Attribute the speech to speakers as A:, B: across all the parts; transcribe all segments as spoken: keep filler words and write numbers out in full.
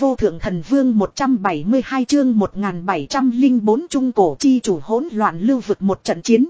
A: vô thượng thần vương một trăm bảy mươi hai chương một nghìn bảy trăm lẻ bốn trung cổ chi chủ hỗn loạn lưu vực một trận chiến.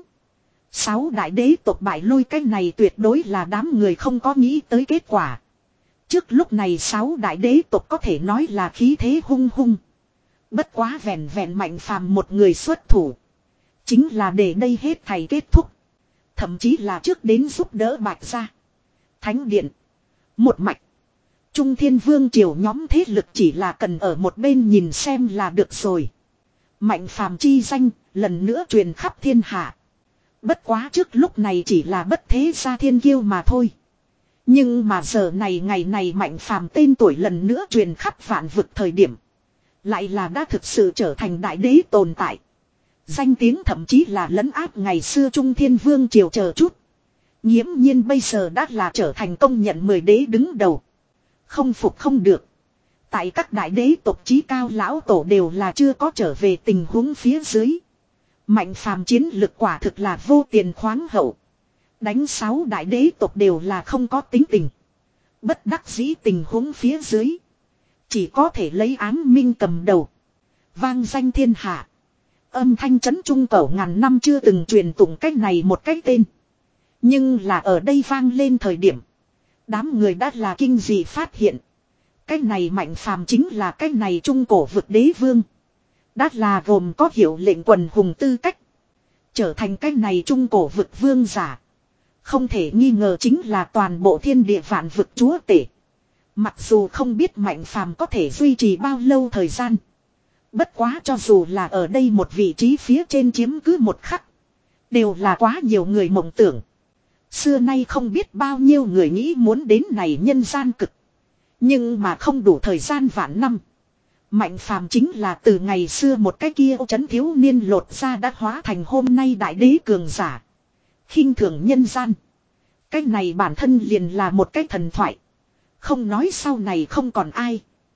A: Sáu đại đế tộc bại lui, cái này tuyệt đối là đám người không có nghĩ tới kết quả. Trước lúc này sáu đại đế tộc có thể nói là khí thế hung hung. Bất quá vẹn vẹn Mạnh Phàm một người xuất thủ. Chính là để đây hết thảy kết thúc. Thậm chí là trước đến giúp đỡ Bạch Gia, Thánh Điện, một mạch. Trung Thiên Vương triều nhóm thế lực chỉ là cần ở một bên nhìn xem là được rồi. Mạnh Phàm chi danh lần nữa truyền khắp thiên hạ. Bất quá trước lúc này chỉ là bất thế gia thiên kiêu mà thôi. Nhưng mà giờ này ngày này Mạnh Phàm tên tuổi lần nữa truyền khắp vạn vực thời điểm. Lại là đã thực sự trở thành đại đế tồn tại. Danh tiếng thậm chí là lấn áp ngày xưa Trung Thiên Vương triều chờ chút. Nghiễm nhiên bây giờ đã là trở thành công nhận mười đế đứng đầu. Không phục không được. Tại các đại đế tộc chí cao lão tổ đều là chưa có trở về tình huống phía dưới. Mạnh Phàm chiến lực quả thực là vô tiền khoáng hậu. Đánh sáu đại đế tộc đều là không có tính tình. Bất đắc dĩ tình huống phía dưới. Chỉ có thể lấy Ám Minh cầm đầu. Vang danh thiên hạ. Âm thanh chấn trung cẩu ngàn năm chưa từng truyền tụng cách này một cách tên. Nhưng là ở đây vang lên thời điểm. Đám người đã là kinh dị phát hiện. Cái này Mạnh Phàm chính là cái này trung cổ vực đế vương. Đã là gồm có hiệu lệnh quần hùng tư cách. Trở thành cái này trung cổ vực vương giả. Không thể nghi ngờ chính là toàn bộ thiên địa vạn vực chúa tể. Mặc dù không biết Mạnh Phàm có thể duy trì bao lâu thời gian. Bất quá cho dù là ở đây một vị trí phía trên chiếm cứ một khắc. Đều là quá nhiều người mộng tưởng. Xưa nay không biết bao nhiêu người nghĩ muốn đến này nhân gian cực. Nhưng mà không đủ thời gian vạn năm. Mạnh Phàm chính là từ ngày xưa một cái kia trấn thiếu niên lột ra đã hóa thành hôm nay đại đế cường giả. Khinh thường nhân gian. Cái này bản thân liền là một cái thần thoại. Không nói sau này không còn ai.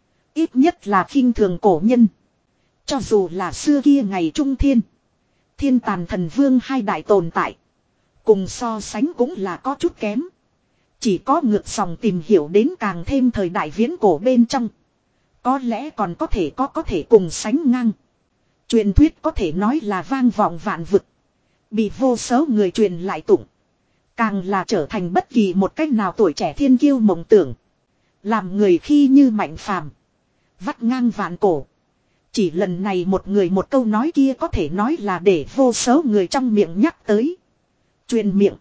A: Ít nhất là khinh thường cổ nhân. Cho dù là xưa kia ngày Trung Thiên, Thiên Tàn Thần Vương hai đại tồn tại. Cùng so sánh cũng là có chút kém. Chỉ có ngược dòng tìm hiểu đến càng thêm thời đại viễn cổ bên trong. Có lẽ còn có thể có có thể cùng sánh ngang. Truyền thuyết có thể nói là vang vọng vạn vực. Bị vô số người truyền lại tụng. Càng là trở thành bất kỳ một cách nào tuổi trẻ thiên kiêu mộng tưởng. Làm người khi như Mạnh Phàm, vắt ngang vạn cổ. Chỉ lần này một người một câu nói kia có thể nói là để vô số người trong miệng nhắc tới. Truyền miệng.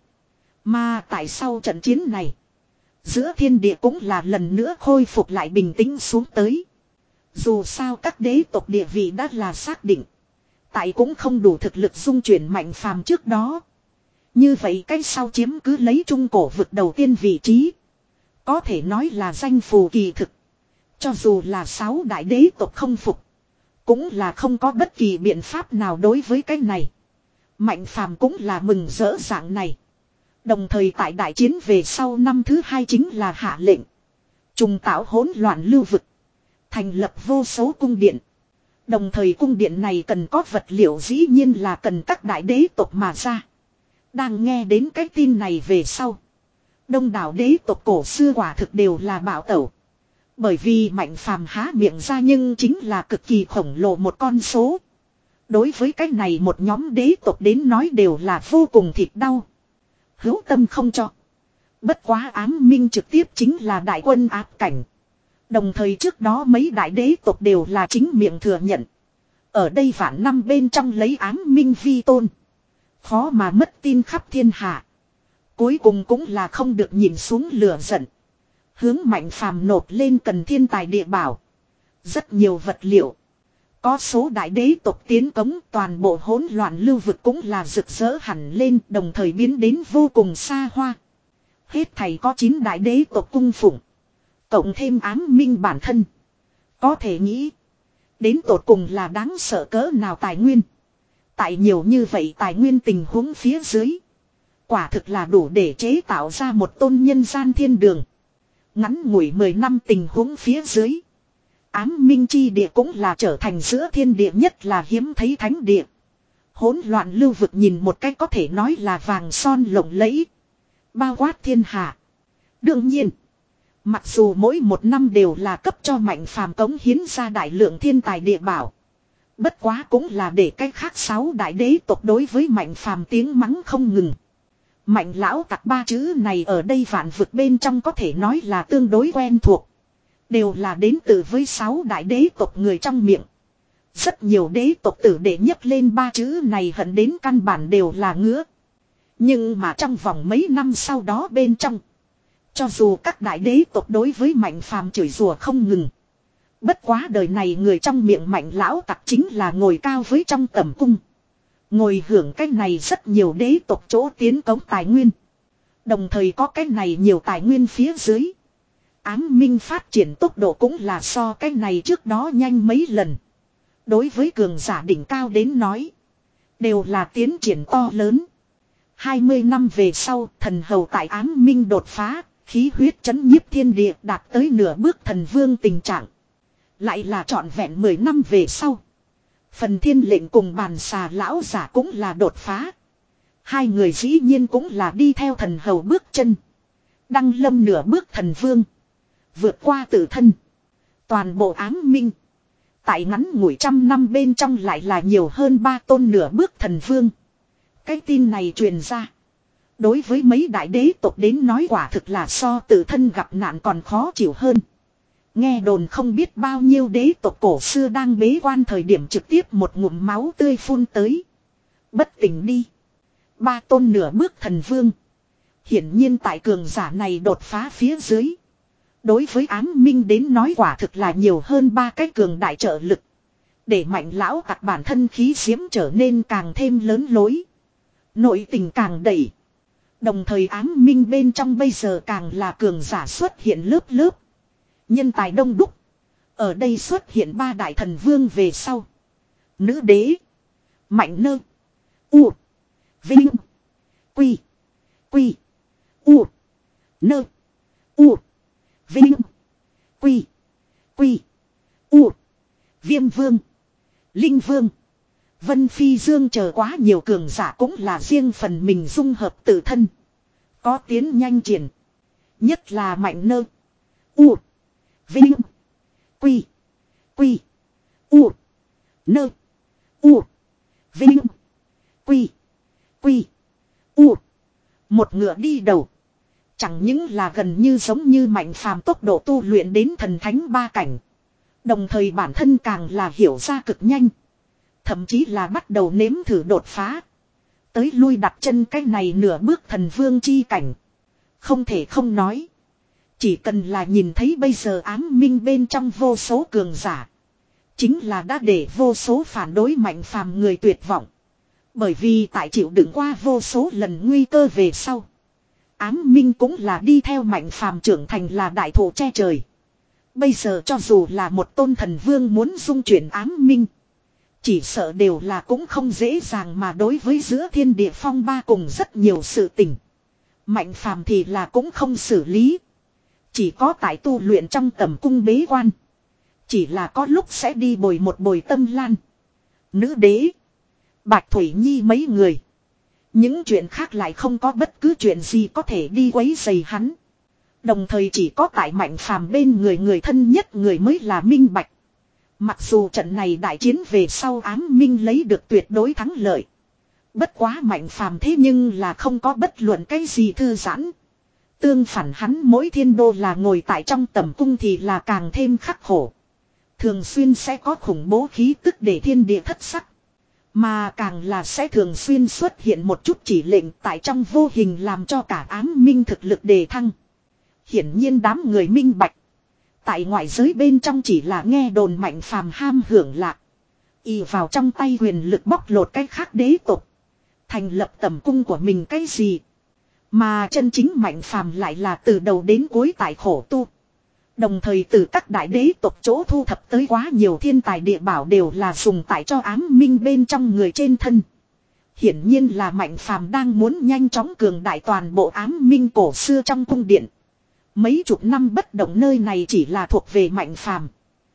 A: Mà tại sau trận chiến này, giữa thiên địa cũng là lần nữa khôi phục lại bình tĩnh xuống tới. Dù sao các đế tộc địa vị đã là xác định. Tại cũng không đủ thực lực dung chuyển Mạnh Phàm trước đó. Như vậy cách sau chiếm cứ lấy trung cổ vực đầu tiên vị trí. Có thể nói là danh phù kỳ thực. Cho dù là sáu đại đế tộc không phục. Cũng là không có bất kỳ biện pháp nào đối với cái này. Mạnh Phàm cũng là mừng rỡ dạng này. Đồng thời tại đại chiến về sau năm thứ hai chính là hạ lệnh. Trùng tạo hỗn loạn lưu vực. Thành lập vô số cung điện. Đồng thời cung điện này cần có vật liệu dĩ nhiên là cần các đại đế tộc mà ra. Đang nghe đến cái tin này về sau. Đông đảo đế tộc cổ xưa quả thực đều là bạo tẩu. Bởi vì Mạnh Phàm há miệng ra nhưng chính là cực kỳ khổng lồ một con số. Đối với cái này một nhóm đế tộc đến nói đều là vô cùng thịt đau. Hữu tâm không cho. Bất quá Ám Minh trực tiếp chính là đại quân áp cảnh. Đồng thời trước đó mấy đại đế tộc đều là chính miệng thừa nhận. Ở đây vạn năm bên trong lấy Ám Minh vi tôn. Khó mà mất tin khắp thiên hạ. Cuối cùng cũng là không được nhìn xuống lửa giận. Hướng Mạnh Phàm nộp lên cần thiên tài địa bảo. Rất nhiều vật liệu. Có số đại đế tộc tiến cống, toàn bộ hỗn loạn lưu vực cũng là rực rỡ hẳn lên, đồng thời biến đến vô cùng xa hoa. Hết thảy có chín đại đế tộc cung phụng. Cộng thêm Ám Minh bản thân. Có thể nghĩ. Đến tột cùng là đáng sợ cỡ nào tài nguyên. Tại nhiều như vậy tài nguyên tình huống phía dưới. Quả thực là đủ để chế tạo ra một tôn nhân gian thiên đường. Ngắn ngủi mười năm tình huống phía dưới. Ám Minh chi địa cũng là trở thành giữa thiên địa nhất là hiếm thấy thánh địa. Hỗn loạn lưu vực nhìn một cách có thể nói là vàng son lộng lẫy. Bao quát thiên hạ. Đương nhiên. Mặc dù mỗi một năm đều là cấp cho Mạnh Phàm cống hiến ra đại lượng thiên tài địa bảo. Bất quá cũng là để cách khác sáu đại đế tộc đối với Mạnh Phàm tiếng mắng không ngừng. Mạnh lão tặc ba chữ này ở đây vạn vực bên trong có thể nói là tương đối quen thuộc. Đều là đến từ với sáu đại đế tộc người trong miệng. Rất nhiều đế tộc tử để nhấc lên ba chữ này hận đến căn bản đều là ngứa. Nhưng mà trong vòng mấy năm sau đó bên trong. Cho dù các đại đế tộc đối với Mạnh Phàm chửi rủa không ngừng. Bất quá đời này người trong miệng Mạnh lão tặc chính là ngồi cao với trong tầm cung. Ngồi hưởng cái này rất nhiều đế tộc chỗ tiến cống tài nguyên. Đồng thời có cái này nhiều tài nguyên phía dưới. Ám minh phát triển tốc độ cũng là so cái này trước đó nhanh mấy lần. Đối với cường giả đỉnh cao đến nói. Đều là tiến triển to lớn. hai mươi năm về sau thần hầu tại ám minh đột phá. Khí huyết chấn nhiếp thiên địa đạt tới nửa bước thần vương tình trạng. Lại là trọn vẹn mười năm về sau. Phần thiên lệnh cùng bàn xà lão giả cũng là đột phá. Hai người dĩ nhiên cũng là đi theo thần hầu bước chân. Đăng lâm nửa bước thần vương. Vượt qua tự thân. Toàn bộ ám minh. Tại ngắn ngủi trăm năm bên trong lại là nhiều hơn ba tôn nửa bước thần vương. Cái tin này truyền ra. Đối với mấy đại đế tộc đến nói quả thực là so tự thân gặp nạn còn khó chịu hơn. Nghe đồn không biết bao nhiêu đế tộc cổ xưa đang bế quan thời điểm trực tiếp một ngụm máu tươi phun tới. Bất tỉnh đi. Ba tôn nửa bước thần vương. Hiển nhiên tại cường giả này đột phá phía dưới. Đối với ám minh đến nói quả thực là nhiều hơn ba cái cường đại trợ lực. Để Mạnh lão tặc bản thân khí diễm trở nên càng thêm lớn lối. Nội tình càng đẩy. Đồng thời ám minh bên trong bây giờ càng là cường giả xuất hiện lớp lớp. Nhân tài đông đúc. Ở đây xuất hiện ba đại thần vương về sau. Nữ đế. Mạnh nơ. U. Vinh. Quy. Quy. U. Nơ. U. Vinh. Quy. Quy. U. Viêm vương. Linh vương. Vân Phi Dương chờ quá nhiều cường giả cũng là riêng phần mình dung hợp tự thân. Có tiến nhanh triển. Nhất là Mạnh nơ. U. Vinh. Quy. Quy. U. Nơ. U. Vinh. Quy. Quy. U. Một ngựa đi đầu. Chẳng những là gần như giống như Mạnh Phàm tốc độ tu luyện đến thần thánh ba cảnh. Đồng thời bản thân càng là hiểu ra cực nhanh. Thậm chí là bắt đầu nếm thử đột phá. Tới lui đặt chân cái này nửa bước thần vương chi cảnh. Không thể không nói. Chỉ cần là nhìn thấy bây giờ ám minh bên trong vô số cường giả. Chính là đã để vô số phản đối Mạnh Phàm người tuyệt vọng. Bởi vì tại chịu đựng qua vô số lần nguy cơ về sau. Ám minh cũng là đi theo Mạnh Phàm trưởng thành là đại thụ che trời. Bây giờ cho dù là một tôn thần vương muốn dung chuyển ám minh. Chỉ sợ đều là cũng không dễ dàng mà đối với giữa thiên địa phong ba cùng rất nhiều sự tình. Mạnh Phàm thì là cũng không xử lý. Chỉ có tại tu luyện trong tầm cung bế quan. Chỉ là có lúc sẽ đi bồi một bồi Tâm Lan. Nữ đế. Bạch Thủy Nhi mấy người. Những chuyện khác lại không có bất cứ chuyện gì có thể đi quấy rầy hắn. Đồng thời chỉ có tại Mạnh Phàm bên người người thân nhất người mới là minh bạch. Mặc dù trận này đại chiến về sau ám minh lấy được tuyệt đối thắng lợi. Bất quá Mạnh Phàm thế nhưng là không có bất luận cái gì thư giãn. Tương phản hắn mỗi thiên đô là ngồi tại trong tầm cung thì là càng thêm khắc khổ. Thường xuyên sẽ có khủng bố khí tức để thiên địa thất sắc. Mà càng là sẽ thường xuyên xuất hiện một chút chỉ lệnh tại trong vô hình làm cho cả ám minh thực lực đề thăng. Hiển nhiên đám người minh bạch. Tại ngoại giới bên trong chỉ là nghe đồn Mạnh Phàm ham hưởng lạc. Y vào trong tay quyền lực bóc lột cái khác đế tộc. Thành lập tầm cung của mình cái gì. Mà chân chính Mạnh Phàm lại là từ đầu đến cuối tại khổ tu. Đồng thời từ các đại đế tộc chỗ thu thập tới quá nhiều thiên tài địa bảo đều là dùng tại cho ám minh bên trong người trên thân. Hiển nhiên là Mạnh Phàm đang muốn nhanh chóng cường đại toàn bộ ám minh cổ xưa trong cung điện. Mấy chục năm bất động nơi này chỉ là thuộc về Mạnh Phàm.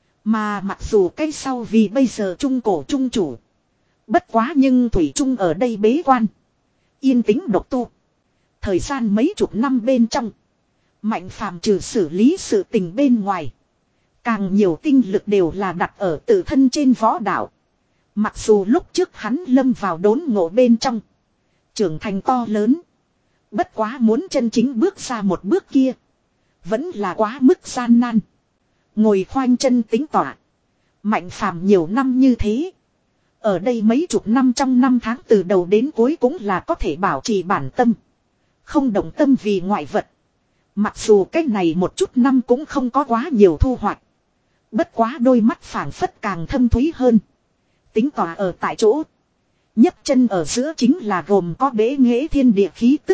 A: Mà mặc dù cái sau vì bây giờ trung cổ trung chủ. Bất quá nhưng Thủy Trung ở đây bế quan. Yên tĩnh độc tu. Thời gian mấy chục năm bên trong. Mạnh phàm trừ xử lý sự tình bên ngoài. Càng nhiều tinh lực đều là đặt ở tự thân trên võ đạo. Mặc dù lúc trước hắn lâm vào đốn ngộ bên trong. Trưởng thành to lớn. Bất quá muốn chân chính bước ra một bước kia. Vẫn là quá mức gian nan. Ngồi khoanh chân tính tỏa. Mạnh phàm nhiều năm như thế. Ở đây mấy chục năm trong năm tháng từ đầu đến cuối cũng là có thể bảo trì bản tâm. Không động tâm vì ngoại vật. Mặc dù cách này một chút năm cũng không có quá nhiều thu hoạch. Bất quá đôi mắt phảng phất càng thâm thúy hơn. Tính tỏa ở tại chỗ. Nhấc chân ở giữa chính là gồm có bế nghệ thiên địa khí tức.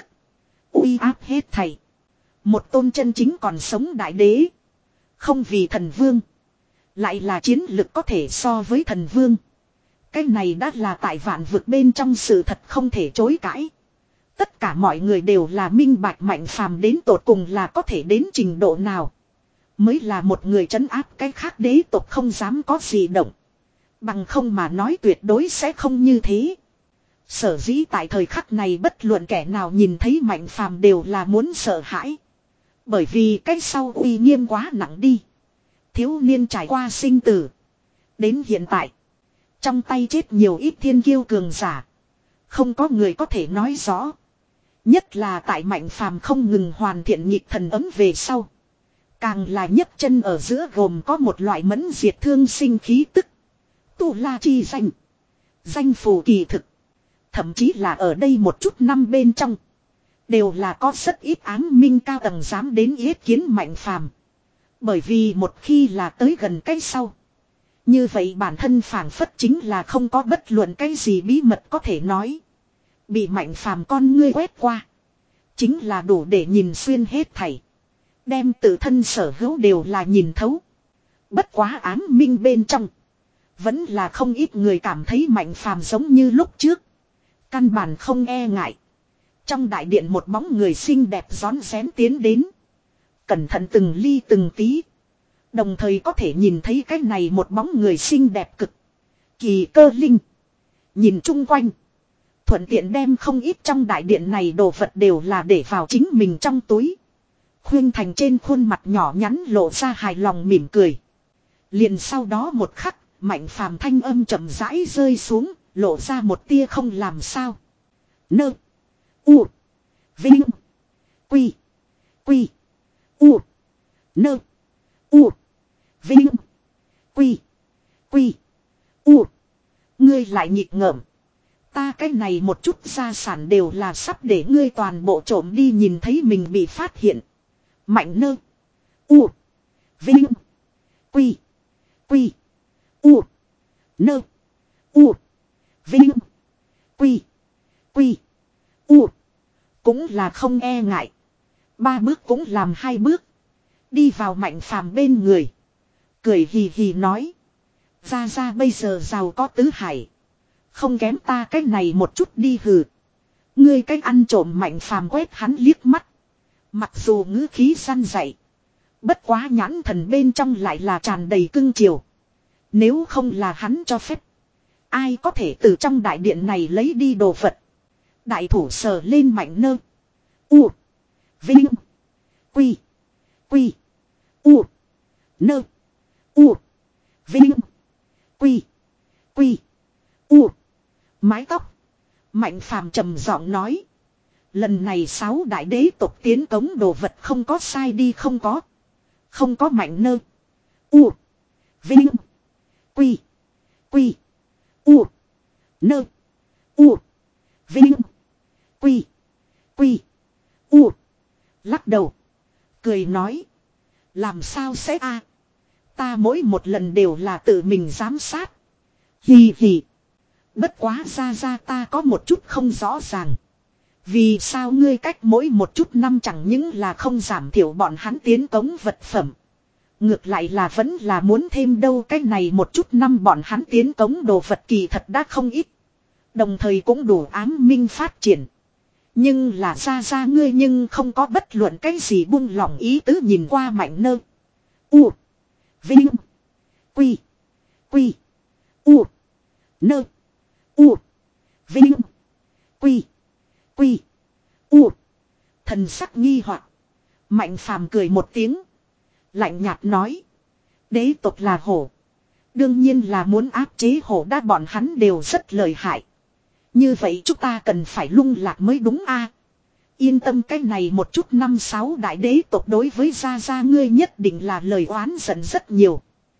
A: Uy áp hết thảy. Một tôn chân chính còn sống đại đế. Không vì thần vương. Lại là chiến lực có thể so với thần vương. Cái này đã là tại vạn vực bên trong sự thật không thể chối cãi. Tất cả mọi người đều là minh bạch Mạnh phàm đến tột cùng là có thể đến trình độ nào. Mới là một người trấn áp cái khác đế tộc không dám có gì động. Bằng không mà nói tuyệt đối sẽ không như thế. Sở dĩ tại thời khắc này bất luận kẻ nào nhìn thấy Mạnh phàm đều là muốn sợ hãi. Bởi vì cái sau uy nghiêm quá nặng đi. Thiếu niên trải qua sinh tử. Đến hiện tại. Trong tay chết nhiều ít thiên kiêu cường giả. Không có người có thể nói rõ. Nhất là tại Mạnh phàm không ngừng hoàn thiện nhịp thần ấm về sau. Càng là nhấc chân ở giữa gồm có một loại mẫn diệt thương sinh khí tức. Tu la chi danh. Danh phù kỳ thực. Thậm chí là ở đây một chút năm bên trong. Đều là có rất ít ám minh cao tầng dám đến yết kiến Mạnh phàm. Bởi vì một khi là tới gần cái sau. Như vậy bản thân phảng phất chính là không có bất luận cái gì bí mật có thể nói. Bị Mạnh phàm con ngươi quét qua. Chính là đủ để nhìn xuyên hết thảy. Đem tự thân sở hữu đều là nhìn thấu. Bất quá ám minh bên trong. Vẫn là không ít người cảm thấy Mạnh phàm giống như lúc trước. Căn bản không e ngại. Trong đại điện một bóng người xinh đẹp rón rén tiến đến. Cẩn thận từng ly từng tí. Đồng thời có thể nhìn thấy cái này một bóng người xinh đẹp cực. Kỳ cơ linh. Nhìn chung quanh. Thuận tiện đem không ít trong đại điện này đồ vật đều là để vào chính mình trong túi. Khuyên Thành trên khuôn mặt nhỏ nhắn lộ ra hài lòng mỉm cười. Liền sau đó một khắc, Mạnh phàm thanh âm chậm rãi rơi xuống, lộ ra một tia không làm sao. Nơ. U. Vinh. Quy. Quy. U. Nơ. U. Vinh. Quy. Quy. U. Ngươi lại nhịp ngợm. Ta cái này một chút gia sản đều là sắp để ngươi toàn bộ trộm đi nhìn thấy mình bị phát hiện. Mạnh nơ. U. Vinh. Quy. Quy. U. Nơ. U. Vinh. Quy. Quy. U. Cũng là không e ngại. Ba bước cũng làm hai bước. Đi vào Mạnh phàm bên người. Cười hì hì nói. Ra ra bây giờ giàu có tứ hải. Không kém ta cái này một chút đi hừ. Ngươi cách ăn trộm Mạnh phàm quét hắn liếc mắt. Mặc dù ngữ khí săn dậy. Bất quá nhãn thần bên trong lại là tràn đầy cưng chiều. Nếu không là hắn cho phép. Ai có thể từ trong đại điện này lấy đi đồ vật. Đại thủ sờ lên Mạnh nơ. U. Vinh. Quy. Quy. U. Nơ. U. Vinh. Quy. Quy. U. Mái tóc. Mạnh phàm trầm giọng nói. Lần này sáu đại đế tộc tiến cống đồ vật không có sai đi không có. Không có Mạnh nơ. U. Vinh. Quy. Quy. U. Nơ. U. Vinh. Quy. Quy. U. Lắc đầu. Cười nói. Làm sao sẽ a? Ta mỗi một lần đều là tự mình giám sát. Hì hì. Bất quá ra ra ta có một chút không rõ ràng. Vì sao ngươi cách mỗi một chút năm chẳng những là không giảm thiểu bọn hắn tiến cống vật phẩm. Ngược lại là vẫn là muốn thêm đâu cái này một chút năm bọn hắn tiến cống đồ vật kỳ thật đã không ít. Đồng thời cũng đủ ám minh phát triển. Nhưng là ra ra ngươi nhưng không có bất luận cái gì buông lỏng ý tứ nhìn qua Mạnh nơ. U. Vinh. Quy. Quy. U. Nơ. U. Vinh. Quy. Quy. U. Thần sắc nghi hoặc Mạnh phàm cười một tiếng. Lạnh nhạt nói. Đế tộc là hổ. Đương nhiên là muốn áp chế hổ đa, bọn hắn đều rất lợi hại. Như vậy chúng ta cần phải lung lạc mới đúng a. Yên tâm, cái này một chút năm sáu đại đế tộc đối với gia gia ngươi nhất định là lời oán giận rất nhiều.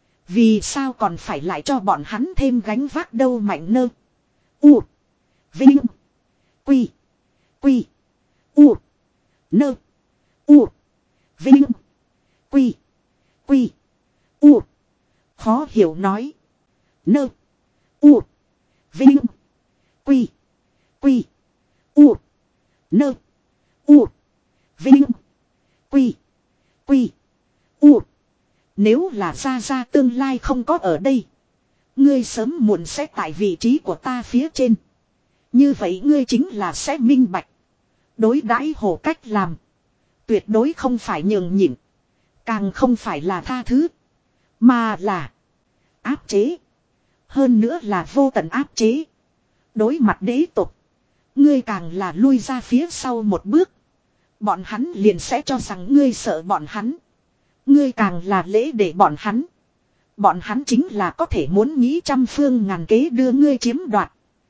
A: Vì sao còn phải lại cho bọn hắn thêm gánh vác đâu. Mạnh nơ. U. Vinh. Quy. Quy. U. Nơ. U. Vinh. Quy. Quy. U. Khó hiểu nói. Nơ. U. Vinh. Quy. Quy. U. Nơ. U. Vinh. Quy. Quy. U. Nếu là gia gia tương lai không có ở đây, ngươi sớm muộn sẽ tại vị trí của ta phía trên. Như vậy ngươi chính là sẽ minh bạch. Đối đãi hổ cách làm. Tuyệt đối không phải nhường nhịn. Càng không phải là tha thứ. Mà là áp chế. Hơn nữa là vô tận áp chế. Đối mặt đế tộc, ngươi càng là lui ra phía sau một bước, bọn hắn liền sẽ cho rằng ngươi sợ bọn hắn. Ngươi càng là lễ để bọn hắn, bọn hắn chính là có thể muốn nghĩ trăm phương ngàn kế đưa ngươi chiếm đoạt.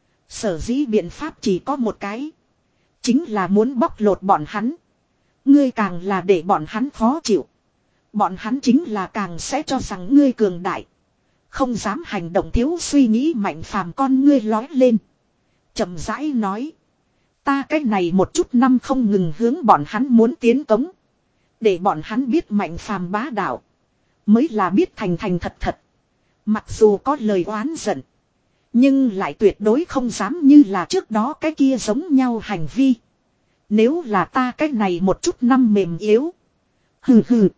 A: Sở dĩ biện pháp chỉ có một cái, chính là muốn bóc lột bọn hắn. Ngươi càng là để bọn hắn khó chịu, bọn hắn chính là càng sẽ cho rằng ngươi cường đại, không dám hành động thiếu suy nghĩ. Mạnh phàm con ngươi lói lên, chậm rãi nói. Ta cái này một chút năm không ngừng hướng bọn hắn muốn tiến cống. Để bọn hắn biết Mạnh phàm bá đạo, mới là biết thành thành thật thật. Mặc dù có lời oán giận, nhưng lại tuyệt đối không dám như là trước đó cái kia giống nhau hành vi. Nếu là ta cái này một chút năm mềm yếu, hừ hừ,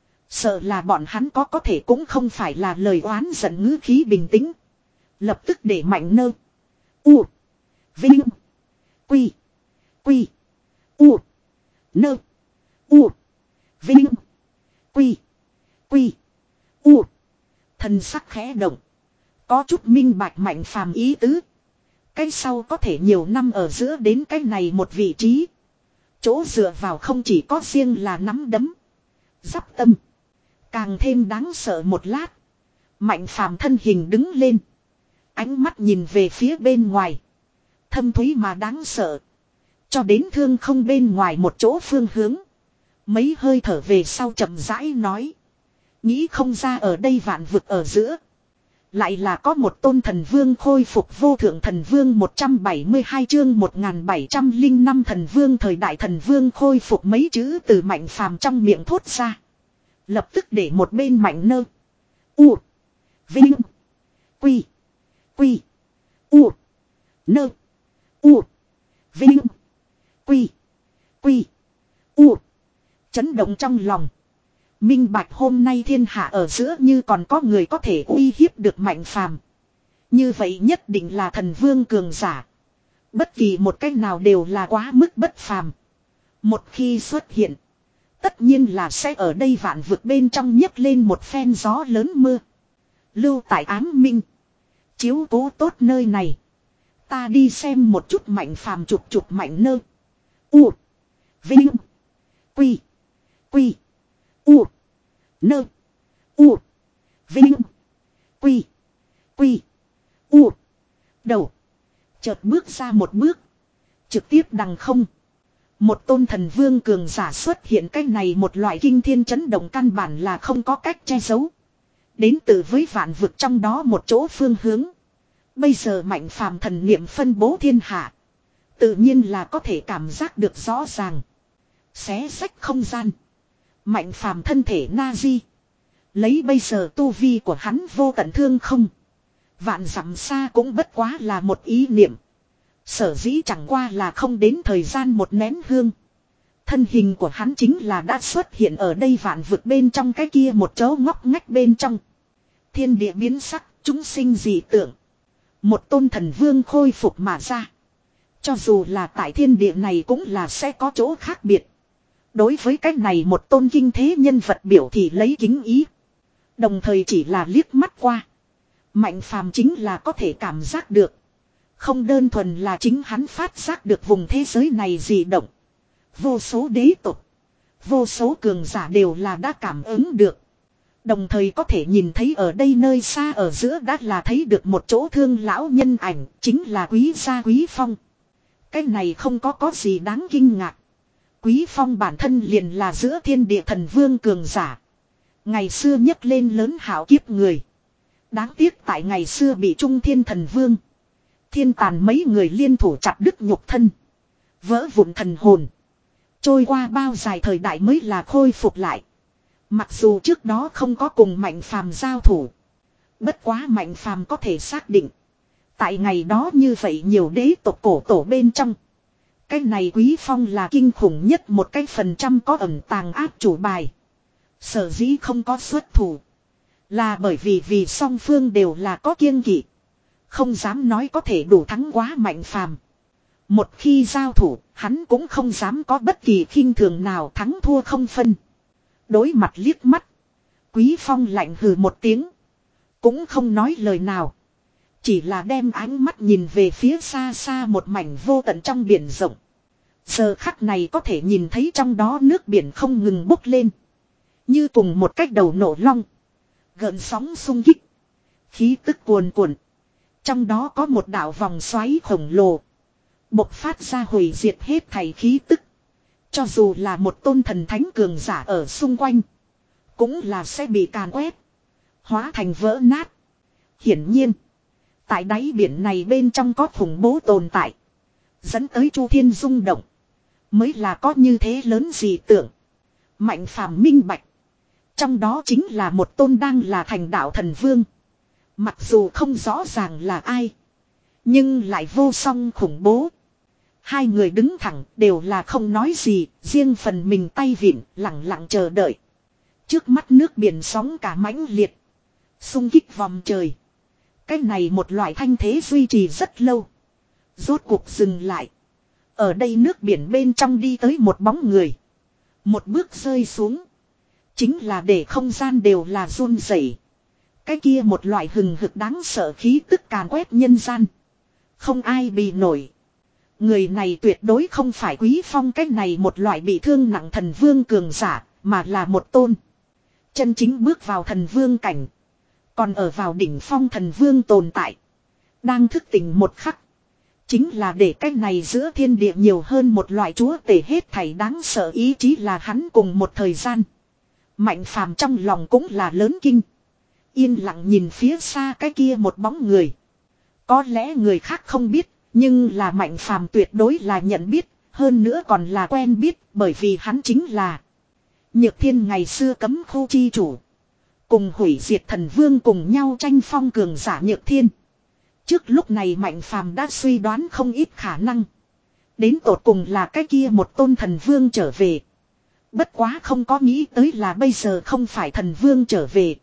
A: sợ là bọn hắn có có thể cũng không phải là lời oán giận ngữ khí bình tĩnh. Lập tức để Mạnh nơ. U. Vinh. Quy. Quy. U. Nơ. U. Vinh. Quy. Quy. U. Thần sắc khẽ động, có chút minh bạch Mạnh phàm ý tứ. Cái sau có thể nhiều năm ở giữa đến cái này một vị trí, chỗ dựa vào không chỉ có riêng là nắm đấm, giáp tâm. Càng thêm đáng sợ một lát, Mạnh phàm thân hình đứng lên, ánh mắt nhìn về phía bên ngoài, thâm thúy mà đáng sợ. Cho đến thương không bên ngoài một chỗ phương hướng. Mấy hơi thở về sau chậm rãi nói. Nghĩ không ra ở đây vạn vực ở giữa, lại là có một tôn thần vương khôi phục. Vô thượng thần vương một trăm bảy mươi hai chương một nghìn bảy trăm lẻ năm thần vương. Thời đại thần vương khôi phục mấy chữ từ Mạnh phàm trong miệng thốt ra, lập tức để một bên Mạnh nơ. U. Vinh. Quy. Quy. U. Nơ. U. Vinh. Quy. Quy. U. Chấn động trong lòng. Minh bạch hôm nay thiên hạ ở giữa như còn có người có thể uy hiếp được Mạnh phàm, như vậy nhất định là thần vương cường giả. Bất kỳ một cách nào đều là quá mức bất phàm. Một khi xuất hiện, tất nhiên là sẽ ở đây vạn vực bên trong nhấc lên một phen gió lớn mưa. Lưu tại ám minh, chiếu cố tốt nơi này. Ta đi xem một chút. Mạnh phàm chụp chụp Mạnh nơ. U. Vinh. Quy. Quy. U. Nơ. U. Vinh. Quy. Quy. U. Đầu. Chợt bước ra một bước, trực tiếp đằng không. Một tôn thần vương cường giả xuất hiện. Cái này một loại kinh thiên chấn động căn bản là không có cách che giấu. Đến từ với vạn vực trong đó một chỗ phương hướng. Bây giờ Mạnh phàm thần niệm phân bố thiên hạ, tự nhiên là có thể cảm giác được rõ ràng. Xé rách không gian, Mạnh phàm thân thể na di. Lấy bây giờ tu vi của hắn vô tận thương không, vạn dặm xa cũng bất quá là một ý niệm. Sở dĩ chẳng qua là không đến thời gian một nén hương, thân hình của hắn chính là đã xuất hiện ở đây vạn vực bên trong cái kia một chỗ ngóc ngách bên trong. Thiên địa biến sắc, chúng sinh dị tượng. Một tôn thần vương khôi phục mà ra. Cho dù là tại thiên địa này cũng là sẽ có chỗ khác biệt. Đối với cái này một tôn kinh thế nhân vật biểu thì lấy kính ý. Đồng thời chỉ là liếc mắt qua, Mạnh phàm chính là có thể cảm giác được. Không đơn thuần là chính hắn phát giác được vùng thế giới này dị động. Vô số đế tộc, Vô số cường giả đều là đã cảm ứng được. Đồng thời có thể nhìn thấy ở đây nơi xa ở giữa đã là thấy được một chỗ thương lão nhân ảnh, chính là Quý gia Quý Phong. Cái này không có có gì đáng kinh ngạc. Quý Phong bản thân liền là giữa thiên địa thần vương cường giả. Ngày xưa nhấc lên lớn hảo kiếp người. Đáng tiếc tại ngày xưa bị Trung Thiên Thần Vương Thiên Tàn mấy người liên thủ chặt đứt nhục thân, vỡ vụn thần hồn. Trôi qua bao dài thời đại mới là khôi phục lại. Mặc dù trước đó không có cùng Mạnh Phàm giao thủ. Bất quá Mạnh Phàm có thể xác định. Tại ngày đó như vậy nhiều đế tộc cổ tổ bên trong. Cái này Quý Phong là kinh khủng nhất một cái phần trăm có ẩn tàng áp chủ bài. Sở dĩ không có xuất thủ. Là bởi vì vì song phương đều là có kiêng kỵ. Không dám nói có thể đủ thắng quá Mạnh Phàm. Một khi giao thủ, hắn cũng không dám có bất kỳ khinh thường nào, thắng thua không phân. Đối mặt liếc mắt. Quý Phong lạnh hừ một tiếng. Cũng không nói lời nào. Chỉ là đem ánh mắt nhìn về phía xa xa một mảnh vô tận trong biển rộng. Giờ khắc này có thể nhìn thấy trong đó nước biển không ngừng bốc lên. Như cùng một cách đầu nổ long. Gợn sóng xung kích. Khí tức cuồn cuộn. Trong đó có một đạo vòng xoáy khổng lồ. Bộc phát ra hủy diệt hết thảy khí tức. Cho dù là một tôn thần thánh cường giả ở xung quanh. Cũng là sẽ bị càn quét. Hóa thành vỡ nát. Hiển nhiên. Tại đáy biển này bên trong có khủng bố tồn tại. Dẫn tới Chu Thiên rung động. Mới là có như thế lớn gì tưởng. Mạnh Phàm minh bạch. Trong đó chính là một tôn đang là thành đạo thần vương. Mặc dù không rõ ràng là ai. Nhưng lại vô song khủng bố. Hai người đứng thẳng đều là không nói gì. Riêng phần mình tay vịn lặng lặng chờ đợi. Trước mắt nước biển sóng cả mãnh liệt. Xung kích vòng trời. Cái này một loại thanh thế duy trì rất lâu. Rốt cuộc dừng lại. Ở đây nước biển bên trong đi tới một bóng người. Một bước rơi xuống. Chính là để không gian đều là run rẩy. Cái kia một loại hừng hực đáng sợ khí tức càn quét nhân gian. Không ai bị nổi. Người này tuyệt đối không phải Quý Phong, cái này một loại bị thương nặng thần vương cường giả, mà là một tôn. Chân chính bước vào thần vương cảnh. Còn ở vào đỉnh phong thần vương tồn tại. Đang thức tỉnh một khắc. Chính là để cái này giữa thiên địa nhiều hơn một loại chúa tể hết thảy đáng sợ ý chí là hắn cùng một thời gian. Mạnh Phàm trong lòng cũng là lớn kinh. Yên lặng nhìn phía xa cái kia một bóng người. Có lẽ người khác không biết, nhưng là Mạnh Phàm tuyệt đối là nhận biết, hơn nữa còn là quen biết, bởi vì hắn chính là Nhược Thiên ngày xưa cấm khu chi chủ. Cùng hủy diệt thần vương cùng nhau tranh phong cường giả Nhược Thiên. Trước lúc này Mạnh Phàm đã suy đoán không ít khả năng. Đến tột cùng là cái kia một tôn thần vương trở về. Bất quá không có nghĩ tới là bây giờ không phải thần vương trở về.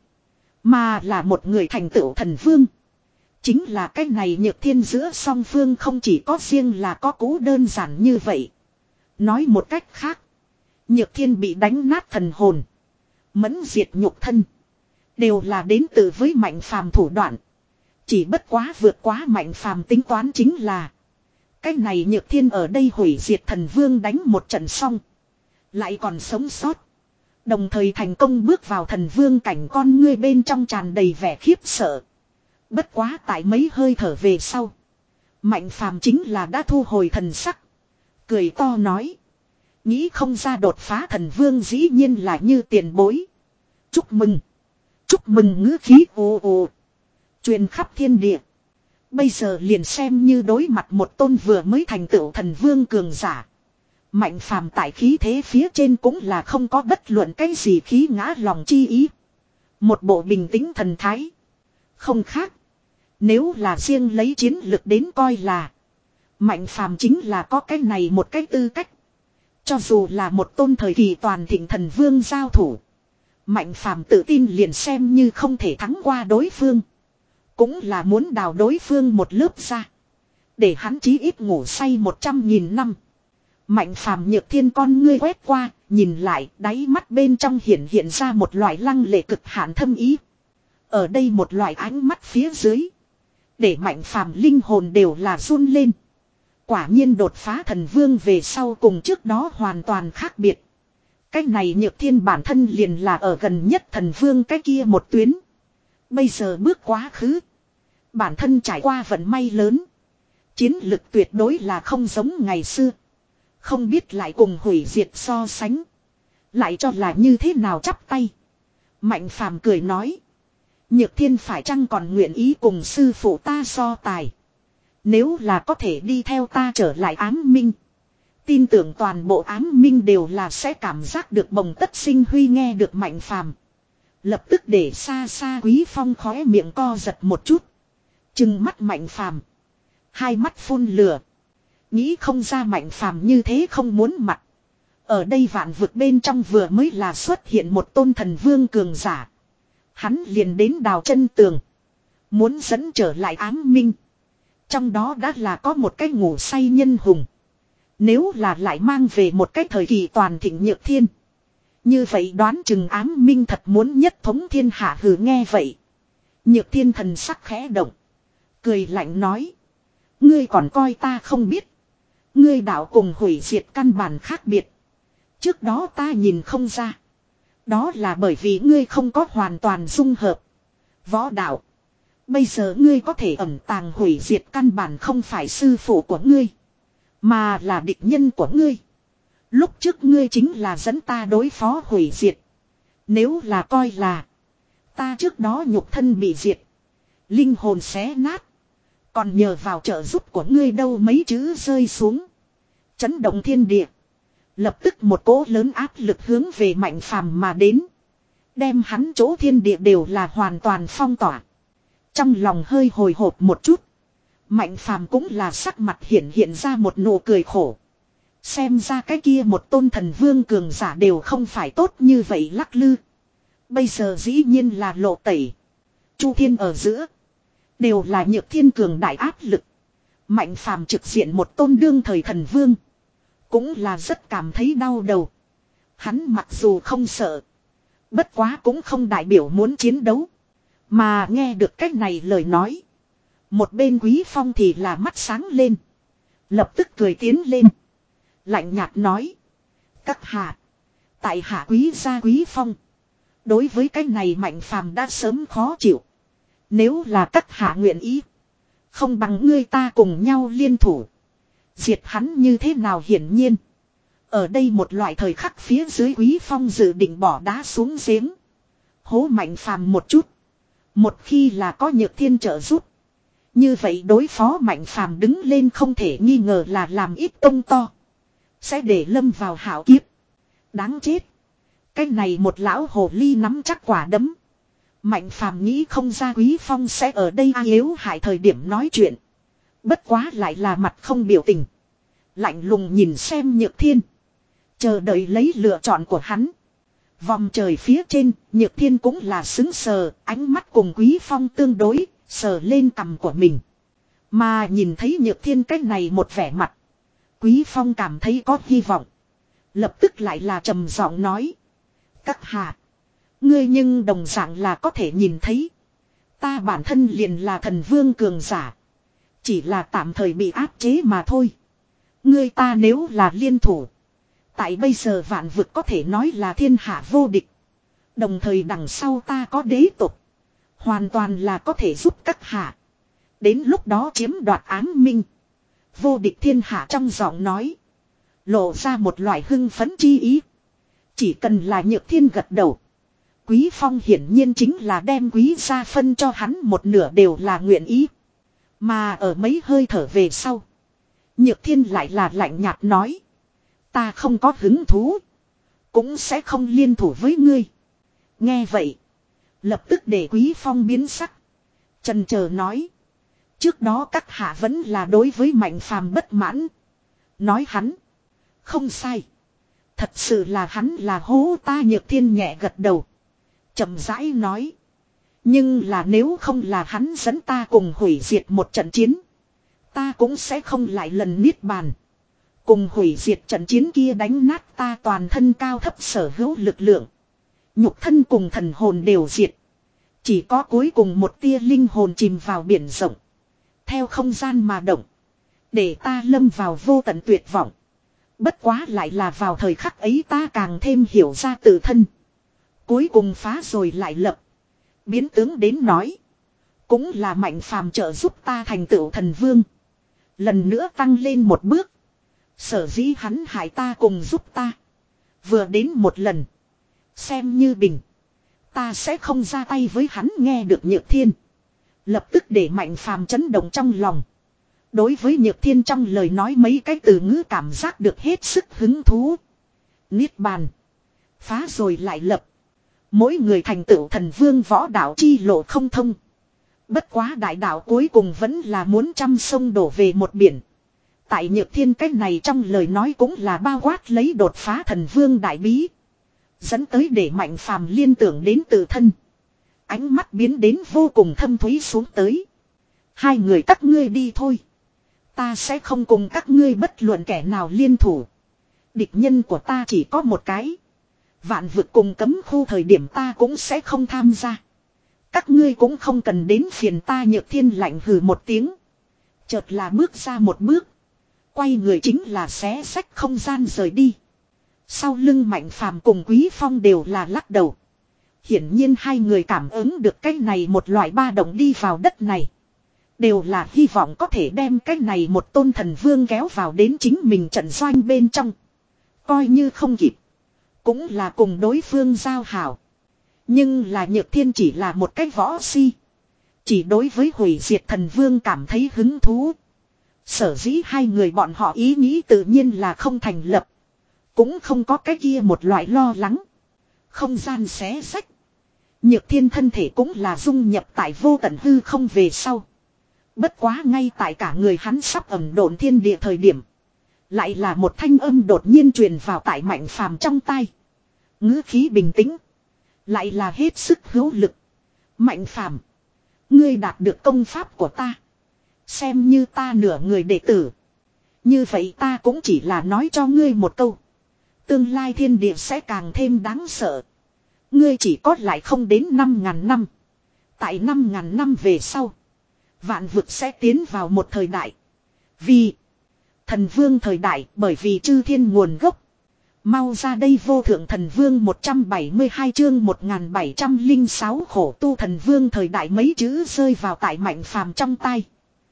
A: Mà là một người thành tựu thần vương. Chính là cái này Nhược Thiên giữa song phương không chỉ có riêng là có cú đơn giản như vậy. Nói một cách khác. Nhược Thiên bị đánh nát thần hồn. Mẫn diệt nhục thân. Đều là đến từ với Mạnh Phàm thủ đoạn. Chỉ bất quá vượt quá Mạnh Phàm tính toán chính là. Cái này Nhược Thiên ở đây hủy diệt thần vương đánh một trận xong. Lại còn sống sót. Đồng thời thành công bước vào thần vương cảnh, con ngươi bên trong tràn đầy vẻ khiếp sợ. Bất quá tại mấy hơi thở về sau. Mạnh Phàm chính là đã thu hồi thần sắc. Cười to nói. Nghĩ không ra đột phá thần vương dĩ nhiên là như tiền bối. Chúc mừng. Chúc mừng ngữ khí ồ ồ. Truyền khắp thiên địa. Bây giờ liền xem như đối mặt một tôn vừa mới thành tựu thần vương cường giả. Mạnh Phàm tại khí thế phía trên cũng là không có bất luận cái gì khí ngã lòng chi ý. Một bộ bình tĩnh thần thái. Không khác. Nếu là riêng lấy chiến lực đến coi là. Mạnh Phàm chính là có cái này một cái tư cách. Cho dù là một tôn thời kỳ toàn thịnh thần vương giao thủ. Mạnh Phàm tự tin liền xem như không thể thắng qua đối phương. Cũng là muốn đào đối phương một lớp ra. Để hắn chí ít ngủ say một trăm nghìn năm. Mạnh Phàm Nhược Thiên con ngươi quét qua, nhìn lại, đáy mắt bên trong hiện hiện ra một loại lăng lệ cực hạn thâm ý. Ở đây một loại ánh mắt phía dưới. Để Mạnh Phàm linh hồn đều là run lên. Quả nhiên đột phá thần vương về sau cùng trước đó hoàn toàn khác biệt. Cái này Nhược Thiên bản thân liền là ở gần nhất thần vương cái kia một tuyến. Bây giờ bước quá khứ. Bản thân trải qua vận may lớn. Chiến lực tuyệt đối là không giống ngày xưa. Không biết lại cùng hủy diệt so sánh. Lại cho là như thế nào chắp tay. Mạnh Phàm cười nói. Nhược Thiên phải chăng còn nguyện ý cùng sư phụ ta so tài. Nếu là có thể đi theo ta trở lại ám minh. Tin tưởng toàn bộ ám minh đều là sẽ cảm giác được bồng tất sinh huy nghe được Mạnh Phàm. Lập tức để xa xa Quý Phong khóe miệng co giật một chút. Trừng mắt Mạnh Phàm. Hai mắt phun lửa. Nghĩ không ra Mạnh Phàm như thế không muốn mặt. Ở đây vạn vực bên trong vừa mới là xuất hiện một tôn thần vương cường giả. Hắn liền đến đào chân tường. Muốn dẫn trở lại ám minh. Trong đó đã là có một cái ngủ say nhân hùng. Nếu là lại mang về một cái thời kỳ toàn thịnh Nhược Thiên. Như vậy đoán chừng ám minh thật muốn nhất thống thiên hạ hừ nghe vậy. Nhược Thiên thần sắc khẽ động. Cười lạnh nói. Ngươi còn coi ta không biết. Ngươi đạo cùng hủy diệt căn bản khác biệt. Trước đó ta nhìn không ra. Đó là bởi vì ngươi không có hoàn toàn dung hợp. Võ đạo. Bây giờ ngươi có thể ẩn tàng hủy diệt căn bản không phải sư phụ của ngươi. Mà là địch nhân của ngươi. Lúc trước ngươi chính là dẫn ta đối phó hủy diệt. Nếu là coi là. Ta trước đó nhục thân bị diệt. Linh hồn xé nát. Còn nhờ vào trợ giúp của ngươi đâu mấy chữ rơi xuống. Chấn động thiên địa. Lập tức một cỗ lớn áp lực hướng về Mạnh Phàm mà đến. Đem hắn chỗ thiên địa đều là hoàn toàn phong tỏa. Trong lòng hơi hồi hộp một chút. Mạnh Phàm cũng là sắc mặt hiện hiện ra một nụ cười khổ. Xem ra cái kia một tôn thần vương cường giả đều không phải tốt như vậy lắc lư. Bây giờ dĩ nhiên là lộ tẩy. Chu thiên ở giữa. Đều là Nhược Thiên cường đại áp lực. Mạnh Phàm trực diện một tôn đương thời thần vương. Cũng là rất cảm thấy đau đầu. Hắn mặc dù không sợ. Bất quá cũng không đại biểu muốn chiến đấu. Mà nghe được cách này lời nói. Một bên Quý Phong thì là mắt sáng lên. Lập tức cười tiến lên. Lạnh nhạt nói. Các hạ. Tại hạ quý gia Quý Phong. Đối với cái này Mạnh Phàm đã sớm khó chịu. Nếu là các hạ nguyện ý. Không bằng ngươi ta cùng nhau liên thủ. Diệt hắn như thế nào hiển nhiên. Ở đây một loại thời khắc phía dưới Quý Phong dự định bỏ đá xuống giếng. Hố Mạnh Phàm một chút. Một khi là có Nhược Thiên trợ giúp. Như vậy đối phó Mạnh Phàm đứng lên không thể nghi ngờ là làm ít công to. Sẽ để lâm vào hảo kiếp. Đáng chết. Cái này một lão hồ ly nắm chắc quả đấm. Mạnh Phàm nghĩ không ra Quý Phong sẽ ở đây ai yếu hại thời điểm nói chuyện. Bất quá lại là mặt không biểu tình. Lạnh lùng nhìn xem Nhược Thiên. Chờ đợi lấy lựa chọn của hắn. Vòng trời phía trên, Nhược Thiên cũng là xứng sờ, ánh mắt cùng Quý Phong tương đối, sờ lên cằm của mình. Mà nhìn thấy Nhược Thiên cách này một vẻ mặt. Quý Phong cảm thấy có hy vọng. Lập tức lại là trầm giọng nói. Các hạ. Ngươi nhưng đồng dạng là có thể nhìn thấy. Ta bản thân liền là thần vương cường giả. Chỉ là tạm thời bị áp chế mà thôi. Ngươi ta nếu là liên thủ. Tại bây giờ vạn vực có thể nói là thiên hạ vô địch. Đồng thời đằng sau ta có đế tục. Hoàn toàn là có thể giúp các hạ. Đến lúc đó chiếm đoạt ám minh. Vô địch thiên hạ trong giọng nói. Lộ ra một loại hưng phấn chi ý. Chỉ cần là Nhược Thiên gật đầu. Quý Phong hiển nhiên chính là đem quý gia phân cho hắn một nửa đều là nguyện ý. Mà ở mấy hơi thở về sau. Nhược Thiên lại là lạnh nhạt nói. Ta không có hứng thú. Cũng sẽ không liên thủ với ngươi. Nghe vậy. Lập tức để Quý Phong biến sắc. Chần chờ nói. Trước đó các hạ vẫn là đối với Mạnh Phàm bất mãn. Nói hắn. Không sai. Thật sự là hắn là hố ta. Nhược Thiên nhẹ gật đầu. Chậm rãi nói. Nhưng là nếu không là hắn dẫn ta cùng hủy diệt một trận chiến. Ta cũng sẽ không lại lần niết bàn. Cùng hủy diệt trận chiến kia đánh nát ta toàn thân cao thấp sở hữu lực lượng. Nhục thân cùng thần hồn đều diệt. Chỉ có cuối cùng một tia linh hồn chìm vào biển rộng. Theo không gian mà động. Để ta lâm vào vô tận tuyệt vọng. Bất quá lại là vào thời khắc ấy ta càng thêm hiểu ra tự thân. Cuối cùng phá rồi lại lập. Biến tướng đến nói. Cũng là Mạnh Phàm trợ giúp ta thành tựu thần vương. Lần nữa tăng lên một bước. Sở dĩ hắn hại ta cùng giúp ta. Vừa đến một lần. Xem như bình. Ta sẽ không ra tay với hắn nghe được Nhược Thiên. Lập tức để Mạnh Phàm chấn động trong lòng. Đối với Nhược Thiên trong lời nói mấy cái từ ngữ cảm giác được hết sức hứng thú. Niết bàn. Phá rồi lại lập. Mỗi người thành tựu thần vương võ đạo chi lộ không thông. Bất quá đại đạo cuối cùng vẫn là muốn trăm sông đổ về một biển. Tại Nhược Thiên cách này trong lời nói cũng là bao quát lấy đột phá thần vương đại bí. Dẫn tới để Mạnh Phàm liên tưởng đến tự thân. Ánh mắt biến đến vô cùng thâm thúy xuống tới. Hai người các ngươi đi thôi. Ta sẽ không cùng các ngươi bất luận kẻ nào liên thủ. Địch nhân của ta chỉ có một cái. Vạn vực cùng cấm khu thời điểm ta cũng sẽ không tham gia. Các ngươi cũng không cần đến phiền ta. Nhược Thiên lạnh hừ một tiếng. Chợt là bước ra một bước. Quay người chính là xé xách không gian rời đi. Sau lưng Mạnh Phàm cùng Quý Phong đều là lắc đầu. Hiển nhiên hai người cảm ứng được cái này một loại ba động đi vào đất này. Đều là hy vọng có thể đem cái này một tôn thần vương kéo vào đến chính mình trận doanh bên trong. Coi như không kịp. Cũng là cùng đối phương giao hảo. Nhưng là Nhược Thiên chỉ là một cái võ si. Chỉ đối với hủy diệt thần vương cảm thấy hứng thú. Sở dĩ hai người bọn họ ý nghĩ tự nhiên là không thành lập. Cũng không có cái kia một loại lo lắng. Không gian xé sách. Nhược Thiên thân thể cũng là dung nhập tại vô tận hư không về sau. Bất quá ngay tại cả người hắn sắp ẩm độn thiên địa thời điểm. Lại là một thanh âm đột nhiên truyền vào tại Mạnh Phàm trong tai. Ngữ khí bình tĩnh. Lại là hết sức hữu lực. Mạnh Phàm, ngươi đạt được công pháp của ta. Xem như ta nửa người đệ tử. Như vậy ta cũng chỉ là nói cho ngươi một câu. Tương lai thiên địa sẽ càng thêm đáng sợ. Ngươi chỉ có lại không đến năm ngàn năm. Tại năm ngàn năm về sau. Vạn vực sẽ tiến vào một thời đại. Vì thần vương thời đại, bởi vì chư thiên nguồn gốc. Mau ra đây vô thượng thần vương một trăm bảy mươi hai chương một nghìn bảy trăm lẻ sáu khổ tu thần vương thời đại mấy chữ rơi vào tại Mạnh Phàm trong tay.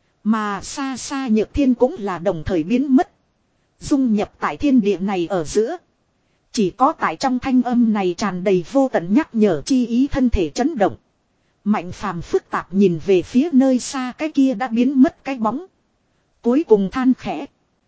A: Mà xa xa Nhược Thiên cũng là đồng thời biến mất. Dung nhập tại thiên địa này ở giữa. Chỉ có tại trong thanh âm này tràn đầy vô tận nhắc nhở chi ý thân thể chấn động. Mạnh Phàm phức tạp nhìn về phía nơi xa cái kia đã biến mất cái bóng. Cuối cùng than khẽ.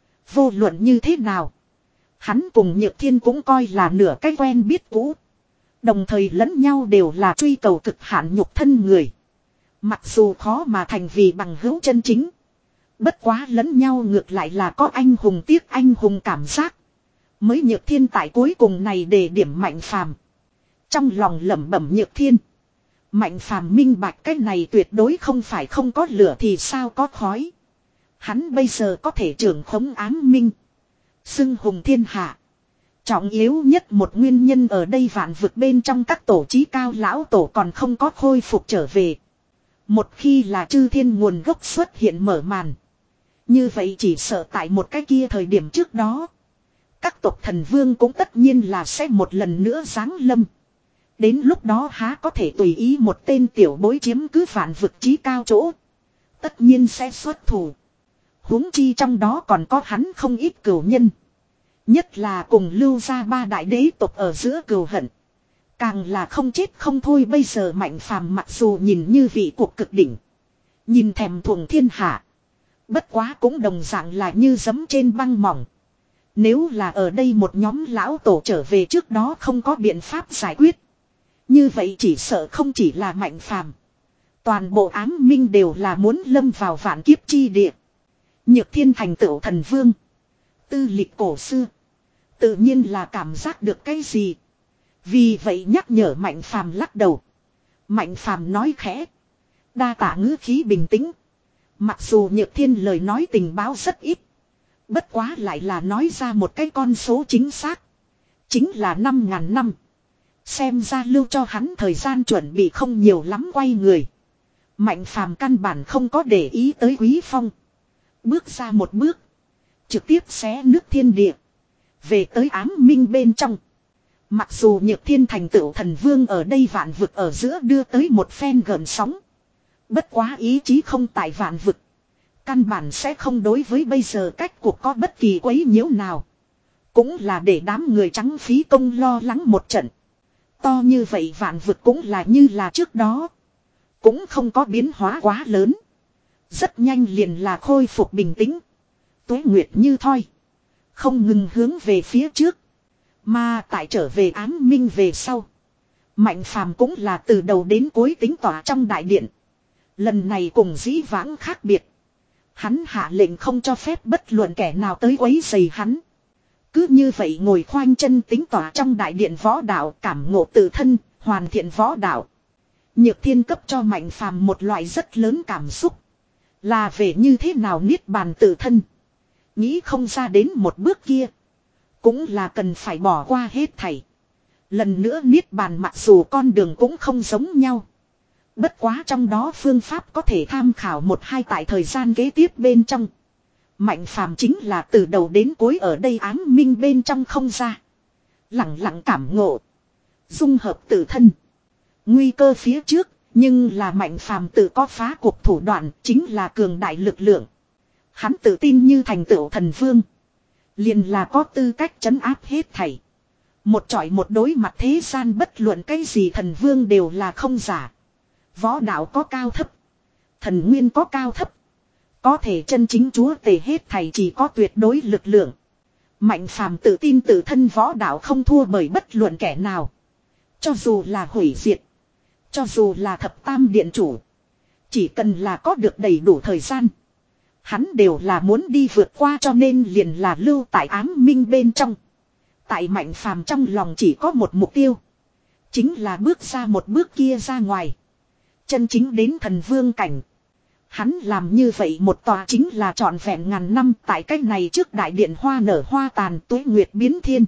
A: Vô luận như thế nào. Hắn cùng Nhược Thiên cũng coi là nửa cái quen biết cũ. Đồng thời lẫn nhau đều là truy cầu cực hạn nhục thân người. Mặc dù khó mà thành vì bằng hữu chân chính. Bất quá lẫn nhau ngược lại là có anh hùng tiếc anh hùng cảm giác. Mới Nhược Thiên tại cuối cùng này để điểm Mạnh Phàm. Trong lòng lẩm bẩm Nhược Thiên. Mạnh Phàm minh bạch cái này tuyệt đối không phải không có lửa thì sao có khói. Hắn bây giờ có thể trưởng khống ám minh. Xưng hùng thiên hạ. Trọng yếu nhất một nguyên nhân ở đây vạn vực bên trong các tổ chí cao lão tổ còn không có khôi phục trở về. Một khi là chư thiên nguồn gốc xuất hiện mở màn. Như vậy chỉ sợ tại một cái kia thời điểm trước đó. Các tộc thần vương cũng tất nhiên là sẽ một lần nữa giáng lâm. Đến lúc đó há có thể tùy ý một tên tiểu bối chiếm cứ vạn vực chí cao chỗ. Tất nhiên sẽ xuất thủ. Huống chi trong đó còn có hắn không ít cửu nhân. Nhất là cùng lưu ra ba đại đế tộc ở giữa cửu hận. Càng là không chết không thôi. Bây giờ Mạnh Phàm mặc dù nhìn như vị cuộc cực đỉnh. Nhìn thèm thuồng thiên hạ. Bất quá cũng đồng dạng là như giấm trên băng mỏng. Nếu là ở đây một nhóm lão tổ trở về trước đó không có biện pháp giải quyết. Như vậy chỉ sợ không chỉ là Mạnh Phàm. Toàn bộ ám minh đều là muốn lâm vào vạn kiếp chi địa. Nhược Thiên thành tựu thần vương. Tư lịch cổ xưa. Tự nhiên là cảm giác được cái gì. Vì vậy nhắc nhở Mạnh Phàm lắc đầu. Mạnh Phàm nói khẽ. Đa tả ngữ khí bình tĩnh. Mặc dù Nhược Thiên lời nói tình báo rất ít. Bất quá lại là nói ra một cái con số chính xác. Chính là năm ngàn năm. Xem ra lưu cho hắn thời gian chuẩn bị không nhiều lắm quay người. Mạnh Phàm căn bản không có để ý tới Quý Phong. Bước ra một bước. Trực tiếp xé nước thiên địa. Về tới ám minh bên trong. Mặc dù Nhược Thiên thành tựu thần vương ở đây vạn vực ở giữa đưa tới một phen gợn sóng. Bất quá ý chí không tại vạn vực. Căn bản sẽ không đối với bây giờ cách cuộc có bất kỳ quấy nhiễu nào. Cũng là để đám người trắng phí công lo lắng một trận. To như vậy vạn vực cũng là như là trước đó. Cũng không có biến hóa quá lớn. Rất nhanh liền là khôi phục bình tĩnh. Tuế nguyệt như thoi. Không ngừng hướng về phía trước. Mà tại trở về ám minh về sau. Mạnh phàm cũng là từ đầu đến cuối tính tỏa trong đại điện. Lần này cùng dĩ vãng khác biệt. Hắn hạ lệnh không cho phép bất luận kẻ nào tới quấy rầy hắn. Cứ như vậy ngồi khoanh chân tính tỏa trong đại điện võ đạo, cảm ngộ tự thân, hoàn thiện võ đạo. Nhược Thiên cấp cho Mạnh phàm một loại rất lớn cảm xúc. Là về như thế nào niết bàn tự thân. Nghĩ không ra đến một bước kia. Cũng là cần phải bỏ qua hết thảy. Lần nữa niết bàn mặc dù con đường cũng không giống nhau. Bất quá trong đó phương pháp có thể tham khảo một hai tại thời gian kế tiếp bên trong. Mạnh phàm chính là từ đầu đến cuối ở đây ám minh bên trong không ra. Lặng lặng cảm ngộ. Dung hợp tự thân. Nguy cơ phía trước, nhưng là mạnh phàm tự có phá cuộc thủ đoạn, chính là cường đại lực lượng. Hắn tự tin như thành tựu thần vương. Liền là có tư cách trấn áp hết thảy. Một trọi một đối mặt thế gian bất luận cái gì thần vương đều là không giả. Võ đạo có cao thấp. Thần nguyên có cao thấp. Có thể chân chính chúa tể hết thảy chỉ có tuyệt đối lực lượng. Mạnh phàm tự tin tự thân võ đạo không thua bởi bất luận kẻ nào. Cho dù là hủy diệt. Cho dù là thập tam điện chủ. Chỉ cần là có được đầy đủ thời gian. Hắn đều là muốn đi vượt qua cho nên liền là lưu tại ám minh bên trong. Tại mạnh phàm trong lòng chỉ có một mục tiêu. Chính là bước ra một bước kia ra ngoài. Chân chính đến thần vương cảnh. Hắn làm như vậy một tòa chính là trọn vẹn ngàn năm tại cách này trước đại điện hoa nở hoa tàn tuế nguyệt biến thiên.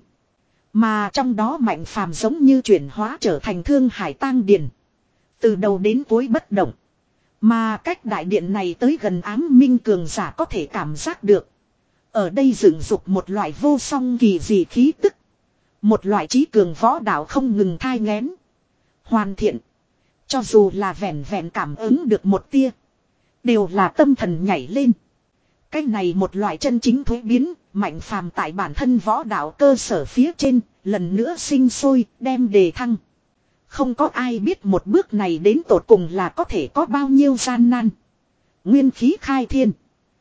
A: Mà trong đó mạnh phàm giống như chuyển hóa trở thành thương hải tang điền. Từ đầu đến cuối bất động. Mà cách đại điện này tới gần ám minh cường giả có thể cảm giác được. Ở đây dựng dục một loại vô song kỳ dị khí tức. Một loại trí cường võ đạo không ngừng thai nghén. Hoàn thiện. Cho dù là vẹn vẹn cảm ứng được một tia. Đều là tâm thần nhảy lên. Cái này một loại chân chính thuế biến. Mạnh phàm tại bản thân võ đạo cơ sở phía trên. Lần nữa sinh sôi đem đề thăng. Không có ai biết một bước này đến tột cùng là có thể có bao nhiêu gian nan. Nguyên khí khai thiên.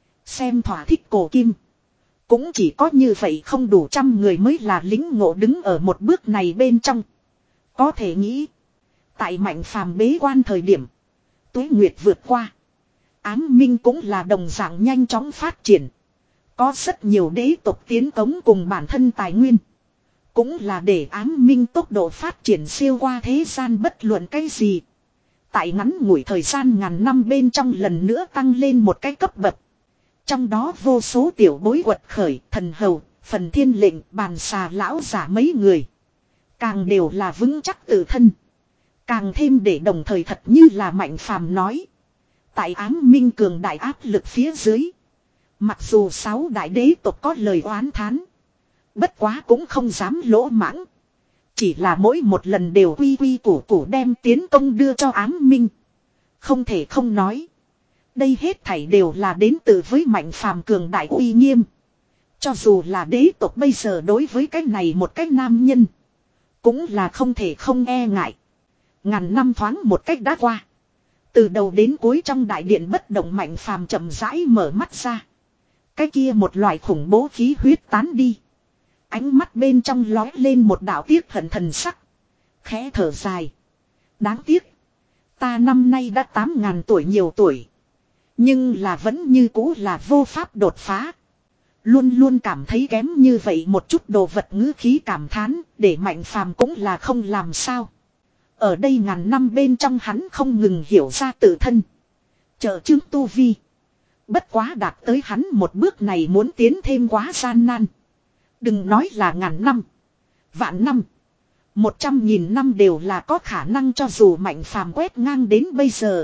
A: Xem thỏa thích cổ kim. Cũng chỉ có như vậy không đủ trăm người mới là lính ngộ đứng ở một bước này bên trong. Có thể nghĩ. Tại mạnh phàm bế quan thời điểm. Tuế nguyệt vượt qua. Ám minh cũng là đồng dạng nhanh chóng phát triển. Có rất nhiều đế tộc tiến cống cùng bản thân tài nguyên. Cũng là để ám minh tốc độ phát triển siêu qua thế gian bất luận cái gì. Tại ngắn ngủi thời gian ngàn năm bên trong lần nữa tăng lên một cái cấp bậc. Trong đó vô số tiểu bối quật khởi, thần hầu, phần thiên lệnh, bàn xà lão giả mấy người. Càng đều là vững chắc tự thân. Càng thêm để đồng thời thật như là mạnh phàm nói. Tại ám minh cường đại áp lực phía dưới. Mặc dù sáu đại đế tộc có lời oán thán. Bất quá cũng không dám lỗ mãng. Chỉ là mỗi một lần đều quy quy củ củ đem tiến công đưa cho ám minh. Không thể không nói. Đây hết thảy đều là đến từ với mạnh phàm cường đại uy nghiêm. Cho dù là đế tộc bây giờ đối với cái này một cái nam nhân. Cũng là không thể không e ngại. Ngàn năm thoáng một cách đã qua. Từ đầu đến cuối trong đại điện bất động mạnh phàm chậm rãi mở mắt ra. Cái kia một loại khủng bố khí huyết tán đi. Ánh mắt bên trong lói lên một đạo tiếc hận thần sắc. Khẽ thở dài. Đáng tiếc. Ta năm nay đã tám ngàn tuổi nhiều tuổi. Nhưng là vẫn như cũ là vô pháp đột phá. Luôn luôn cảm thấy kém như vậy một chút đồ vật ngữ khí cảm thán. Để mạnh phàm cũng là không làm sao. Ở đây ngàn năm bên trong hắn không ngừng hiểu ra tự thân. Trợ chứng tu vi. Bất quá đạt tới hắn một bước này muốn tiến thêm quá gian nan. Đừng nói là ngàn năm. Vạn năm. Một trăm nghìn năm đều là có khả năng cho dù mạnh phàm quét ngang đến bây giờ.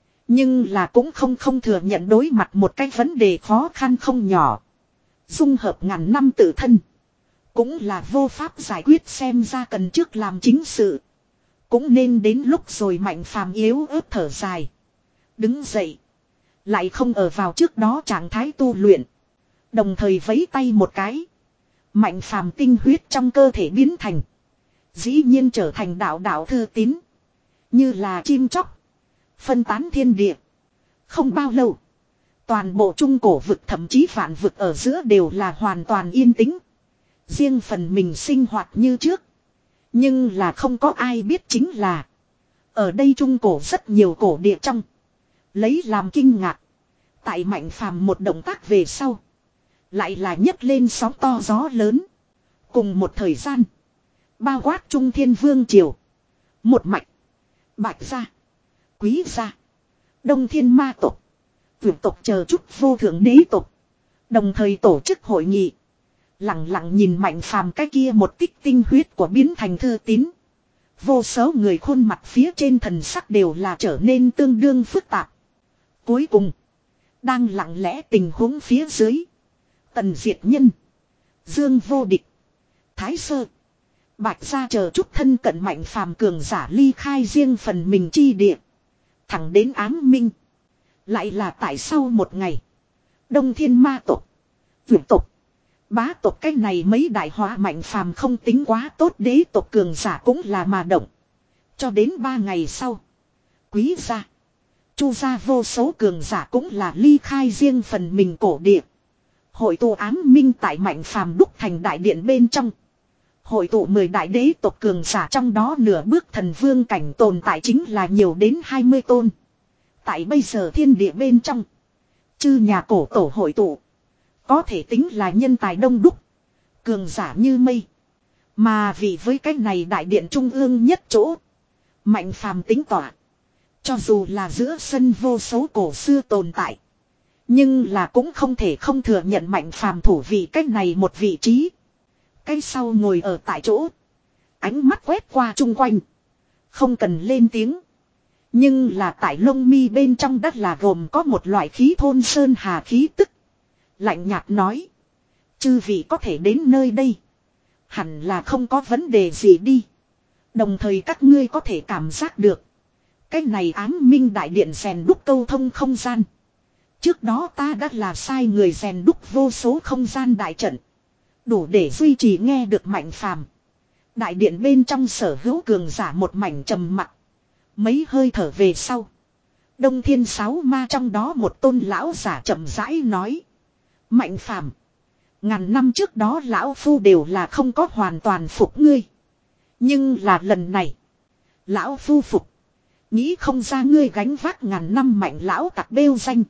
A: Nhưng là cũng không không thừa nhận đối mặt một cái vấn đề khó khăn không nhỏ. Dung hợp ngàn năm tự thân. Cũng là vô pháp giải quyết, xem ra cần trước làm chính sự. Cũng nên đến lúc rồi. Mạnh phàm yếu ớt thở dài. Đứng dậy. Lại không ở vào trước đó trạng thái tu luyện. Đồng thời vẫy tay một cái. Mạnh phàm tinh huyết trong cơ thể biến thành. Dĩ nhiên trở thành đạo đạo thư tín. Như là chim chóc. Phân tán thiên địa. Không bao lâu. Toàn bộ trung cổ vực thậm chí vạn vực ở giữa đều là hoàn toàn yên tĩnh. Riêng phần mình sinh hoạt như trước. Nhưng là không có ai biết chính là. Ở đây trung cổ rất nhiều cổ địa trong. Lấy làm kinh ngạc. Tại mạnh phàm một động tác về sau. Lại là nhấc lên sóng to gió lớn. Cùng một thời gian. Bao quát Trung Thiên Vương Triều. Một mạch. Bạch gia. Quý gia. Đông Thiên Ma tộc. Vượt tộc chờ chút vô thượng đế tộc. Đồng thời tổ chức hội nghị. Lặng lặng nhìn mạnh phàm cái kia một tích tinh huyết của biến thành thư tín. Vô số người khuôn mặt phía trên thần sắc đều là trở nên tương đương phức tạp. Cuối cùng. Đang lặng lẽ tình huống phía dưới. Tần Diệt Nhân. Dương Vô Địch. Thái Sơ. Bạch gia chờ chút thân cận mạnh phàm cường giả ly khai riêng phần mình chi địa. Thẳng đến Ám Minh. Lại là tại sau một ngày. Đông Thiên Ma tộc. Vượt tộc. Bá tộc cái này mấy đại hóa mạnh phàm không tính quá tốt, đế tộc cường giả cũng là mà động. Cho đến ba ngày sau. Quý gia. Chu gia vô số cường giả cũng là ly khai riêng phần mình cổ địa. Hội tụ Ám Minh tại mạnh phàm đúc thành đại điện bên trong. Hội tụ mười đại đế tộc cường giả, trong đó nửa bước thần vương cảnh tồn tại chính là nhiều đến hai mươi tôn. Tại bây giờ thiên địa bên trong. Chư nhà cổ tổ hội tụ. Có thể tính là nhân tài đông đúc. Cường giả như mây. Mà vì với cái này đại điện trung ương nhất chỗ. Mạnh phàm tính tỏa. Cho dù là giữa sân vô số cổ xưa tồn tại. Nhưng là cũng không thể không thừa nhận mạnh phàm thủ vị cái này một vị trí. Cái sau ngồi ở tại chỗ. Ánh mắt quét qua chung quanh. Không cần lên tiếng. Nhưng là tại lông mi bên trong đất là gồm có một loại khí thôn sơn hà khí tức. Lạnh nhạt nói. Chư vị có thể đến nơi đây. Hẳn là không có vấn đề gì đi. Đồng thời các ngươi có thể cảm giác được. Cái này Ám Minh đại điện rèn đúc câu thông không gian. Trước đó ta đã là sai người rèn đúc vô số không gian đại trận. Đủ để duy trì nghe được mạnh phàm. Đại điện bên trong sở hữu cường giả một mảnh trầm mặc. Mấy hơi thở về sau. Đông Thiên sáu ma trong đó một tôn lão giả chậm rãi nói. Mạnh phàm. Ngàn năm trước đó lão phu đều là không có hoàn toàn phục ngươi. Nhưng là lần này. Lão phu phục. Nghĩ không ra ngươi gánh vác ngàn năm mạnh lão tặc bêu danh.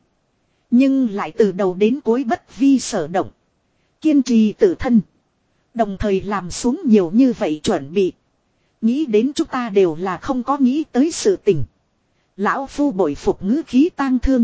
A: Nhưng lại từ đầu đến cuối bất vi sở động. Kiên trì tự thân. Đồng thời làm xuống nhiều như vậy chuẩn bị. Nghĩ đến chúng ta đều là không có nghĩ tới sự tình. Lão phu bội phục ngữ khí tang thương.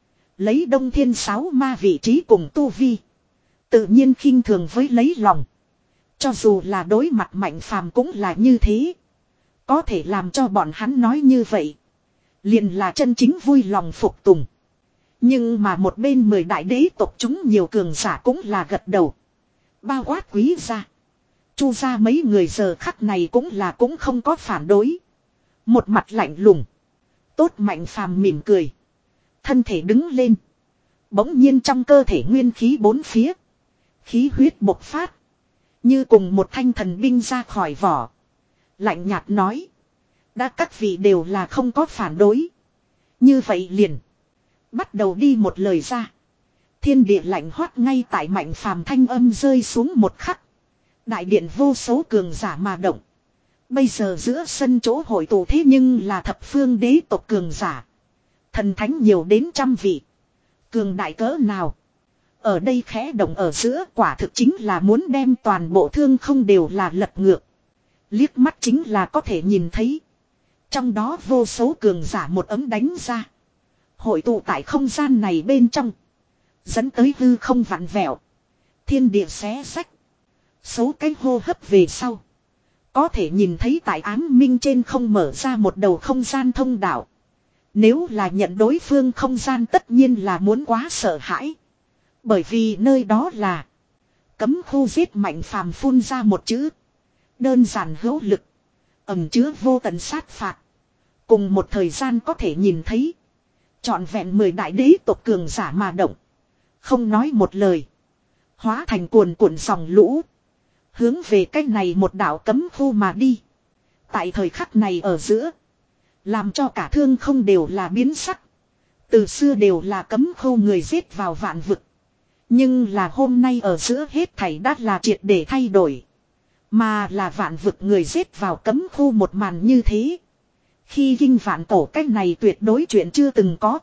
A: Lấy Đông Thiên sáu ma vị trí cùng tu vi. Tự nhiên khinh thường với lấy lòng. Cho dù là đối mặt mạnh phàm cũng là như thế. Có thể làm cho bọn hắn nói như vậy. Liền là chân chính vui lòng phục tùng. Nhưng mà một bên mười đại đế tộc chúng nhiều cường giả cũng là gật đầu. Bao quát Quý gia. Chu gia mấy người giờ khắc này cũng là cũng không có phản đối. Một mặt lạnh lùng. Tốt mạnh phàm mỉm cười. Thân thể đứng lên. Bỗng nhiên trong cơ thể nguyên khí bốn phía. Khí huyết bộc phát. Như cùng một thanh thần binh ra khỏi vỏ. Lạnh nhạt nói. Đã các vị đều là không có phản đối. Như vậy liền. Bắt đầu đi một lời ra. Thiên địa lạnh hoát ngay tại mạnh phàm thanh âm rơi xuống một khắc. Đại điện vô số cường giả mà động. Bây giờ giữa sân chỗ hội tụ thế nhưng là thập phương đế tộc cường giả. Thần thánh nhiều đến trăm vị. Cường đại cỡ nào. Ở đây khẽ động ở giữa quả thực chính là muốn đem toàn bộ thương không đều là lật ngược. Liếc mắt chính là có thể nhìn thấy. Trong đó vô số cường giả một ấm đánh ra. Hội tụ tại không gian này bên trong. Dẫn tới hư không vặn vẹo. Thiên địa xé sách. Số cái hô hấp về sau. Có thể nhìn thấy tại Ám Minh trên không mở ra một đầu không gian thông đạo. Nếu là nhận đối phương không gian tất nhiên là muốn quá sợ hãi. Bởi vì nơi đó là cấm khu giết mạnh phàm phun ra một chữ. Đơn giản hữu lực. Ẩm chứa vô tận sát phạt. Cùng một thời gian có thể nhìn thấy. Trọn vẹn mười đại đế tộc cường giả mà động. Không nói một lời. Hóa thành cuồn cuộn dòng lũ. Hướng về cách này một đảo cấm khu mà đi. Tại thời khắc này ở giữa. Làm cho cả thương không đều là biến sắc. Từ xưa đều là cấm khu người giết vào vạn vực. Nhưng là hôm nay ở giữa hết thảy đã là triệt để thay đổi. Mà là vạn vực người giết vào cấm khu một màn như thế. Khi kinh vạn tổ cách này tuyệt đối chuyện chưa từng có.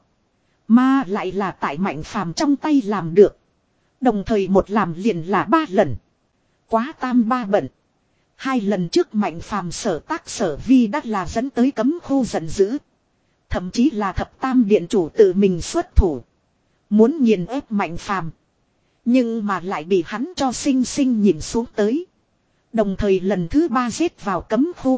A: Mà lại là tại mạnh phàm trong tay làm được. Đồng thời một làm liền là ba lần. Quá tam ba bận. Hai lần trước mạnh phàm sở tác sở vi đã là dẫn tới cấm khu giận dữ. Thậm chí là thập tam điện chủ tự mình xuất thủ. Muốn nghiền ép mạnh phàm. Nhưng mà lại bị hắn cho sinh sinh nhìn xuống tới. Đồng thời lần thứ ba giết vào cấm khu.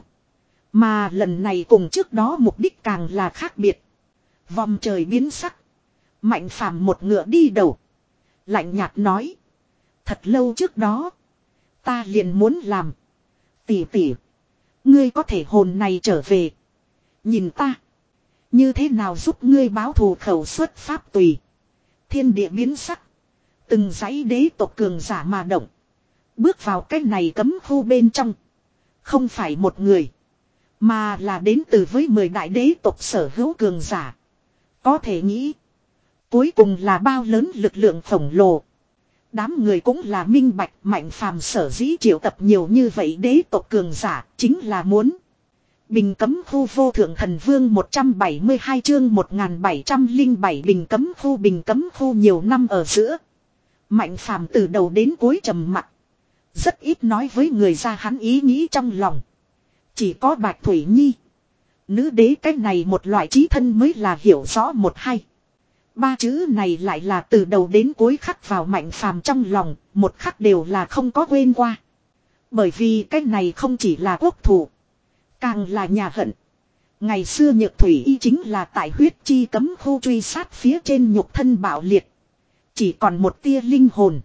A: Mà lần này cùng trước đó mục đích càng là khác biệt. Vòng trời biến sắc. Mạnh phàm một ngựa đi đầu. Lạnh nhạt nói. Thật lâu trước đó. Ta liền muốn làm. Tỷ tỷ. Ngươi có thể hồn này trở về. Nhìn ta. Như thế nào giúp ngươi báo thù khẩu xuất pháp tùy. Thiên địa biến sắc. Từng dãy đế tộc cường giả mà động. Bước vào cái này cấm khu bên trong. Không phải một người. Mà là đến từ với mười đại đế tộc sở hữu cường giả. Có thể nghĩ. Cuối cùng là bao lớn lực lượng khổng lồ. Đám người cũng là minh bạch mạnh phàm sở dĩ triệu tập nhiều như vậy đế tộc cường giả. Chính là muốn. Bình cấm khu vô thượng thần vương một trăm bảy mươi hai chương một nghìn bảy trăm lẻ bảy bình cấm khu bình cấm khu nhiều năm ở giữa. Mạnh phàm từ đầu đến cuối trầm mặc. Rất ít nói với người ra hắn ý nghĩ trong lòng. Chỉ có Bạch Thủy Nhi. Nữ đế cách này một loại trí thân mới là hiểu rõ một hay. Ba chữ này lại là từ đầu đến cuối khắc vào mạnh phàm trong lòng. Một khắc đều là không có quên qua. Bởi vì cách này không chỉ là quốc thủ. Càng là nhà hận. Ngày xưa Nhược Thủy Y chính là tại huyết chi cấm khu truy sát phía trên nhục thân bạo liệt. Chỉ còn một tia linh hồn.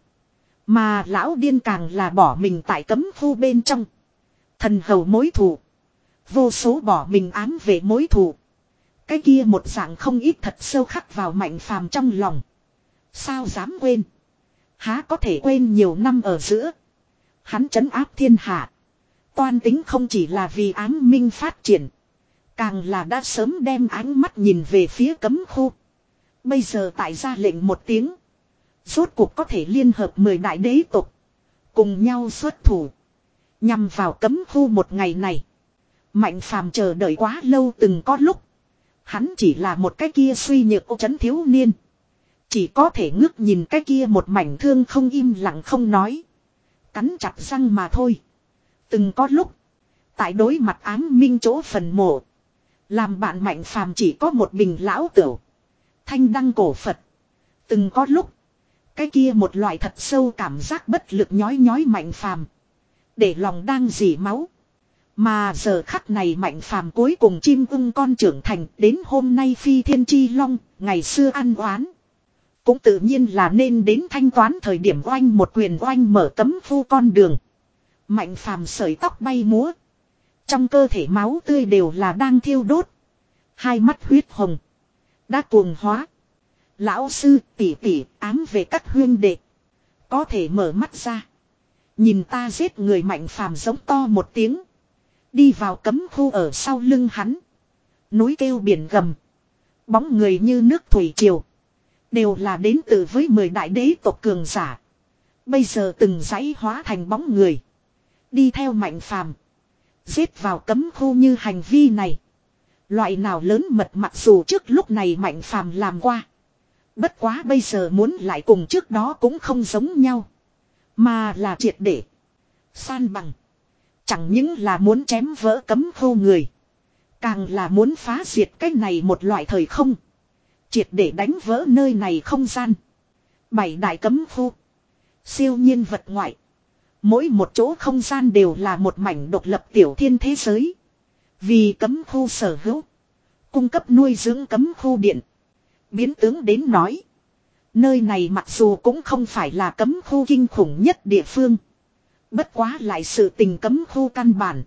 A: Mà lão điên càng là bỏ mình tại cấm khu bên trong. Thần hầu mối thù. Vô số bỏ mình ám về mối thù. Cái kia một dạng không ít thật sâu khắc vào mạnh phàm trong lòng. Sao dám quên. Há có thể quên nhiều năm ở giữa. Hắn trấn áp thiên hạ. Toan tính không chỉ là vì ám minh phát triển. Càng là đã sớm đem ánh mắt nhìn về phía cấm khu. Bây giờ tại ra lệnh một tiếng. Rốt cuộc có thể liên hợp mười đại đế tộc. Cùng nhau xuất thủ. Nhằm vào cấm khu một ngày này. Mạnh phàm chờ đợi quá lâu từng có lúc. Hắn chỉ là một cái kia suy nhược ô trấn thiếu niên. Chỉ có thể ngước nhìn cái kia một mảnh thương không im lặng không nói. Cắn chặt răng mà thôi. Từng có lúc. Tại đối mặt ám minh chỗ phần mộ. Làm bạn mạnh phàm chỉ có một bình lão tửu. Thanh đăng cổ Phật. Từng có lúc. Cái kia một loại thật sâu cảm giác bất lực nhói nhói mạnh phàm. Để lòng đang dỉ máu. Mà giờ khắc này mạnh phàm cuối cùng chim ưng con trưởng thành đến hôm nay phi thiên chi long, ngày xưa ăn oán. Cũng tự nhiên là nên đến thanh toán thời điểm oanh một quyền oanh mở cấm phu con đường. Mạnh phàm sợi tóc bay múa. Trong cơ thể máu tươi đều là đang thiêu đốt. Hai mắt huyết hồng. Đã cuồng hóa. Lão sư tỷ tỷ ám về các huyên đệ. Có thể mở mắt ra. Nhìn ta giết người mạnh phàm giống to một tiếng. Đi vào cấm khu ở sau lưng hắn. Núi kêu biển gầm. Bóng người như nước thủy triều. Đều là đến từ với mười đại đế tộc cường giả. Bây giờ từng dãy hóa thành bóng người. Đi theo mạnh phàm. Giết vào cấm khu như hành vi này. Loại nào lớn mật mặc dù trước lúc này mạnh phàm làm qua. Bất quá bây giờ muốn lại cùng trước đó cũng không giống nhau. Mà là triệt để. San bằng. Chẳng những là muốn chém vỡ cấm khu người. Càng là muốn phá diệt cái này một loại thời không. Triệt để đánh vỡ nơi này không gian. Bảy đại cấm khu. Siêu nhiên vật ngoại. Mỗi một chỗ không gian đều là một mảnh độc lập tiểu thiên thế giới. Vì cấm khu sở hữu. Cung cấp nuôi dưỡng cấm khu điện. Biến tướng đến nói. Nơi này mặc dù cũng không phải là cấm khu kinh khủng nhất địa phương. Bất quá lại sự tình cấm khu căn bản.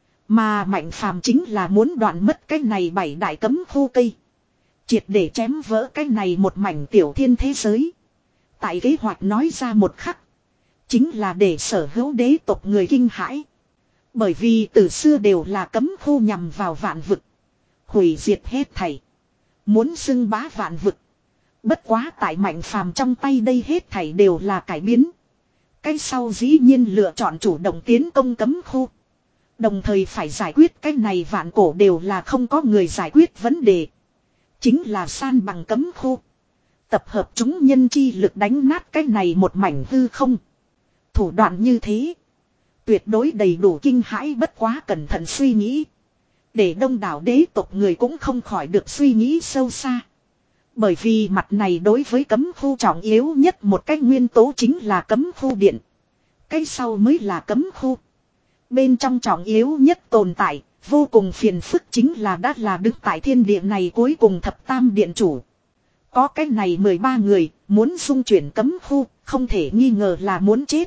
A: Mà Mạnh Phàm chính là muốn đoạn mất cái này bảy đại cấm khu cây. Triệt để chém vỡ cái này một mảnh tiểu thiên thế giới. Tại kế hoạch nói ra một khắc. Chính là để sở hữu đế tộc người kinh hãi. Bởi vì từ xưa đều là cấm khu nhằm vào vạn vực. Hủy diệt hết thảy. Muốn xưng bá vạn vực. Bất quá tại Mạnh Phàm trong tay đây hết thảy đều là cải biến. Cái sau dĩ nhiên lựa chọn chủ động tiến công cấm khu. Đồng thời phải giải quyết cái này vạn cổ đều là không có người giải quyết vấn đề. Chính là san bằng cấm khu. Tập hợp chúng nhân chi lực đánh nát cái này một mảnh hư không. Thủ đoạn như thế. Tuyệt đối đầy đủ kinh hãi bất quá cẩn thận suy nghĩ. Để đông đảo đế tộc người cũng không khỏi được suy nghĩ sâu xa. Bởi vì mặt này đối với cấm khu trọng yếu nhất một cái nguyên tố chính là cấm khu điện. Cái sau mới là cấm khu. Bên trong trọng yếu nhất tồn tại, vô cùng phiền phức chính là đã là đứng tại thiên địa này cuối cùng thập tam điện chủ. Có cái này mười ba người, muốn xung chuyển cấm khu, không thể nghi ngờ là muốn chết.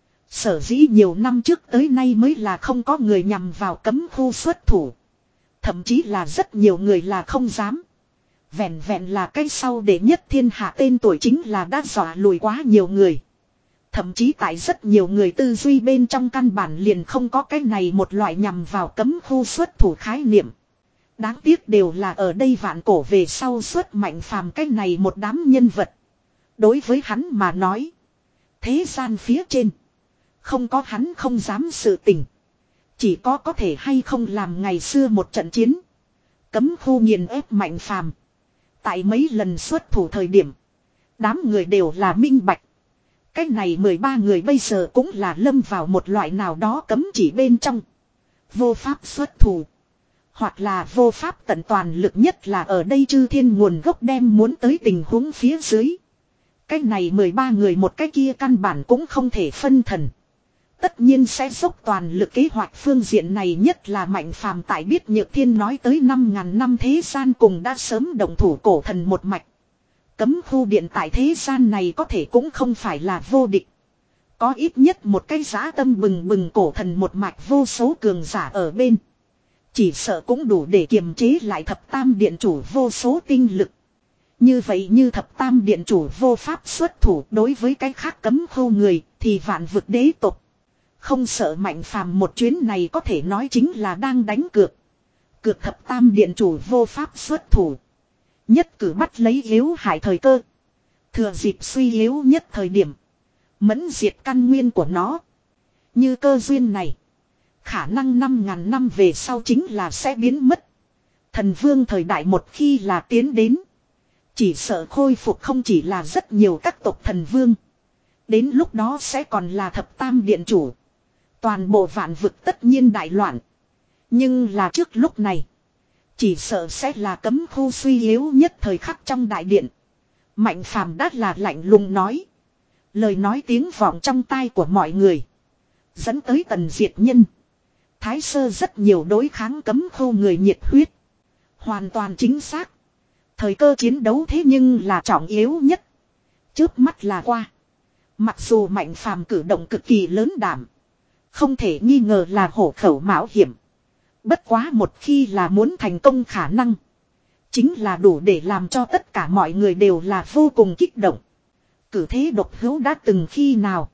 A: Sở dĩ nhiều năm trước tới nay mới là không có người nhằm vào cấm khu xuất thủ. Thậm chí là rất nhiều người là không dám. Vẹn vẹn là cái sau để nhất thiên hạ tên tuổi chính là đã dọa lùi quá nhiều người. Thậm chí tại rất nhiều người tư duy bên trong căn bản liền không có cái này một loại nhằm vào cấm khu xuất thủ khái niệm. Đáng tiếc đều là ở đây vạn cổ về sau xuất Mạnh Phàm cái này một đám nhân vật. Đối với hắn mà nói. Thế gian phía trên. Không có hắn không dám sự tình. Chỉ có có thể hay không làm ngày xưa một trận chiến. Cấm khu nghiền ép Mạnh Phàm. Tại mấy lần xuất thủ thời điểm. Đám người đều là minh bạch. Cái này mười ba người bây giờ cũng là lâm vào một loại nào đó cấm chỉ bên trong. Vô pháp xuất thủ. Hoặc là vô pháp tận toàn lực nhất là ở đây chư thiên nguồn gốc đem muốn tới tình huống phía dưới. Cái này mười ba người một cái kia căn bản cũng không thể phân thần. Tất nhiên sẽ dốc toàn lực kế hoạch phương diện này nhất là Mạnh Phàm tại biết Nhược Thiên nói tới năm ngàn năm thế gian cùng đã sớm động thủ cổ thần một mạch. Cấm khu điện tại thế gian này có thể cũng không phải là vô địch. Có ít nhất một cái dã tâm bừng bừng cổ thần một mạch vô số cường giả ở bên. Chỉ sợ cũng đủ để kiềm chế lại thập tam điện chủ vô số tinh lực. Như vậy như thập tam điện chủ vô pháp xuất thủ đối với cái khác cấm khu người thì vạn vực đế tộc. Không sợ Mạnh Phàm một chuyến này có thể nói chính là đang đánh cược. Cược thập tam điện chủ vô pháp xuất thủ. Nhất cử bắt lấy yếu hại thời cơ. Thừa dịp suy yếu nhất thời điểm. Mẫn diệt căn nguyên của nó. Như cơ duyên này. Khả năng năm ngàn năm về sau chính là sẽ biến mất. Thần vương thời đại một khi là tiến đến. Chỉ sợ khôi phục không chỉ là rất nhiều các tộc thần vương. Đến lúc đó sẽ còn là thập tam điện chủ. Toàn bộ vạn vực tất nhiên đại loạn. Nhưng là trước lúc này. Chỉ sợ sẽ là cấm khu suy yếu nhất thời khắc trong đại điện. Mạnh Phàm đắt là lạnh lùng nói. Lời nói tiếng vọng trong tai của mọi người. Dẫn tới tần diệt nhân. Thái sơ rất nhiều đối kháng cấm khu người nhiệt huyết. Hoàn toàn chính xác. Thời cơ chiến đấu thế nhưng là trọng yếu nhất. Chớp mắt là qua. Mặc dù Mạnh Phàm cử động cực kỳ lớn đảm. Không thể nghi ngờ là hổ khẩu mạo hiểm. Bất quá một khi là muốn thành công khả năng. Chính là đủ để làm cho tất cả mọi người đều là vô cùng kích động. Cử thế độc hữu đã từng khi nào.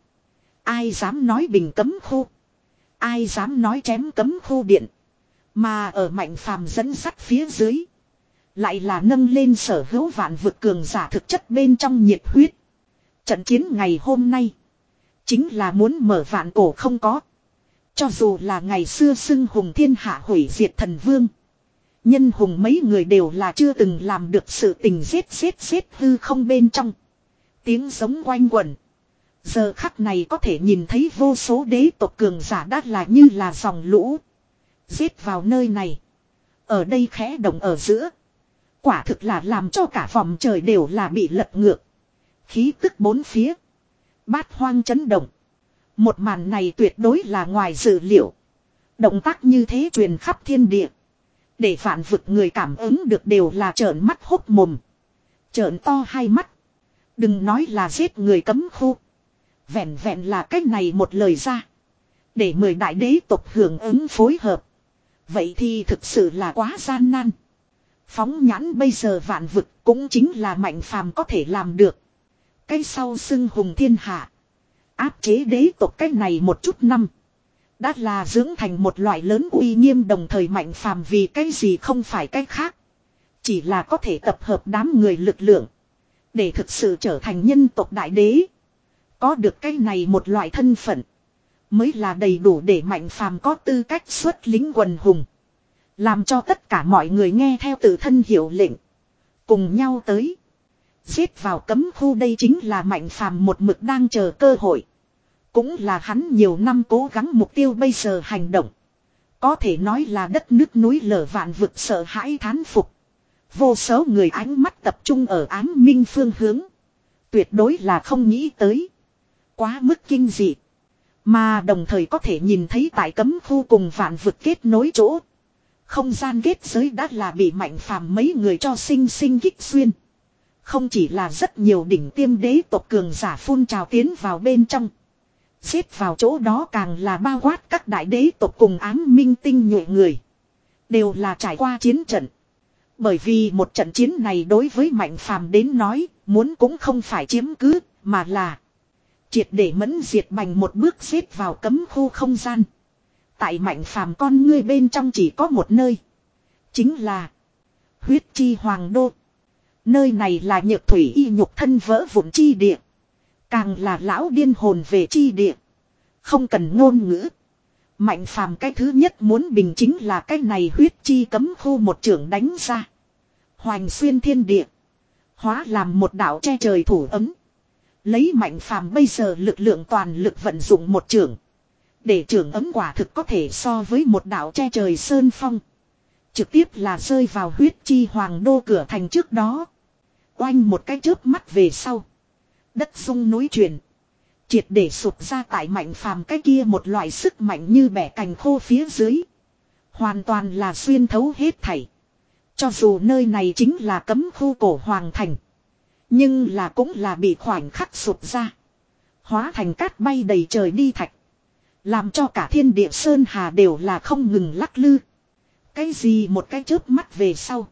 A: Ai dám nói bình cấm khu. Ai dám nói chém cấm khu điện. Mà ở Mạnh Phàm dẫn sắt phía dưới. Lại là nâng lên sở hữu vạn vực cường giả thực chất bên trong nhiệt huyết. Trận chiến ngày hôm nay. Chính là muốn mở vạn cổ không có. Cho dù là ngày xưa xưng hùng thiên hạ hủy diệt thần vương. Nhân hùng mấy người đều là chưa từng làm được sự tình giết giết giết hư không bên trong. Tiếng giống quanh quẩn. Giờ khắc này có thể nhìn thấy vô số đế tộc cường giả đã là như là dòng lũ. Giết vào nơi này. Ở đây khẽ động ở giữa. Quả thực là làm cho cả vòng trời đều là bị lật ngược. Khí tức bốn phía. Bát hoang chấn động. Một màn này tuyệt đối là ngoài dự liệu. Động tác như thế truyền khắp thiên địa. Để vạn vực người cảm ứng được đều là trợn mắt hốt mồm. Trợn to hai mắt. Đừng nói là giết người cấm khu. Vẹn vẹn là cách này một lời ra. Để mười đại đế tộc hưởng ứng phối hợp. Vậy thì thực sự là quá gian nan. Phóng nhãn bây giờ vạn vực cũng chính là Mạnh Phàm có thể làm được. Cái sau xưng hùng thiên hạ. Áp chế đế tộc cái này một chút năm. Đã là dưỡng thành một loại lớn uy nghiêm, đồng thời Mạnh Phàm vì cái gì không phải cái khác. Chỉ là có thể tập hợp đám người lực lượng. Để thực sự trở thành nhân tộc đại đế. Có được cái này một loại thân phận. Mới là đầy đủ để Mạnh Phàm có tư cách xuất lính quần hùng. Làm cho tất cả mọi người nghe theo tự thân hiệu lệnh. Cùng nhau tới. Giết vào cấm khu, đây chính là Mạnh Phàm một mực đang chờ cơ hội. Cũng là hắn nhiều năm cố gắng mục tiêu, bây giờ hành động. Có thể nói là đất nước núi lở vạn vực sợ hãi thán phục. Vô số người ánh mắt tập trung ở Ám Minh phương hướng. Tuyệt đối là không nghĩ tới. Quá mức kinh dị. Mà đồng thời có thể nhìn thấy tại cấm khu cùng vạn vực kết nối chỗ. Không gian kết giới đã là bị Mạnh Phàm mấy người cho sinh sinh kích xuyên. Không chỉ là rất nhiều đỉnh tiêm đế tộc cường giả phun trào tiến vào bên trong. Xếp vào chỗ đó càng là bao quát các đại đế tộc cùng Ám Minh tinh nhuệ người. Đều là trải qua chiến trận. Bởi vì một trận chiến này đối với Mạnh Phàm đến nói, muốn cũng không phải chiếm cứ, mà là triệt để mẫn diệt bành một bước xếp vào cấm khu không gian. Tại Mạnh Phàm con ngươi bên trong chỉ có một nơi. Chính là huyết chi hoàng đô. Nơi này là nhược thủy y nhục thân vỡ vụn chi địa. Càng là lão điên hồn về chi địa. Không cần ngôn ngữ. Mạnh Phàm cái thứ nhất muốn bình chính là cái này huyết chi cấm khu một trưởng đánh ra. Hoành xuyên thiên địa. Hóa làm một đạo che trời thủ ấm. Lấy Mạnh Phàm bây giờ lực lượng toàn lực vận dụng một trưởng. Để trưởng ấm quả thực có thể so với một đạo che trời sơn phong. Trực tiếp là rơi vào huyết chi hoàng đô cửa thành trước đó. Oanh một cái chớp mắt về sau. Đất rung núi chuyển. Triệt để sụp ra tại Mạnh Phàm cái kia một loại sức mạnh như bẻ cành khô phía dưới. Hoàn toàn là xuyên thấu hết thảy. Cho dù nơi này chính là cấm khu cổ hoàng thành. Nhưng là cũng là bị khoảnh khắc sụp ra. Hóa thành cát bay đầy trời đi thạch. Làm cho cả thiên địa sơn hà đều là không ngừng lắc lư. Cái gì một cái chớp mắt về sau.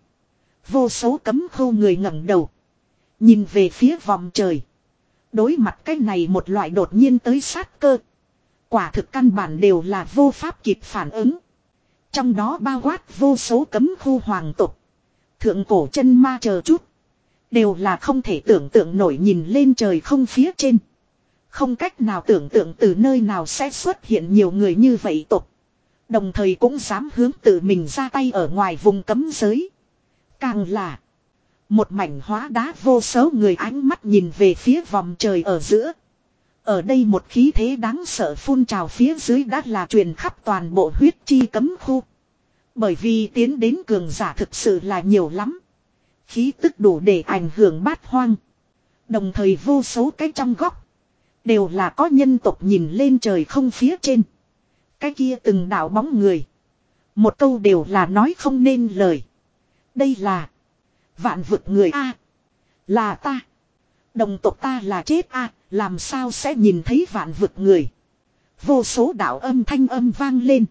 A: Vô số cấm khu người ngẩng đầu. Nhìn về phía vòng trời. Đối mặt cái này một loại đột nhiên tới sát cơ. Quả thực căn bản đều là vô pháp kịp phản ứng. Trong đó bao quát vô số cấm khu hoàng tộc. Thượng cổ chân ma chờ chút. Đều là không thể tưởng tượng nổi nhìn lên trời không phía trên. Không cách nào tưởng tượng từ nơi nào sẽ xuất hiện nhiều người như vậy tộc. Đồng thời cũng dám hướng tự mình ra tay ở ngoài vùng cấm giới. Càng là một mảnh hóa đá, vô số người ánh mắt nhìn về phía vòng trời ở giữa. Ở đây một khí thế đáng sợ phun trào phía dưới đã là truyền khắp toàn bộ huyết chi cấm khu. Bởi vì tiến đến cường giả thực sự là nhiều lắm. Khí tức đủ để ảnh hưởng bát hoang. Đồng thời vô số cái trong góc. Đều là có nhân tộc nhìn lên trời không phía trên. Cái kia từng đạo bóng người. Một câu đều là nói không nên lời. Đây là vạn vực người A. Là ta. Đồng tộc ta là chết A. Làm sao sẽ nhìn thấy vạn vực người. Vô số đạo âm thanh âm vang lên.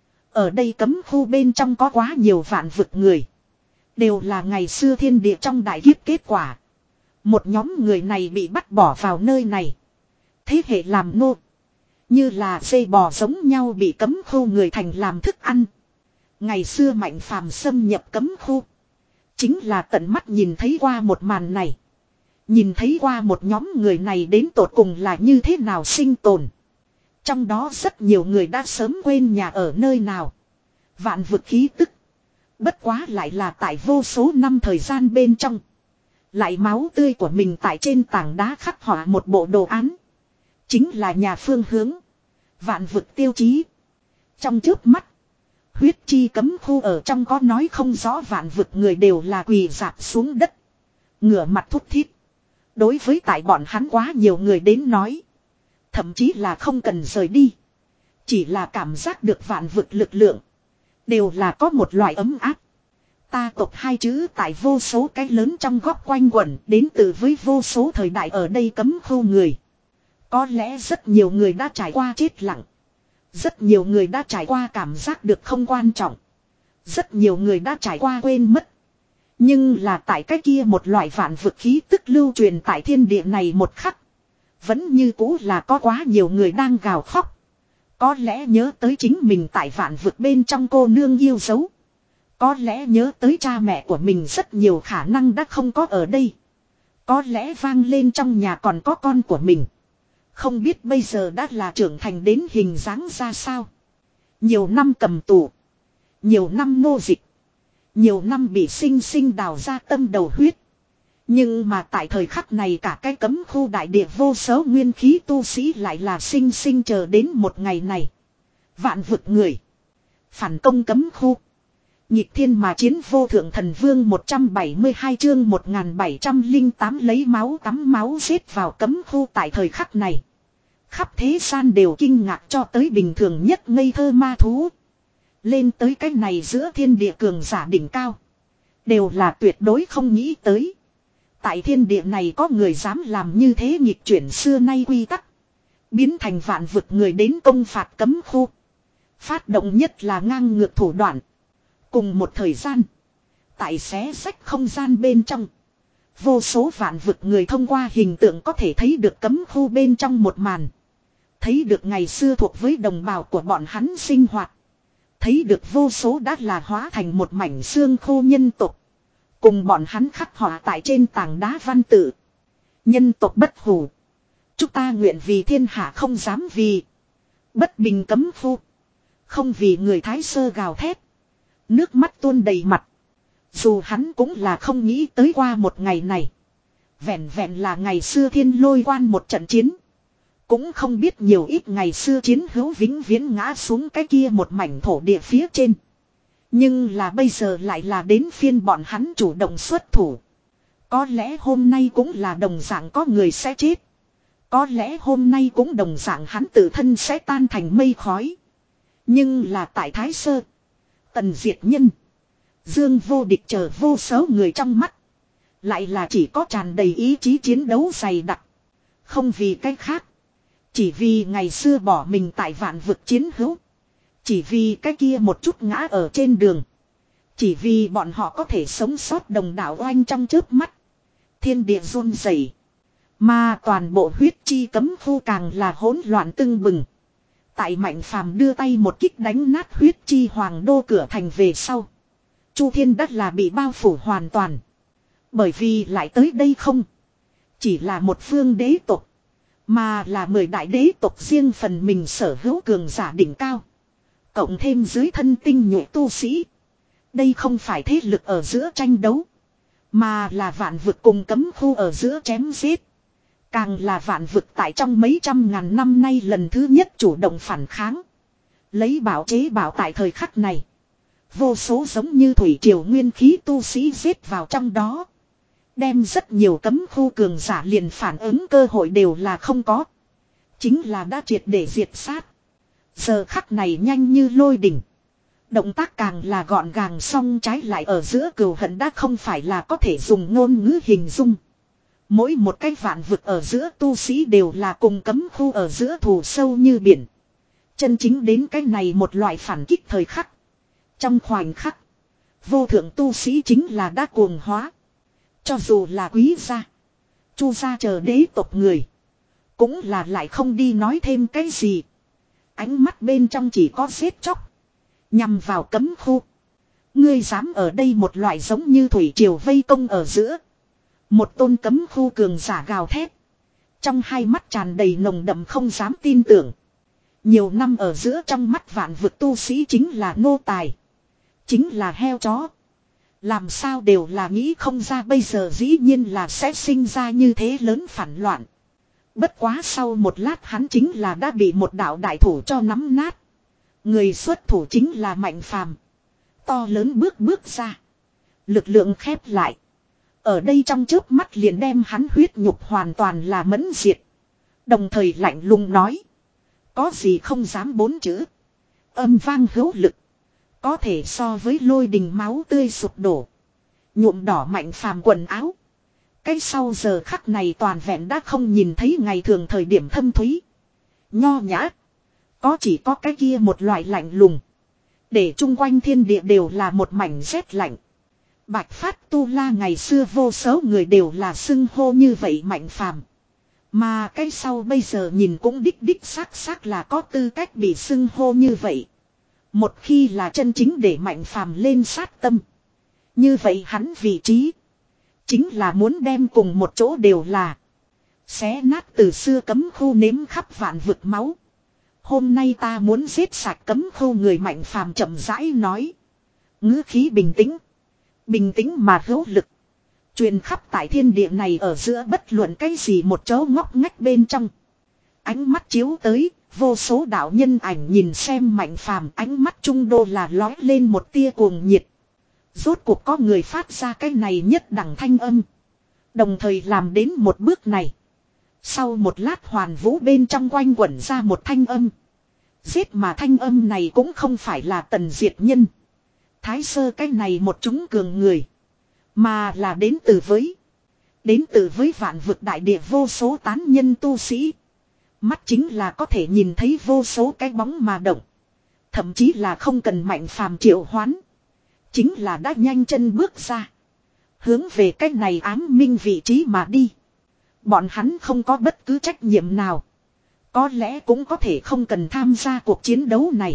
A: Ở đây cấm khu bên trong có quá nhiều vạn vực người. Đều là ngày xưa thiên địa trong đại kiếp kết quả. Một nhóm người này bị bắt bỏ vào nơi này. Thế hệ làm nô. Như là dây bò giống nhau bị cấm khu người thành làm thức ăn. Ngày xưa Mạnh Phàm xâm nhập cấm khu. Chính là tận mắt nhìn thấy qua một màn này. Nhìn thấy qua một nhóm người này đến tột cùng là như thế nào sinh tồn. Trong đó rất nhiều người đã sớm quên nhà ở nơi nào. Vạn vực khí tức. Bất quá lại là tại vô số năm thời gian bên trong. Lại máu tươi của mình tại trên tảng đá khắc họa một bộ đồ án. Chính là nhà phương hướng. Vạn vực tiêu chí. Trong trước mắt. Huyết chi cấm khu ở trong có nói không rõ vạn vực người đều là quỳ dạp xuống đất. Ngửa mặt thút thít. Đối với tại bọn hắn quá nhiều người đến nói. Thậm chí là không cần rời đi. Chỉ là cảm giác được vạn vực lực lượng. Đều là có một loại ấm áp. Ta tộc hai chữ tại vô số cái lớn trong góc quanh quẩn đến từ với vô số thời đại ở đây cấm khu người. Có lẽ rất nhiều người đã trải qua chết lặng. Rất nhiều người đã trải qua cảm giác được không quan trọng. Rất nhiều người đã trải qua quên mất. Nhưng là tại cái kia một loại vạn vực khí tức lưu truyền tại thiên địa này một khắc. Vẫn như cũ là có quá nhiều người đang gào khóc. Có lẽ nhớ tới chính mình tại vạn vực bên trong cô nương yêu dấu. Có lẽ nhớ tới cha mẹ của mình rất nhiều khả năng đã không có ở đây. Có lẽ vang lên trong nhà còn có con của mình. Không biết bây giờ đã là trưởng thành đến hình dáng ra sao. Nhiều năm cầm tù. Nhiều năm nô dịch. Nhiều năm bị sinh sinh đào ra tâm đầu huyết. Nhưng mà tại thời khắc này cả cái cấm khu đại địa vô số nguyên khí tu sĩ lại là sinh sinh chờ đến một ngày này. Vạn vực người. Phản công cấm khu. Nhịp thiên mà chiến vô thượng thần vương một trăm bảy mươi hai chương một nghìn bảy trăm lẻ tám lấy máu tắm máu giết vào cấm khu tại thời khắc này. Khắp thế gian đều kinh ngạc cho tới bình thường nhất ngây thơ ma thú. Lên tới cái này giữa thiên địa cường giả đỉnh cao. Đều là tuyệt đối không nghĩ tới. Tại thiên địa này có người dám làm như thế nghịch chuyển xưa nay quy tắc. Biến thành vạn vực người đến công phạt cấm khu. Phát động nhất là ngang ngược thủ đoạn. Cùng một thời gian. Tại xé sách không gian bên trong. Vô số vạn vực người thông qua hình tượng có thể thấy được cấm khu bên trong một màn. Thấy được ngày xưa thuộc với đồng bào của bọn hắn sinh hoạt. Thấy được vô số đã là hóa thành một mảnh xương khô nhân tộc. Cùng bọn hắn khắc họa tại trên tảng đá văn tự. Nhân tộc bất hủ. Chúng ta nguyện vì thiên hạ không dám vì. Bất bình cấm khu. Không vì người Thái Sơ gào thét. Nước mắt tuôn đầy mặt. Dù hắn cũng là không nghĩ tới qua một ngày này. Vẹn vẹn là ngày xưa thiên lôi quan một trận chiến. Cũng không biết nhiều ít ngày xưa chiến hữu vĩnh viễn ngã xuống cái kia một mảnh thổ địa phía trên. Nhưng là bây giờ lại là đến phiên bọn hắn chủ động xuất thủ. Có lẽ hôm nay cũng là đồng dạng có người sẽ chết. Có lẽ hôm nay cũng đồng dạng hắn tự thân sẽ tan thành mây khói. Nhưng là tại Thái Sơ, Tần Diệt Nhân, Dương Vô Địch chờ vô số người trong mắt. Lại là chỉ có tràn đầy ý chí chiến đấu dày đặc. Không vì cách khác. Chỉ vì ngày xưa bỏ mình tại vạn vực chiến hữu. Chỉ vì cái kia một chút ngã ở trên đường. Chỉ vì bọn họ có thể sống sót đồng đảo oanh trong chớp mắt. Thiên địa run rẩy. Mà toàn bộ huyết chi cấm khu càng là hỗn loạn tưng bừng. Tại Mạnh Phàm đưa tay một kích đánh nát huyết chi hoàng đô cửa thành về sau. Chu Thiên đất là bị bao phủ hoàn toàn. Bởi vì lại tới đây không. Chỉ là một phương đế tộc. Mà là mười đại đế tộc riêng phần mình sở hữu cường giả đỉnh cao. Cộng thêm dưới thân tinh nhuệ tu sĩ. Đây không phải thế lực ở giữa tranh đấu. Mà là vạn vực cùng cấm khu ở giữa chém giết. Càng là vạn vực tại trong mấy trăm ngàn năm nay lần thứ nhất chủ động phản kháng. Lấy bảo chế bảo tại thời khắc này. Vô số giống như thủy triều nguyên khí tu sĩ giết vào trong đó. Đem rất nhiều cấm khu cường giả liền phản ứng cơ hội đều là không có. Chính là đã triệt để diệt sát. Giờ khắc này nhanh như lôi đỉnh. Động tác càng là gọn gàng song trái lại ở giữa cừu hận đã không phải là có thể dùng ngôn ngữ hình dung. Mỗi một cái vạn vực ở giữa tu sĩ đều là cùng cấm khu ở giữa thù sâu như biển. Chân chính đến cái này một loại phản kích thời khắc. Trong khoảnh khắc. Vô thượng tu sĩ chính là đã cuồng hóa. Cho dù là quý gia. Chu gia chờ đế tộc người. Cũng là lại không đi nói thêm cái gì. Ánh mắt bên trong chỉ có giết chóc. Nhằm vào cấm khu. Ngươi dám ở đây một loại giống như thủy triều vây công ở giữa. Một tôn cấm khu cường giả gào thét. Trong hai mắt tràn đầy nồng đậm không dám tin tưởng. Nhiều năm ở giữa trong mắt vạn vực tu sĩ chính là nô tài. Chính là heo chó. Làm sao đều là nghĩ không ra bây giờ dĩ nhiên là sẽ sinh ra như thế lớn phản loạn. Bất quá sau một lát hắn chính là đã bị một đạo đại thủ cho nắm nát. Người xuất thủ chính là Mạnh Phàm. To lớn bước bước ra. Lực lượng khép lại. Ở đây trong chớp mắt liền đem hắn huyết nhục hoàn toàn là mẫn diệt. Đồng thời lạnh lùng nói. Có gì không dám bốn chữ. Âm vang hữu lực. Có thể so với lôi đình máu tươi sụp đổ. Nhuộm đỏ Mạnh Phàm quần áo. Cái sau giờ khắc này toàn vẹn đã không nhìn thấy ngày thường thời điểm thâm thúy. Nho nhã. Có chỉ có cái kia một loại lạnh lùng. Để chung quanh thiên địa đều là một mảnh rét lạnh. Bạch Phát Tu La ngày xưa vô số người đều là xưng hô như vậy Mạnh Phàm. Mà cái sau bây giờ nhìn cũng đích đích xác xác là có tư cách bị xưng hô như vậy. Một khi là chân chính để Mạnh Phàm lên sát tâm. Như vậy hắn vị trí. Chính là muốn đem cùng một chỗ đều là. Xé nát từ xưa cấm khu nếm khắp vạn vực máu. Hôm nay ta muốn giết sạch cấm khu người Mạnh Phàm chậm rãi nói. Ngữ khí bình tĩnh. Bình tĩnh mà hữu lực. Truyền khắp tại thiên địa này ở giữa bất luận cái gì một chỗ ngóc ngách bên trong. Ánh mắt chiếu tới, vô số đạo nhân ảnh nhìn xem Mạnh Phàm, ánh mắt trung đô là lói lên một tia cuồng nhiệt. Rốt cuộc có người phát ra cái này nhất đẳng thanh âm. Đồng thời làm đến một bước này. Sau một lát hoàn vũ bên trong quanh quẩn ra một thanh âm. Giết mà thanh âm này cũng không phải là Tần Diệt Nhân. Thái Sơ cái này một chúng cường người. Mà là đến từ với. Đến từ với vạn vực đại địa vô số tán nhân tu sĩ. Mắt chính là có thể nhìn thấy vô số cái bóng mà động. Thậm chí là không cần Mạnh Phàm triệu hoán. Chính là đã nhanh chân bước ra. Hướng về cái này ám minh vị trí mà đi. Bọn hắn không có bất cứ trách nhiệm nào. Có lẽ cũng có thể không cần tham gia cuộc chiến đấu này.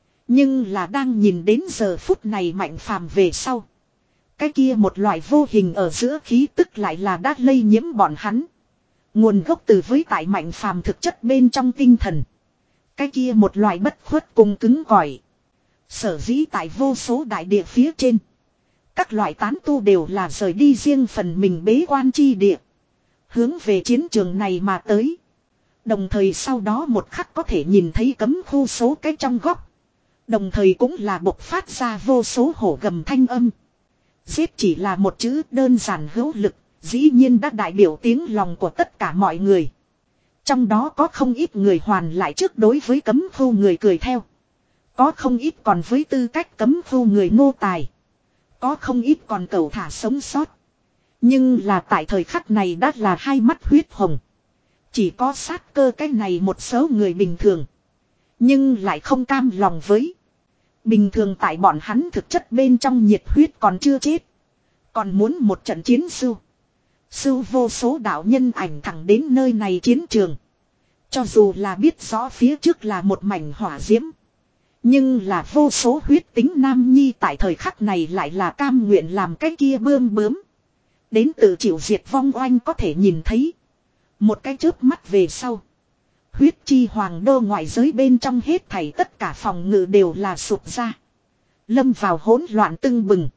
A: Nhưng là đang nhìn đến giờ phút này Mạnh Phàm về sau. Cái kia một loại vô hình ở giữa khí tức lại là đã lây nhiễm bọn hắn. Nguồn gốc từ với tại Mạnh Phàm thực chất bên trong tinh thần. Cái kia một loại bất khuất cùng cứng cỏi. Sở dĩ tại vô số đại địa phía trên. Các loại tán tu đều là rời đi riêng phần mình bế quan chi địa. Hướng về chiến trường này mà tới. Đồng thời sau đó một khắc có thể nhìn thấy cấm khu số cái trong góc. Đồng thời cũng là bộc phát ra vô số hổ gầm thanh âm. Giết chỉ là một chữ đơn giản hữu lực, dĩ nhiên đã đại biểu tiếng lòng của tất cả mọi người. Trong đó có không ít người hoàn lại trước đối với cấm khu người cười theo. Có không ít còn với tư cách cấm khu người nô tài. Có không ít còn cầu thả sống sót. Nhưng là tại thời khắc này đã là hai mắt huyết hồng. Chỉ có sát cơ cái này một số người bình thường. Nhưng lại không cam lòng với. Bình thường tại bọn hắn thực chất bên trong nhiệt huyết còn chưa chết. Còn muốn một trận chiến sưu. Sưu vô số đạo nhân ảnh thẳng đến nơi này chiến trường. Cho dù là biết rõ phía trước là một mảnh hỏa diễm. Nhưng là vô số huyết tính nam nhi tại thời khắc này lại là cam nguyện làm cái kia bươm bướm. Đến từ chịu diệt vong oanh có thể nhìn thấy. Một cái chớp mắt về sau. Huyết chi hoàng đô ngoại giới bên trong hết thảy tất cả phòng ngự đều là sụp ra. Lâm vào hỗn loạn tưng bừng.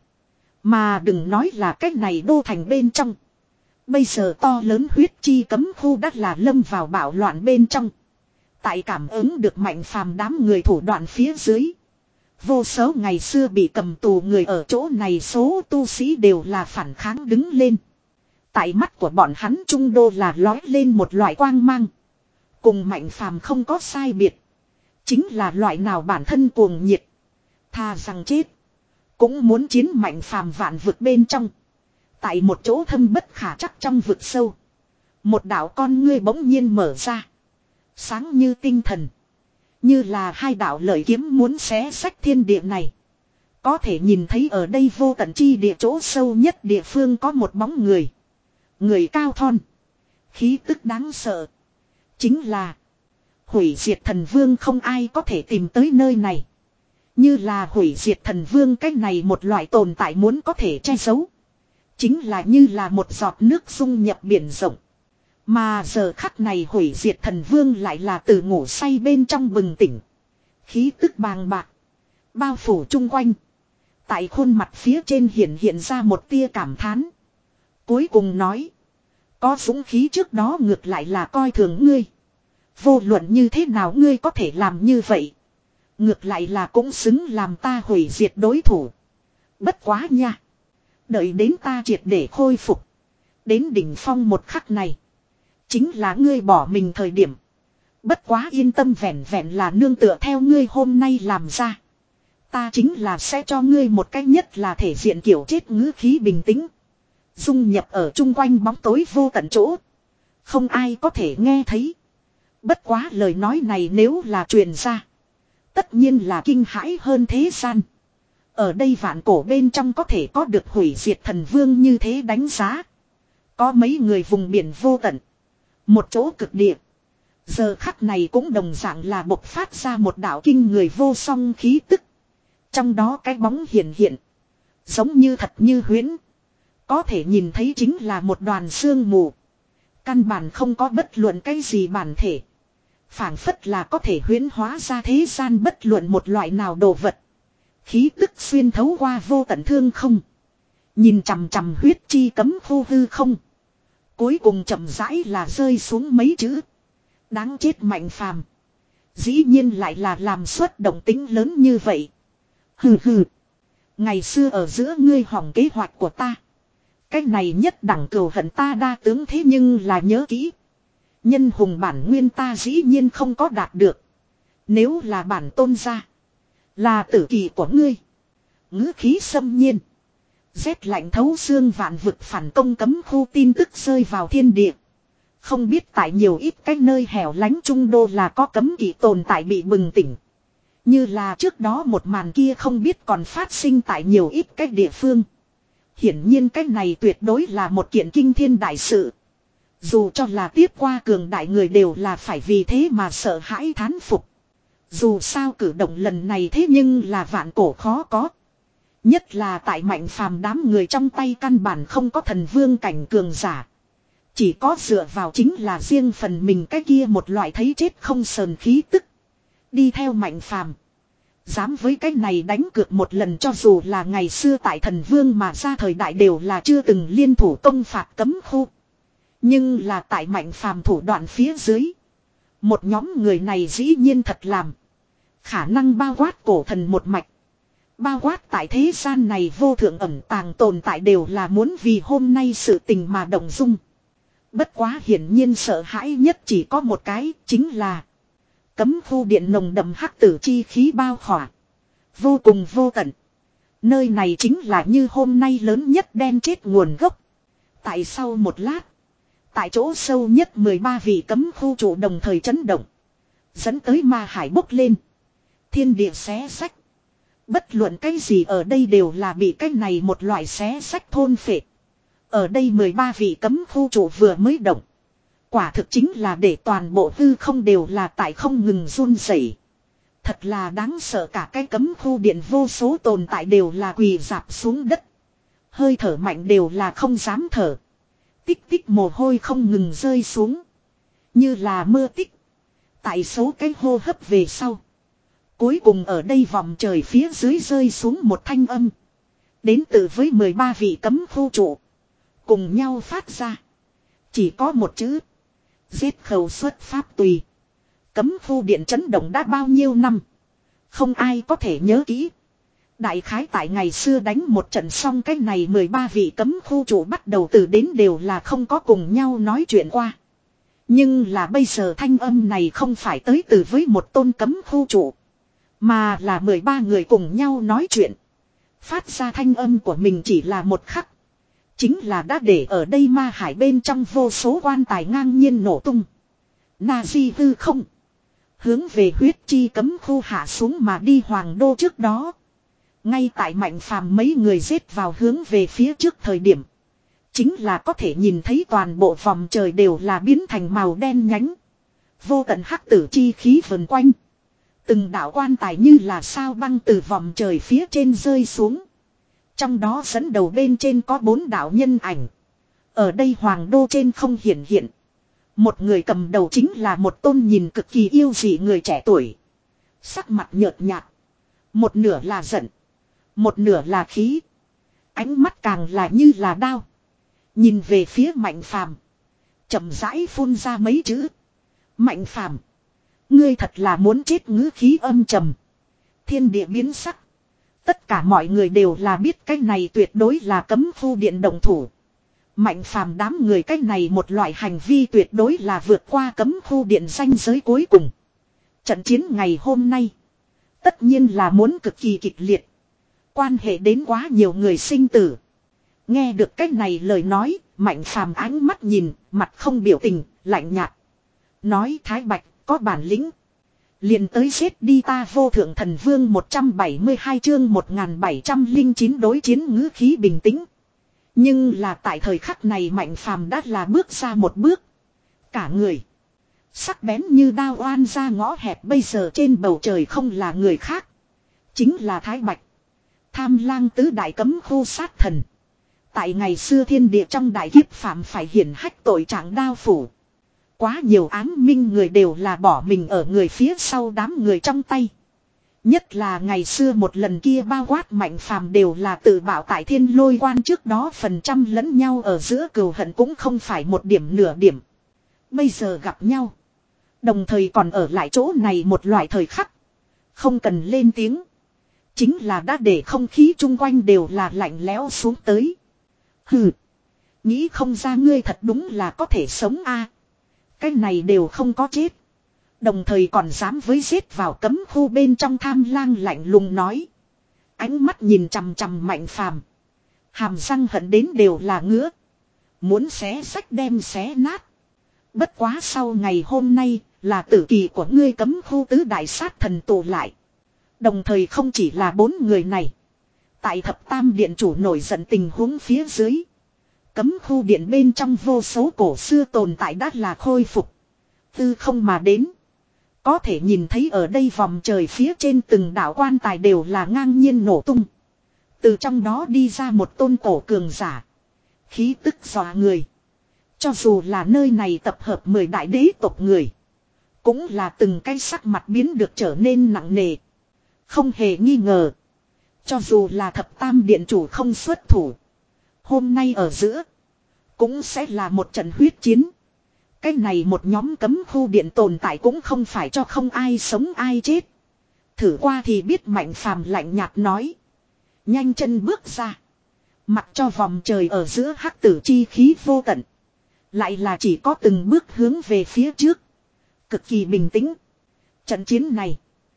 A: Mà đừng nói là cách này đô thành bên trong. Bây giờ to lớn huyết chi cấm khu đất là lâm vào bạo loạn bên trong. Tại cảm ứng được Mạnh Phàm đám người thủ đoạn phía dưới. Vô số ngày xưa bị cầm tù người ở chỗ này số tu sĩ đều là phản kháng đứng lên. Tại mắt của bọn hắn trung đô là lói lên một loại quang mang. Cùng Mạnh Phàm không có sai biệt. Chính là loại nào bản thân cuồng nhiệt. Thà rằng chết. Cũng muốn chiến Mạnh Phàm vạn vực bên trong. Tại một chỗ thâm bất khả chắc trong vực sâu. Một đạo con ngươi bỗng nhiên mở ra. Sáng như tinh thần. Như là hai đạo lợi kiếm muốn xé sách thiên địa này. Có thể nhìn thấy ở đây vô tận chi địa chỗ sâu nhất địa phương có một bóng người. Người cao thon. Khí tức đáng sợ. Chính là hủy diệt thần vương không ai có thể tìm tới nơi này. Như là hủy diệt thần vương cách này một loại tồn tại muốn có thể che giấu. Chính là như là một giọt nước dung nhập biển rộng. Mà giờ khắc này hủy diệt thần vương lại là từ ngủ say bên trong bừng tỉnh. Khí tức bàng bạc. Bao phủ chung quanh. Tại khuôn mặt phía trên hiện hiện ra một tia cảm thán. Cuối cùng nói. Có dũng khí trước đó ngược lại là coi thường ngươi. Vô luận như thế nào ngươi có thể làm như vậy. Ngược lại là cũng xứng làm ta hủy diệt đối thủ. Bất quá nha. Đợi đến ta triệt để khôi phục. Đến đỉnh phong một khắc này. Chính là ngươi bỏ mình thời điểm. Bất quá yên tâm vẹn vẹn là nương tựa theo ngươi hôm nay làm ra. Ta chính là sẽ cho ngươi một cách nhất là thể diện kiểu chết ngữ khí bình tĩnh. Dung nhập ở chung quanh bóng tối vô tận chỗ. Không ai có thể nghe thấy. Bất quá lời nói này nếu là truyền ra. Tất nhiên là kinh hãi hơn thế gian. Ở đây vạn cổ bên trong có thể có được hủy diệt thần vương như thế đánh giá. Có mấy người vùng biển vô tận. Một chỗ cực địa. Giờ khắc này cũng đồng dạng là bộc phát ra một đạo kinh người vô song khí tức. Trong đó cái bóng hiện hiện. Giống như thật như huyễn. Có thể nhìn thấy chính là một đoàn sương mù. Căn bản không có bất luận cái gì bản thể. Phảng phất là có thể huyễn hóa ra thế gian bất luận một loại nào đồ vật. Khí tức xuyên thấu qua vô tận thương không. Nhìn chằm chằm huyết chi cấm khu hư không. Cuối cùng chậm rãi là rơi xuống mấy chữ. Đáng chết Mạnh Phàm. Dĩ nhiên lại là làm suất động tính lớn như vậy. Hừ hừ. Ngày xưa ở giữa ngươi hỏng kế hoạch của ta. Cái này nhất đẳng cừu hận ta đa tướng thế nhưng là nhớ kỹ. Nhân hùng bản nguyên ta dĩ nhiên không có đạt được. Nếu là bản tôn gia. Là tử kỳ của ngươi. Ngữ khí xâm nhiên. Rét lạnh thấu xương vạn vực phản công cấm khu tin tức rơi vào thiên địa. Không biết tại nhiều ít cái nơi hẻo lánh trung đô là có cấm kỵ tồn tại bị bừng tỉnh. Như là trước đó một màn kia không biết còn phát sinh tại nhiều ít cái địa phương. Hiển nhiên cái này tuyệt đối là một kiện kinh thiên đại sự. Dù cho là tiếp qua cường đại người đều là phải vì thế mà sợ hãi thán phục. Dù sao cử động lần này thế nhưng là vạn cổ khó có. Nhất là tại Mạnh Phàm đám người trong tay căn bản không có thần vương cảnh cường giả. Chỉ có dựa vào chính là riêng phần mình cái kia một loại thấy chết không sờn khí tức. Đi theo Mạnh Phàm. Dám với cái này đánh cược một lần cho dù là ngày xưa tại thần vương mà ra thời đại đều là chưa từng liên thủ công phạt cấm khu. Nhưng là tại Mạnh Phàm thủ đoạn phía dưới. Một nhóm người này dĩ nhiên thật làm. Khả năng bao quát cổ thần một mạch. Bao quát tại thế gian này vô thượng ẩn tàng tồn tại đều là muốn vì hôm nay sự tình mà động dung. Bất quá hiển nhiên sợ hãi nhất chỉ có một cái chính là. Cấm khu điện nồng đậm hắc tử chi khí bao khỏa. Vô cùng vô tận. Nơi này chính là như hôm nay lớn nhất đen chết nguồn gốc. Tại sau một lát. Tại chỗ sâu nhất mười ba vị cấm khu chủ đồng thời chấn động. Dẫn tới ma hải bốc lên. Thiên địa xé sách. Bất luận cái gì ở đây đều là bị cái này một loại xé sách thôn phệ. Ở đây mười ba vị cấm khu chủ vừa mới động. Quả thực chính là để toàn bộ hư không đều là tại không ngừng run rẩy. Thật là đáng sợ cả cái cấm khu điện vô số tồn tại đều là quỳ dạp xuống đất. Hơi thở mạnh đều là không dám thở. Tích tích mồ hôi không ngừng rơi xuống. Như là mưa tích. Tại số cái hô hấp về sau. Cuối cùng ở đây vòng trời phía dưới rơi xuống một thanh âm. Đến từ với mười ba vị cấm khu trụ. Cùng nhau phát ra. Chỉ có một chữ. Giết khẩu xuất pháp tùy. Cấm khu điện chấn động đã bao nhiêu năm. Không ai có thể nhớ kỹ. Đại khái tại ngày xưa đánh một trận xong cái này mười ba vị cấm khu chủ bắt đầu từ đến đều là không có cùng nhau nói chuyện qua. Nhưng là bây giờ thanh âm này không phải tới từ với một tôn cấm khu chủ. Mà là mười ba người cùng nhau nói chuyện. Phát ra thanh âm của mình chỉ là một khắc. Chính là đã để ở đây ma hải bên trong vô số quan tài ngang nhiên nổ tung. Na di hư không. Hướng về huyết chi cấm khu hạ xuống mà đi hoàng đô trước đó. Ngay tại Mạnh Phàm mấy người giết vào hướng về phía trước thời điểm. Chính là có thể nhìn thấy toàn bộ vòng trời đều là biến thành màu đen nhánh. Vô tận hắc tử chi khí vần quanh. Từng đạo quan tài như là sao băng từ vòng trời phía trên rơi xuống. Trong đó dẫn đầu bên trên có bốn đạo nhân ảnh. Ở đây hoàng đô trên không hiển hiện. Một người cầm đầu chính là một tôn nhìn cực kỳ yêu dị người trẻ tuổi. Sắc mặt nhợt nhạt. Một nửa là giận. Một nửa là khí. Ánh mắt càng là như là đao. Nhìn về phía Mạnh Phàm, chậm rãi phun ra mấy chữ. Mạnh Phàm, ngươi thật là muốn chết ngữ khí âm trầm. Thiên địa biến sắc. Tất cả mọi người đều là biết cái này tuyệt đối là cấm khu điện động thủ. Mạnh Phàm đám người cái này một loại hành vi tuyệt đối là vượt qua cấm khu điện ranh giới cuối cùng. Trận chiến ngày hôm nay. Tất nhiên là muốn cực kỳ kịch liệt. Quan hệ đến quá nhiều người sinh tử. Nghe được cách này lời nói, Mạnh Phàm ánh mắt nhìn, mặt không biểu tình, lạnh nhạt. Nói Thái Bạch, có bản lĩnh. Liền tới giết đi ta vô thượng thần vương một trăm bảy mươi hai chương một nghìn bảy trăm lẻ chín đối chiến ngữ khí bình tĩnh. Nhưng là tại thời khắc này Mạnh Phàm đã là bước ra một bước. Cả người. Sắc bén như đao oan ra ngõ hẹp bây giờ trên bầu trời không là người khác. Chính là Thái Bạch. Tham lang tứ đại cấm khu sát thần. Tại ngày xưa thiên địa trong đại kiếp phạm phải hiển hách tội trạng đao phủ. Quá nhiều ám minh người đều là bỏ mình ở người phía sau đám người trong tay. Nhất là ngày xưa một lần kia bao quát Mạnh Phàm đều là tự bảo tại thiên lôi quan trước đó phần trăm lẫn nhau ở giữa cừu hận cũng không phải một điểm nửa điểm. Bây giờ gặp nhau. Đồng thời còn ở lại chỗ này một loại thời khắc. Không cần lên tiếng. Chính là đã để không khí chung quanh đều là lạnh lẽo xuống tới. Hừ. Nghĩ không ra ngươi thật đúng là có thể sống a. Cái này đều không có chết. Đồng thời còn dám với giết vào cấm khu bên trong tham lang lạnh lùng nói. Ánh mắt nhìn chằm chằm Mạnh Phàm. Hàm răng hận đến đều là ngứa. Muốn xé sách đem xé nát. Bất quá sau ngày hôm nay là tử kỳ của ngươi cấm khu tứ đại sát thần tụ lại. Đồng thời không chỉ là bốn người này. Tại thập tam điện chủ nổi giận tình huống phía dưới. Cấm khu điện bên trong vô số cổ xưa tồn tại đã là khôi phục. Tư không mà đến. Có thể nhìn thấy ở đây vòng trời phía trên từng đảo quan tài đều là ngang nhiên nổ tung. Từ trong đó đi ra một tôn cổ cường giả. Khí tức dọa người. Cho dù là nơi này tập hợp mười đại đế tộc người. Cũng là từng cái sắc mặt biến được trở nên nặng nề. Không hề nghi ngờ. Cho dù là thập tam điện chủ không xuất thủ. Hôm nay ở giữa. Cũng sẽ là một trận huyết chiến. Cái này một nhóm cấm khu điện tồn tại cũng không phải cho không ai sống ai chết. Thử qua thì biết Mạnh Phàm lạnh nhạt nói. Nhanh chân bước ra. Mặc cho vòng trời ở giữa hắc tử chi khí vô tận. Lại là chỉ có từng bước hướng về phía trước. Cực kỳ bình tĩnh. Trận chiến này.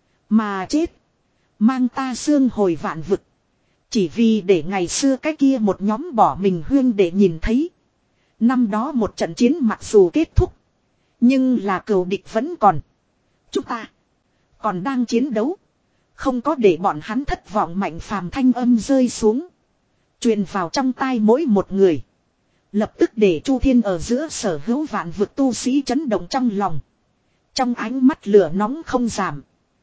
A: Mà chết. Mang ta xương hồi vạn vực. Chỉ vì để ngày xưa cái kia một nhóm bỏ mình huyên để nhìn thấy. Năm đó một trận chiến mặc dù kết thúc. Nhưng là cừu địch vẫn còn. Chúng ta. Còn đang chiến đấu. Không có để bọn hắn thất vọng. Mạnh Phàm thanh âm rơi xuống. Truyền vào trong tai mỗi một người. Lập tức để Chu Thiên ở giữa sở hữu vạn vực tu sĩ chấn động trong lòng. Trong ánh mắt lửa nóng không giảm.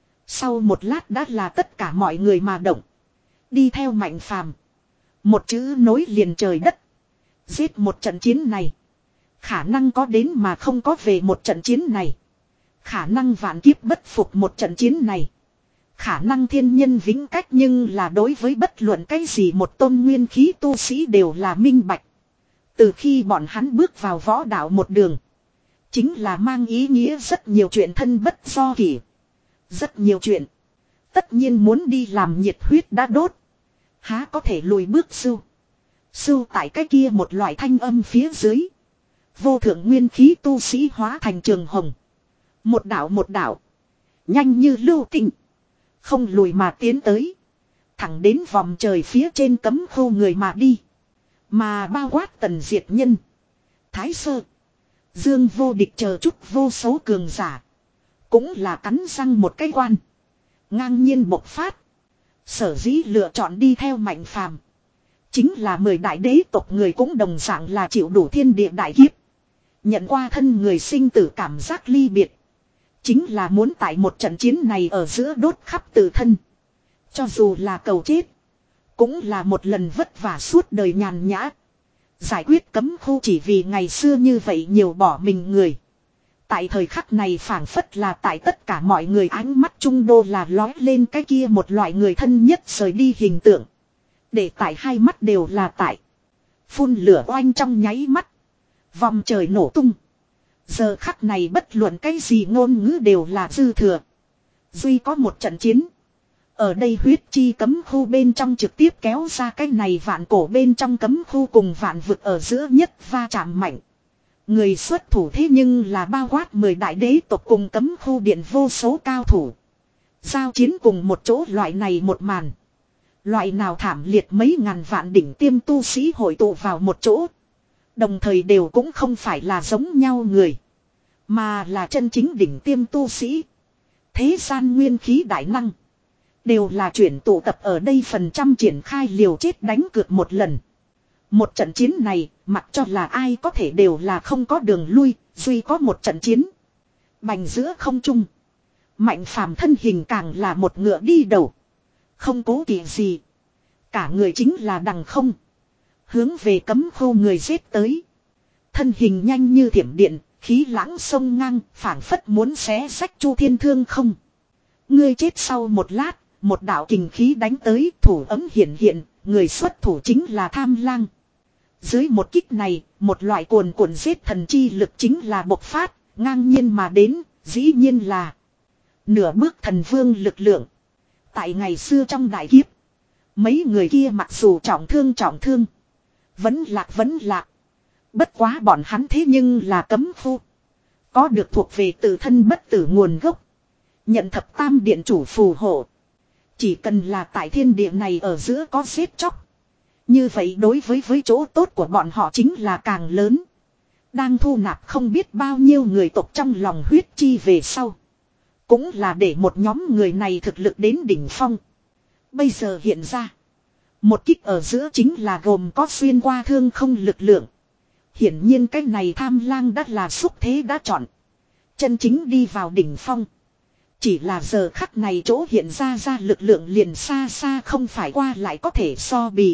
A: Sau một lát đã là tất cả mọi người mà động. Đi theo Mạnh Phàm. Một chữ nối liền trời đất. Giết một trận chiến này. Khả năng có đến mà không có về một trận chiến này. Khả năng vạn kiếp bất phục một trận chiến này. Khả năng thiên nhân vĩnh cách nhưng là đối với bất luận cái gì một tôn nguyên khí tu sĩ đều là minh bạch. Từ khi bọn hắn bước vào võ đạo một đường. Chính là mang ý nghĩa rất nhiều chuyện thân bất do kỷ. Rất nhiều chuyện. Tất nhiên muốn đi làm nhiệt huyết đã đốt. Há có thể lùi bước sưu. Sưu tại cái kia một loại thanh âm phía dưới. Vô thượng nguyên khí tu sĩ hóa thành trường hồng. Một đảo một đảo. Nhanh như lưu tinh. Không lùi mà tiến tới. Thẳng đến vòng trời phía trên cấm khu người mà đi. Mà bao quát Tần Diệt Nhân. Thái Sơ. Dương Vô Địch chờ chút vô số cường giả. Cũng là cắn răng một cái quan. Ngang nhiên bộc phát. Sở dĩ lựa chọn đi theo Mạnh Phàm. Chính là mười đại đế tộc người cũng đồng dạng là chịu đủ thiên địa đại kiếp. Nhận qua thân người sinh tử cảm giác ly biệt. Chính là muốn tại một trận chiến này ở giữa đốt khắp tự thân. Cho dù là cầu chết. Cũng là một lần vất vả suốt đời nhàn nhã. Giải quyết cấm khu chỉ vì ngày xưa như vậy nhiều bỏ mình người. Tại thời khắc này phảng phất là tại tất cả mọi người ánh mắt trung đô là lói lên cái kia một loại người thân nhất rời đi hình tượng. Để tại hai mắt đều là tại. Phun lửa oanh trong nháy mắt. Vòng trời nổ tung. Giờ khắc này bất luận cái gì ngôn ngữ đều là dư thừa. Duy có một trận chiến. Ở đây huyết chi cấm khu bên trong trực tiếp kéo ra cái này vạn cổ bên trong cấm khu cùng vạn vực ở giữa nhất va chạm mạnh. Người xuất thủ thế nhưng là bao quát mười đại đế tộc cùng cấm khu điện vô số cao thủ. Giao chiến cùng một chỗ loại này một màn. Loại nào thảm liệt mấy ngàn vạn đỉnh tiêm tu sĩ hội tụ vào một chỗ. Đồng thời đều cũng không phải là giống nhau người. Mà là chân chính đỉnh tiêm tu sĩ. Thế gian nguyên khí đại năng. Đều là chuyển tụ tập ở đây phần trăm triển khai liều chết đánh cược một lần. Một trận chiến này, mặc cho là ai có thể đều là không có đường lui, duy có một trận chiến. Bành giữa không trung. Mạnh phàm thân hình càng là một ngựa đi đầu. Không cố kỵ gì. Cả người chính là đằng không. Hướng về cấm khu người giết tới. Thân hình nhanh như thiểm điện, khí lãng sông ngang, phảng phất muốn xé rách chu thiên thương không. Ngươi chết sau một lát, một đạo kình khí đánh tới, thủ ấm hiện hiện, người xuất thủ chính là Tham Lang. Dưới một kích này, một loại cuồn cuộn giết thần chi lực chính là bộc phát, ngang nhiên mà đến, dĩ nhiên là nửa bước thần vương lực lượng. Tại ngày xưa trong đại kiếp, mấy người kia mặc dù trọng thương trọng thương, vẫn lạc vẫn lạc. Bất quá bọn hắn thế nhưng là cấm khu. Có được thuộc về tự thân bất tử nguồn gốc. Nhận thập tam điện chủ phù hộ. Chỉ cần là tại thiên địa này ở giữa có giết chóc. Như vậy đối với với chỗ tốt của bọn họ chính là càng lớn. Đang thu nạp không biết bao nhiêu người tộc trong lòng huyết chi về sau. Cũng là để một nhóm người này thực lực đến đỉnh phong. Bây giờ hiện ra. Một kích ở giữa chính là gồm có xuyên qua thương không lực lượng. Hiển nhiên cái này Tham Lang đã là xúc thế đã chọn. Chân chính đi vào đỉnh phong. Chỉ là giờ khắc này chỗ hiện ra ra lực lượng liền xa xa không phải qua lại có thể so bì.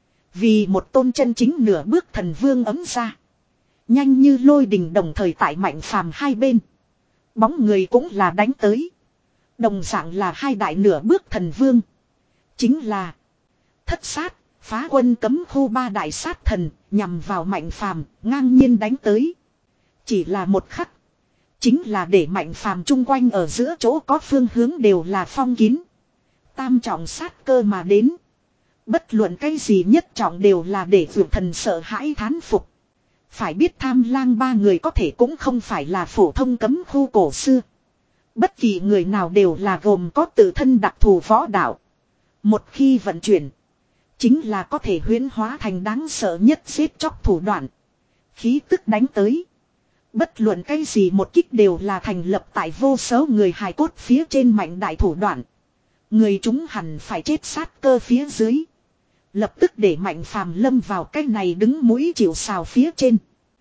A: Vì một tôn chân chính nửa bước thần vương ấm ra. Nhanh như lôi đình đồng thời tại Mạnh Phàm hai bên. Bóng người cũng là đánh tới. Đồng dạng là hai đại nửa bước thần vương. Chính là Thất Sát, Phá Quân cấm khu ba đại sát thần, nhằm vào Mạnh Phàm ngang nhiên đánh tới. Chỉ là một khắc. Chính là để Mạnh Phàm chung quanh ở giữa chỗ có phương hướng đều là phong kín. Tam trọng sát cơ mà đến. Bất luận cái gì nhất trọng đều là để vượt thần sợ hãi thán phục. Phải biết Tham Lang ba người có thể cũng không phải là phổ thông cấm khu cổ xưa. Bất kỳ người nào đều là gồm có tự thân đặc thù võ đạo. Một khi vận chuyển. Chính là có thể huyễn hóa thành đáng sợ nhất giết chóc thủ đoạn. Khí tức đánh tới. Bất luận cái gì một kích đều là thành lập tại vô số người hài cốt phía trên mạnh đại thủ đoạn. Người chúng hẳn phải chết sát cơ phía dưới. Lập tức để Mạnh Phàm lâm vào cái này đứng mũi chịu sào phía trên.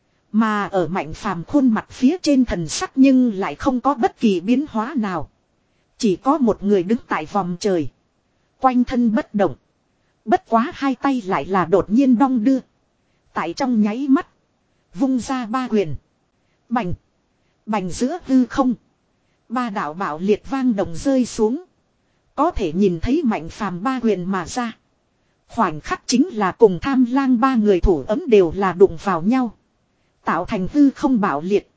A: Mà ở Mạnh Phàm khuôn mặt phía trên thần sắc nhưng lại không có bất kỳ biến hóa nào. Chỉ có một người đứng tại vòng trời. Quanh thân bất động. Bất quá hai tay lại là đột nhiên đong đưa. Tại trong nháy mắt. Vung ra ba quyền. Bành. Bành giữa hư không. Ba đạo bảo liệt vang động rơi xuống. Có thể nhìn thấy Mạnh Phàm ba quyền mà ra. Khoảnh khắc chính là cùng Tham Lang ba người thủ ấm đều là đụng vào nhau. Tạo thành hư không bảo liệt.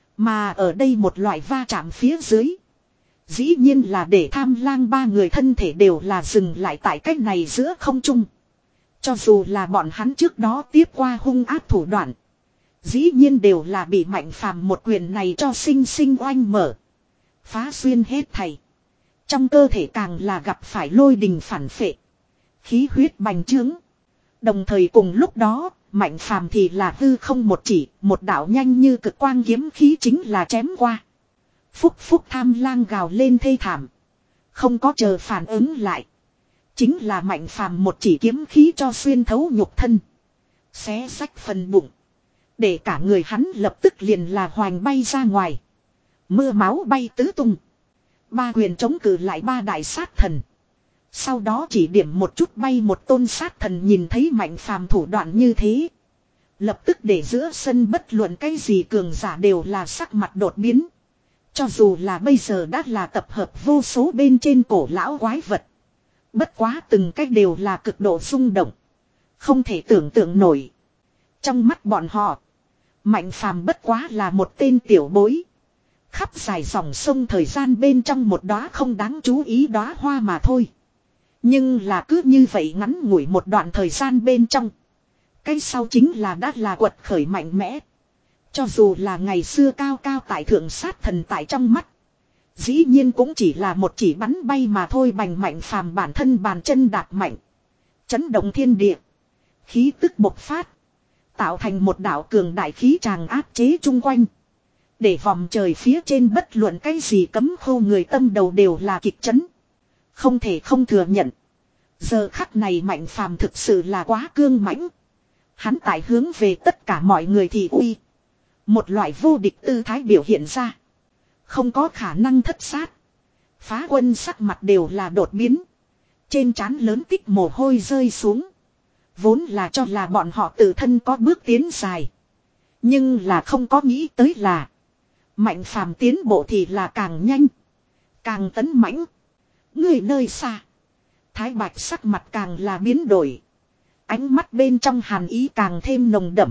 A: Mà ở đây một loại va chạm phía dưới. Dĩ nhiên là để Tham Lang ba người thân thể đều là dừng lại tại cách này giữa không trung. Cho dù là bọn hắn trước đó tiếp qua hung ác thủ đoạn. Dĩ nhiên đều là bị Mạnh Phàm một quyền này cho sinh sinh oanh mở. Phá xuyên hết thảy. Trong cơ thể càng là gặp phải lôi đình phản phệ. Khí huyết bành trướng. Đồng thời cùng lúc đó, Mạnh Phàm thì là hư không một chỉ, một đạo nhanh như cực quang kiếm khí chính là chém qua. Phúc phúc Tham Lang gào lên thê thảm. Không có chờ phản ứng lại. Chính là Mạnh Phàm một chỉ kiếm khí cho xuyên thấu nhục thân. Xé rách phần bụng. Để cả người hắn lập tức liền là hoành bay ra ngoài. Mưa máu bay tứ tung. Ba quyền chống cự lại ba đại sát thần. Sau đó chỉ điểm một chút bay một tôn sát thần nhìn thấy Mạnh Phàm thủ đoạn như thế. Lập tức để giữa sân bất luận cái gì cường giả đều là sắc mặt đột biến. Cho dù là bây giờ đã là tập hợp vô số bên trên cổ lão quái vật. Bất quá từng cách đều là cực độ rung động. Không thể tưởng tượng nổi. Trong mắt bọn họ. Mạnh Phàm bất quá là một tên tiểu bối. Khắp dài dòng sông thời gian bên trong một đóa không đáng chú ý đóa hoa mà thôi. Nhưng là cứ như vậy ngắn ngủi một đoạn thời gian bên trong. Cái sau chính là đã là quật khởi mạnh mẽ. Cho dù là ngày xưa cao cao tại thượng sát thần tại trong mắt. Dĩ nhiên cũng chỉ là một chỉ bắn bay mà thôi. Bành Mạnh Phàm bản thân bàn chân đạp mạnh, chấn động thiên địa, khí tức bộc phát, tạo thành một đạo cường đại khí tràng áp chế chung quanh. Để vòng trời phía trên bất luận cái gì cấm khô người tâm đầu đều là kịch chấn. Không thể không thừa nhận. Giờ khắc này Mạnh Phàm thực sự là quá cương mãnh. Hắn tại hướng về tất cả mọi người thì uy. Một loại vô địch tư thái biểu hiện ra. Không có khả năng thất sát. Phá quân sắc mặt đều là đột biến. Trên trán lớn tích mồ hôi rơi xuống. Vốn là cho là bọn họ tự thân có bước tiến dài. Nhưng là không có nghĩ tới là Mạnh Phàm tiến bộ thì là càng nhanh, càng tấn mãnh. Người nơi xa, Thái Bạch sắc mặt càng là biến đổi. Ánh mắt bên trong hàn ý càng thêm nồng đậm.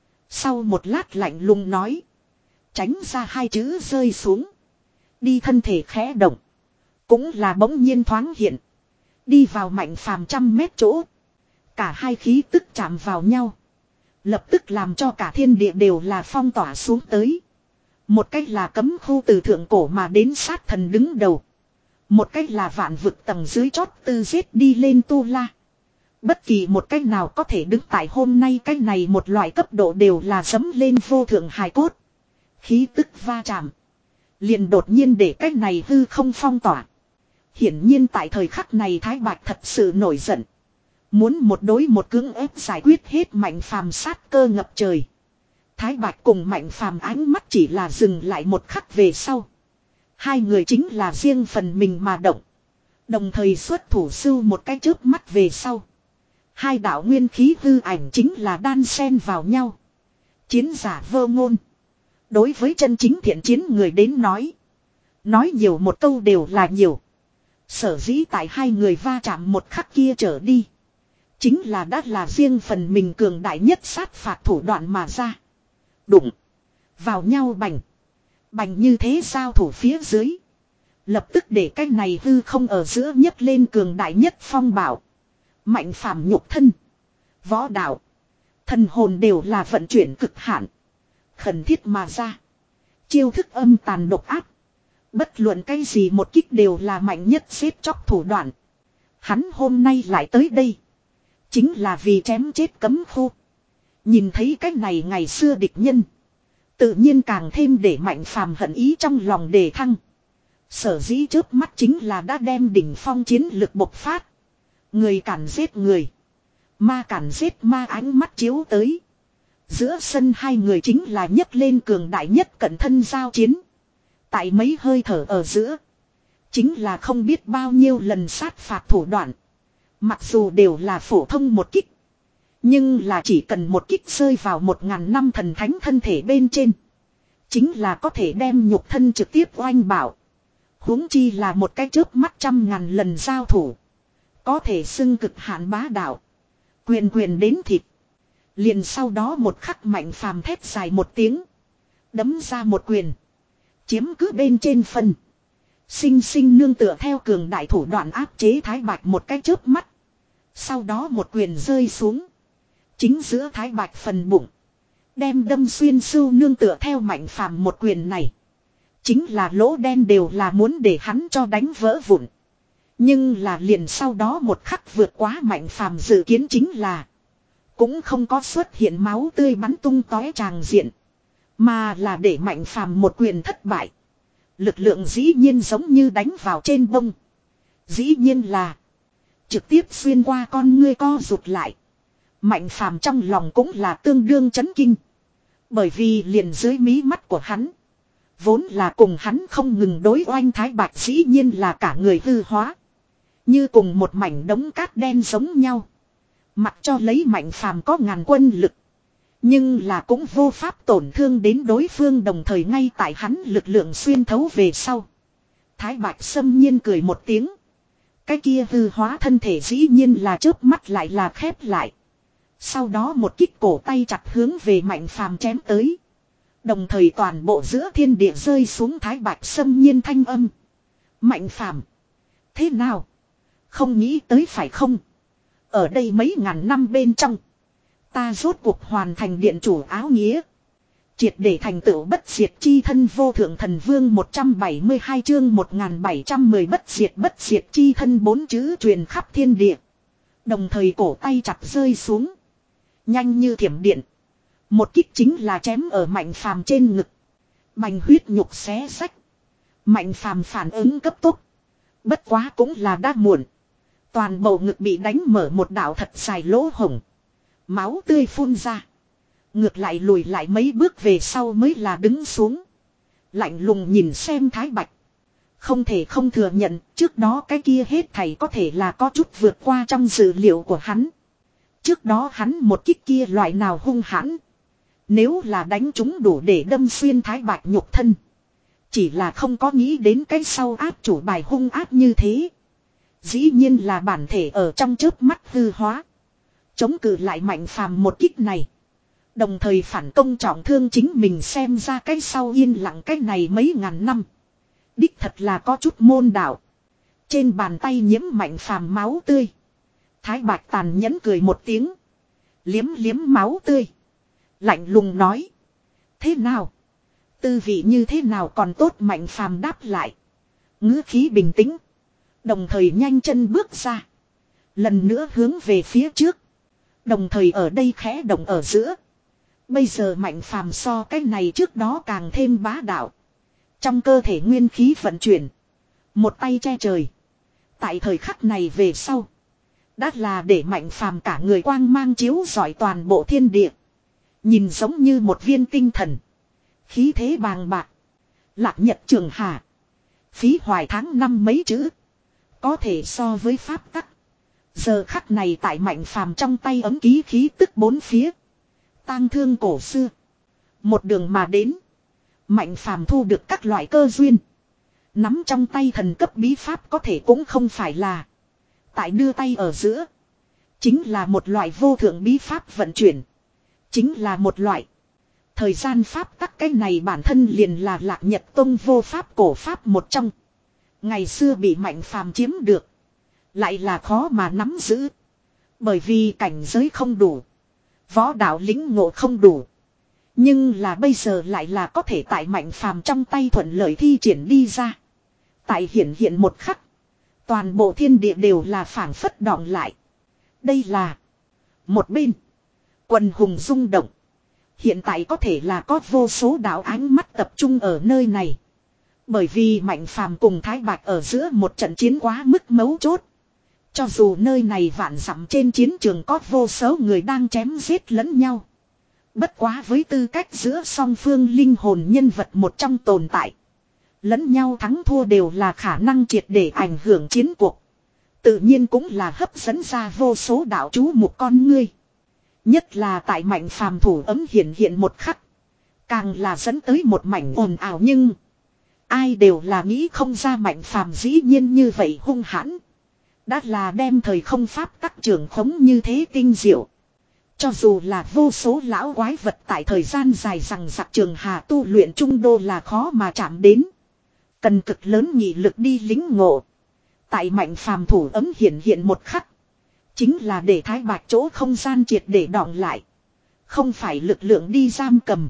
A: Sau một lát lạnh lùng nói. Tránh ra hai chữ rơi xuống. Đi thân thể khẽ động. Cũng là bỗng nhiên thoáng hiện. Đi vào Mạnh Phàm trăm mét chỗ. Cả hai khí tức chạm vào nhau. Lập tức làm cho cả thiên địa đều là phong tỏa xuống tới. Một cách là cấm khu từ thượng cổ mà đến sát thần đứng đầu. Một cách là vạn vực tầng dưới chót tư giết đi lên tu la. Bất kỳ một cách nào có thể đứng tại hôm nay cách này một loại cấp độ đều là dấm lên vô thượng hài cốt. Khí tức va chạm. Liền đột nhiên để cách này hư không phong tỏa. Hiển nhiên tại thời khắc này Thái Bạch thật sự nổi giận. Muốn một đối một cưỡng ép giải quyết hết Mạnh Phàm sát cơ ngập trời. Thái Bạch cùng Mạnh Phàm ánh mắt chỉ là dừng lại một khắc về sau. Hai người chính là riêng phần mình mà động. Đồng thời xuất thủ sưu một cái chớp mắt về sau. Hai đạo nguyên khí hư ảnh chính là đan xen vào nhau. Chiến giả vơ ngôn. Đối với chân chính thiện chiến người đến nói. Nói nhiều một câu đều là nhiều. Sở dĩ tại hai người va chạm một khắc kia trở đi. Chính là đã là riêng phần mình cường đại nhất sát phạt thủ đoạn mà ra. Đụng. Vào nhau bành. Bành như thế giao thủ phía dưới. Lập tức để cái này hư không ở giữa nhấc lên cường đại nhất phong bảo. Mạnh Phàm nhục thân. Võ đạo. Thần hồn đều là vận chuyển cực hạn. Khẩn thiết mà ra. Chiêu thức âm tàn độc ác. Bất luận cái gì một kích đều là mạnh nhất xếp chóc thủ đoạn. Hắn hôm nay lại tới đây. Chính là vì chém chết cấm khu. Nhìn thấy cái này ngày xưa địch nhân. Tự nhiên càng thêm để Mạnh Phàm hận ý trong lòng đề thăng. Sở dĩ trước mắt chính là đã đem đỉnh phong chiến lực bộc phát. Người cản giết người. Ma cản giết ma ánh mắt chiếu tới. Giữa sân hai người chính là nhấc lên cường đại nhất cận thân giao chiến. Tại mấy hơi thở ở giữa. Chính là không biết bao nhiêu lần sát phạt thủ đoạn. Mặc dù đều là phổ thông một kích. Nhưng là chỉ cần một kích rơi vào một ngàn năm thần thánh thân thể bên trên. Chính là có thể đem nhục thân trực tiếp oanh bảo. Huống chi là một cái chớp mắt trăm ngàn lần giao thủ. Có thể xưng cực hạn bá đạo. Quyền quyền đến thịt. Liền sau đó một khắc Mạnh Phàm thét dài một tiếng. Đấm ra một quyền. Chiếm cứ bên trên phần. Sinh sinh nương tựa theo cường đại thủ đoạn áp chế Thái Bạch một cái chớp mắt. Sau đó một quyền rơi xuống. Chính giữa Thái Bạch phần bụng. Đem đâm xuyên sưu nương tựa theo Mạnh Phàm một quyền này. Chính là lỗ đen đều là muốn để hắn cho đánh vỡ vụn. Nhưng là liền sau đó một khắc vượt quá Mạnh Phàm dự kiến chính là. Cũng không có xuất hiện máu tươi bắn tung tóe tràng diện. Mà là để Mạnh Phàm một quyền thất bại. Lực lượng dĩ nhiên giống như đánh vào trên bông. Dĩ nhiên là. Trực tiếp xuyên qua con ngươi co rụt lại. Mạnh Phàm trong lòng cũng là tương đương chấn kinh. Bởi vì liền dưới mí mắt của hắn. Vốn là cùng hắn không ngừng đối oanh Thái Bạch dĩ nhiên là cả người hư hóa. Như cùng một mảnh đống cát đen giống nhau. Mặc cho lấy Mạnh Phàm có ngàn quân lực. Nhưng là cũng vô pháp tổn thương đến đối phương đồng thời ngay tại hắn lực lượng xuyên thấu về sau. Thái Bạch xâm nhiên cười một tiếng. Cái kia hư hóa thân thể dĩ nhiên là chớp mắt lại là khép lại. Sau đó một kích cổ tay chặt hướng về Mạnh Phàm chém tới. Đồng thời toàn bộ giữa thiên địa rơi xuống Thái Bạch xâm nhiên thanh âm. Mạnh Phàm, thế nào? Không nghĩ tới phải không? Ở đây mấy ngàn năm bên trong. Ta rốt cuộc hoàn thành điện chủ áo nghĩa. Triệt để thành tựu bất diệt chi thân vô thượng thần vương một trăm bảy mươi hai chương một nghìn bảy trăm mười bất diệt bất diệt chi thân bốn chữ truyền khắp thiên địa. Đồng thời cổ tay chặt rơi xuống. Nhanh như thiểm điện. Một kích chính là chém ở Mạnh Phàm trên ngực. Bành huyết nhục xé rách. Mạnh Phàm phản ứng cấp tốc. Bất quá cũng là đã muộn. Toàn bộ ngực bị đánh mở một đạo thật dài lỗ hổng. Máu tươi phun ra. Ngược lại lùi lại mấy bước về sau mới là đứng xuống. Lạnh lùng nhìn xem Thái Bạch. Không thể không thừa nhận, trước đó cái kia hết thảy có thể là có chút vượt qua trong dự liệu của hắn. Trước đó hắn một kích kia loại nào hung hãn. Nếu là đánh chúng đủ để đâm xuyên Thái Bạch nhục thân. Chỉ là không có nghĩ đến cái sau áp chủ bài hung áp như thế. Dĩ nhiên là bản thể ở trong chớp mắt hư hóa. Chống cự lại Mạnh Phàm một kích này. Đồng thời phản công trọng thương chính mình, xem ra cái sau yên lặng cái này mấy ngàn năm. Đích thật là có chút môn đạo. Trên bàn tay nhiễm Mạnh Phàm máu tươi. Thái Bạch tàn nhẫn cười một tiếng. Liếm liếm máu tươi. Lạnh lùng nói. Thế nào? Tư vị như thế nào còn tốt? Mạnh Phàm đáp lại. Ngữ khí bình tĩnh. Đồng thời nhanh chân bước ra. Lần nữa hướng về phía trước. Đồng thời ở đây khẽ động ở giữa. Bây giờ Mạnh Phàm so cái này trước đó càng thêm bá đạo. Trong cơ thể nguyên khí vận chuyển. Một tay che trời. Tại thời khắc này về sau. Đã là để Mạnh Phàm cả người quang mang chiếu rọi toàn bộ thiên địa. Nhìn giống như một viên tinh thần. Khí thế bàng bạc. Lạc nhật trường hà. Phí hoài tháng năm mấy chữ. Có thể so với pháp tắc. Giờ khắc này tại Mạnh Phàm trong tay ấm ký khí tức bốn phía. Tang thương cổ xưa. Một đường mà đến. Mạnh Phàm thu được các loại cơ duyên. Nắm trong tay thần cấp bí pháp có thể cũng không phải là. Tại đưa tay ở giữa. Chính là một loại vô thượng bí pháp vận chuyển. Chính là một loại. Thời gian pháp tắc cái này bản thân liền là Lạc Nhật Tông vô pháp cổ pháp một trong. Ngày xưa bị Mạnh Phàm chiếm được. Lại là khó mà nắm giữ. Bởi vì cảnh giới không đủ. Võ đạo lĩnh ngộ không đủ. Nhưng là bây giờ lại là có thể tại Mạnh Phàm trong tay thuận lợi thi triển đi ra. Tại hiện hiện một khắc. Toàn bộ thiên địa đều là phảng phất đọng lại. Đây là. Một bên. Quần hùng rung động. Hiện tại có thể là có vô số đạo ánh mắt tập trung ở nơi này. Bởi vì Mạnh Phàm cùng Thái Bạch ở giữa một trận chiến quá mức mấu chốt. Cho dù nơi này vạn dặm trên chiến trường có vô số người đang chém giết lẫn nhau. Bất quá với tư cách giữa song phương linh hồn nhân vật một trong tồn tại. Lẫn nhau thắng thua đều là khả năng triệt để ảnh hưởng chiến cuộc. Tự nhiên cũng là hấp dẫn ra vô số đạo chú một con ngươi. Nhất là tại Mạnh Phàm thủ ấm hiện hiện một khắc. Càng là dẫn tới một mảnh ồn ào, nhưng ai đều là nghĩ không ra Mạnh Phàm dĩ nhiên như vậy hung hãn. Đã là đem thời không pháp tắc trường khống như thế tinh diệu. Cho dù là vô số lão quái vật tại thời gian dài rằng giặc trường hà tu luyện trung đô là khó mà chạm đến. Cần cực lớn nghị lực đi lính ngộ. Tại Mạnh Phàm thủ ấm hiện hiện một khắc. Chính là để Thái Bạch chỗ không gian triệt để đọng lại. Không phải lực lượng đi giam cầm.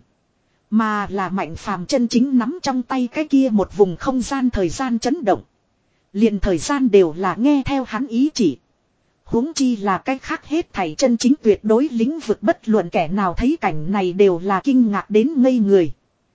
A: Mà là Mạnh Phàm chân chính nắm trong tay cái kia một vùng không gian thời gian chấn động. Liền thời gian đều là nghe theo hắn ý chỉ. Huống chi là cái khác hết thảy chân chính tuyệt đối lĩnh vực, bất luận kẻ nào thấy cảnh này đều là kinh ngạc đến ngây người.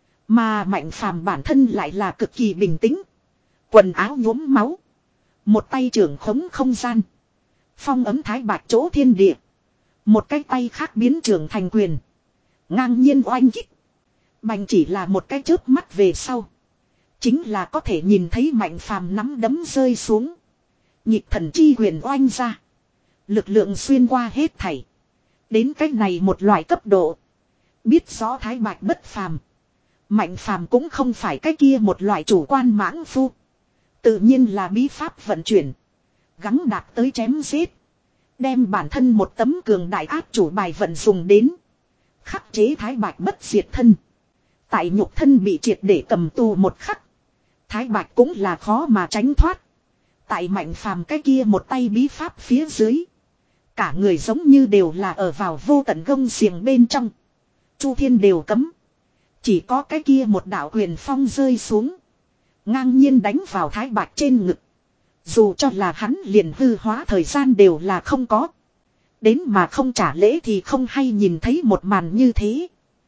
A: Mà Mạnh Phàm bản thân lại là cực kỳ bình tĩnh. Quần áo nhuốm máu. Một tay trưởng khống không gian. Phong ấm Thái Bạch chỗ thiên địa. Một cái tay khác biến trưởng thành quyền. Ngang nhiên oanh kích. Bành chỉ là một cái chớp mắt về sau. Chính là có thể nhìn thấy Mạnh Phàm nắm đấm rơi xuống. Nhịp thần chi quyền oanh ra. Lực lượng xuyên qua hết thảy. Đến cái này một loại cấp độ. Biết rõ Thái Bạch bất phàm. Mạnh Phàm cũng không phải cái kia một loại chủ quan mãng phu. Tự nhiên là bí pháp vận chuyển. Gắng đạt tới chém giết. Đem bản thân một tấm cường đại áp chủ bài vận dùng đến. Khắc chế Thái Bạch bất diệt thân. Tại nhục thân bị triệt để cầm tù một khắc. Thái Bạch cũng là khó mà tránh thoát. Tại Mạnh Phàm cái kia một tay bí pháp phía dưới. Cả người giống như đều là ở vào vô tận gông xiềng bên trong. Chu thiên đều cấm. Chỉ có cái kia một đạo quyền phong rơi xuống. Ngang nhiên đánh vào Thái Bạch trên ngực. Dù cho là hắn liền hư hóa thời gian đều là không có. Đến mà không trả lễ thì không hay nhìn thấy một màn như thế.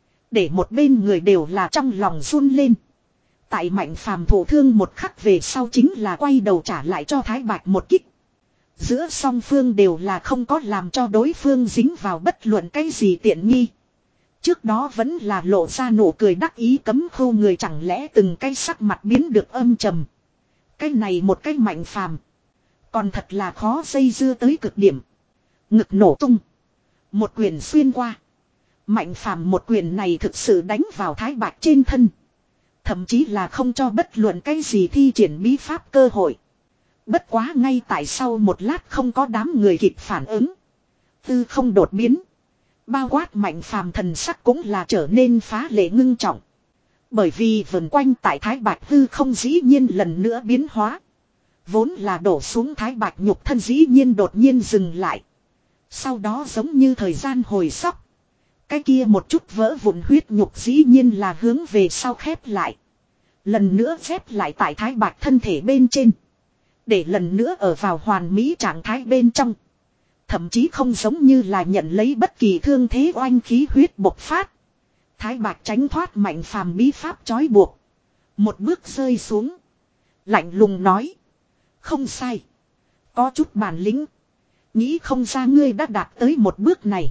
A: Để một bên người đều là trong lòng run lên. Tại Mạnh Phàm thổ thương một khắc về sau chính là quay đầu trả lại cho Thái Bạch một kích. Giữa song phương đều là không có làm cho đối phương dính vào bất luận cái gì tiện nghi. Trước đó vẫn là lộ ra nụ cười đắc ý Cấm Khu người, chẳng lẽ từng cái sắc mặt biến được âm trầm. Cái này một cái Mạnh Phàm còn thật là khó dây dưa tới cực điểm. Ngực nổ tung. Một quyền xuyên qua. Mạnh Phàm một quyền này thực sự đánh vào Thái Bạch trên thân. Thậm chí là không cho bất luận cái gì thi triển bí pháp cơ hội. Bất quá ngay tại sau một lát không có đám người kịp phản ứng. Tư không đột biến. Bao quát Mạnh Phàm thần sắc cũng là trở nên phá lệ ngưng trọng. Bởi vì vần quanh tại Thái Bạch hư không dĩ nhiên lần nữa biến hóa. Vốn là đổ xuống Thái Bạch nhục thân dĩ nhiên đột nhiên dừng lại. Sau đó giống như thời gian hồi sóc. Cái kia một chút vỡ vụn huyết nhục dĩ nhiên là hướng về sau khép lại. Lần nữa khép lại tại Thái Bạch thân thể bên trên. Để lần nữa ở vào hoàn mỹ trạng thái bên trong. Thậm chí không giống như là nhận lấy bất kỳ thương thế oanh khí huyết bộc phát. Thái Bạch tránh thoát Mạnh Phàm bí pháp trói buộc. Một bước rơi xuống. Lạnh lùng nói. Không sai. Có chút bản lĩnh. Nghĩ không ra ngươi đã đạt tới một bước này.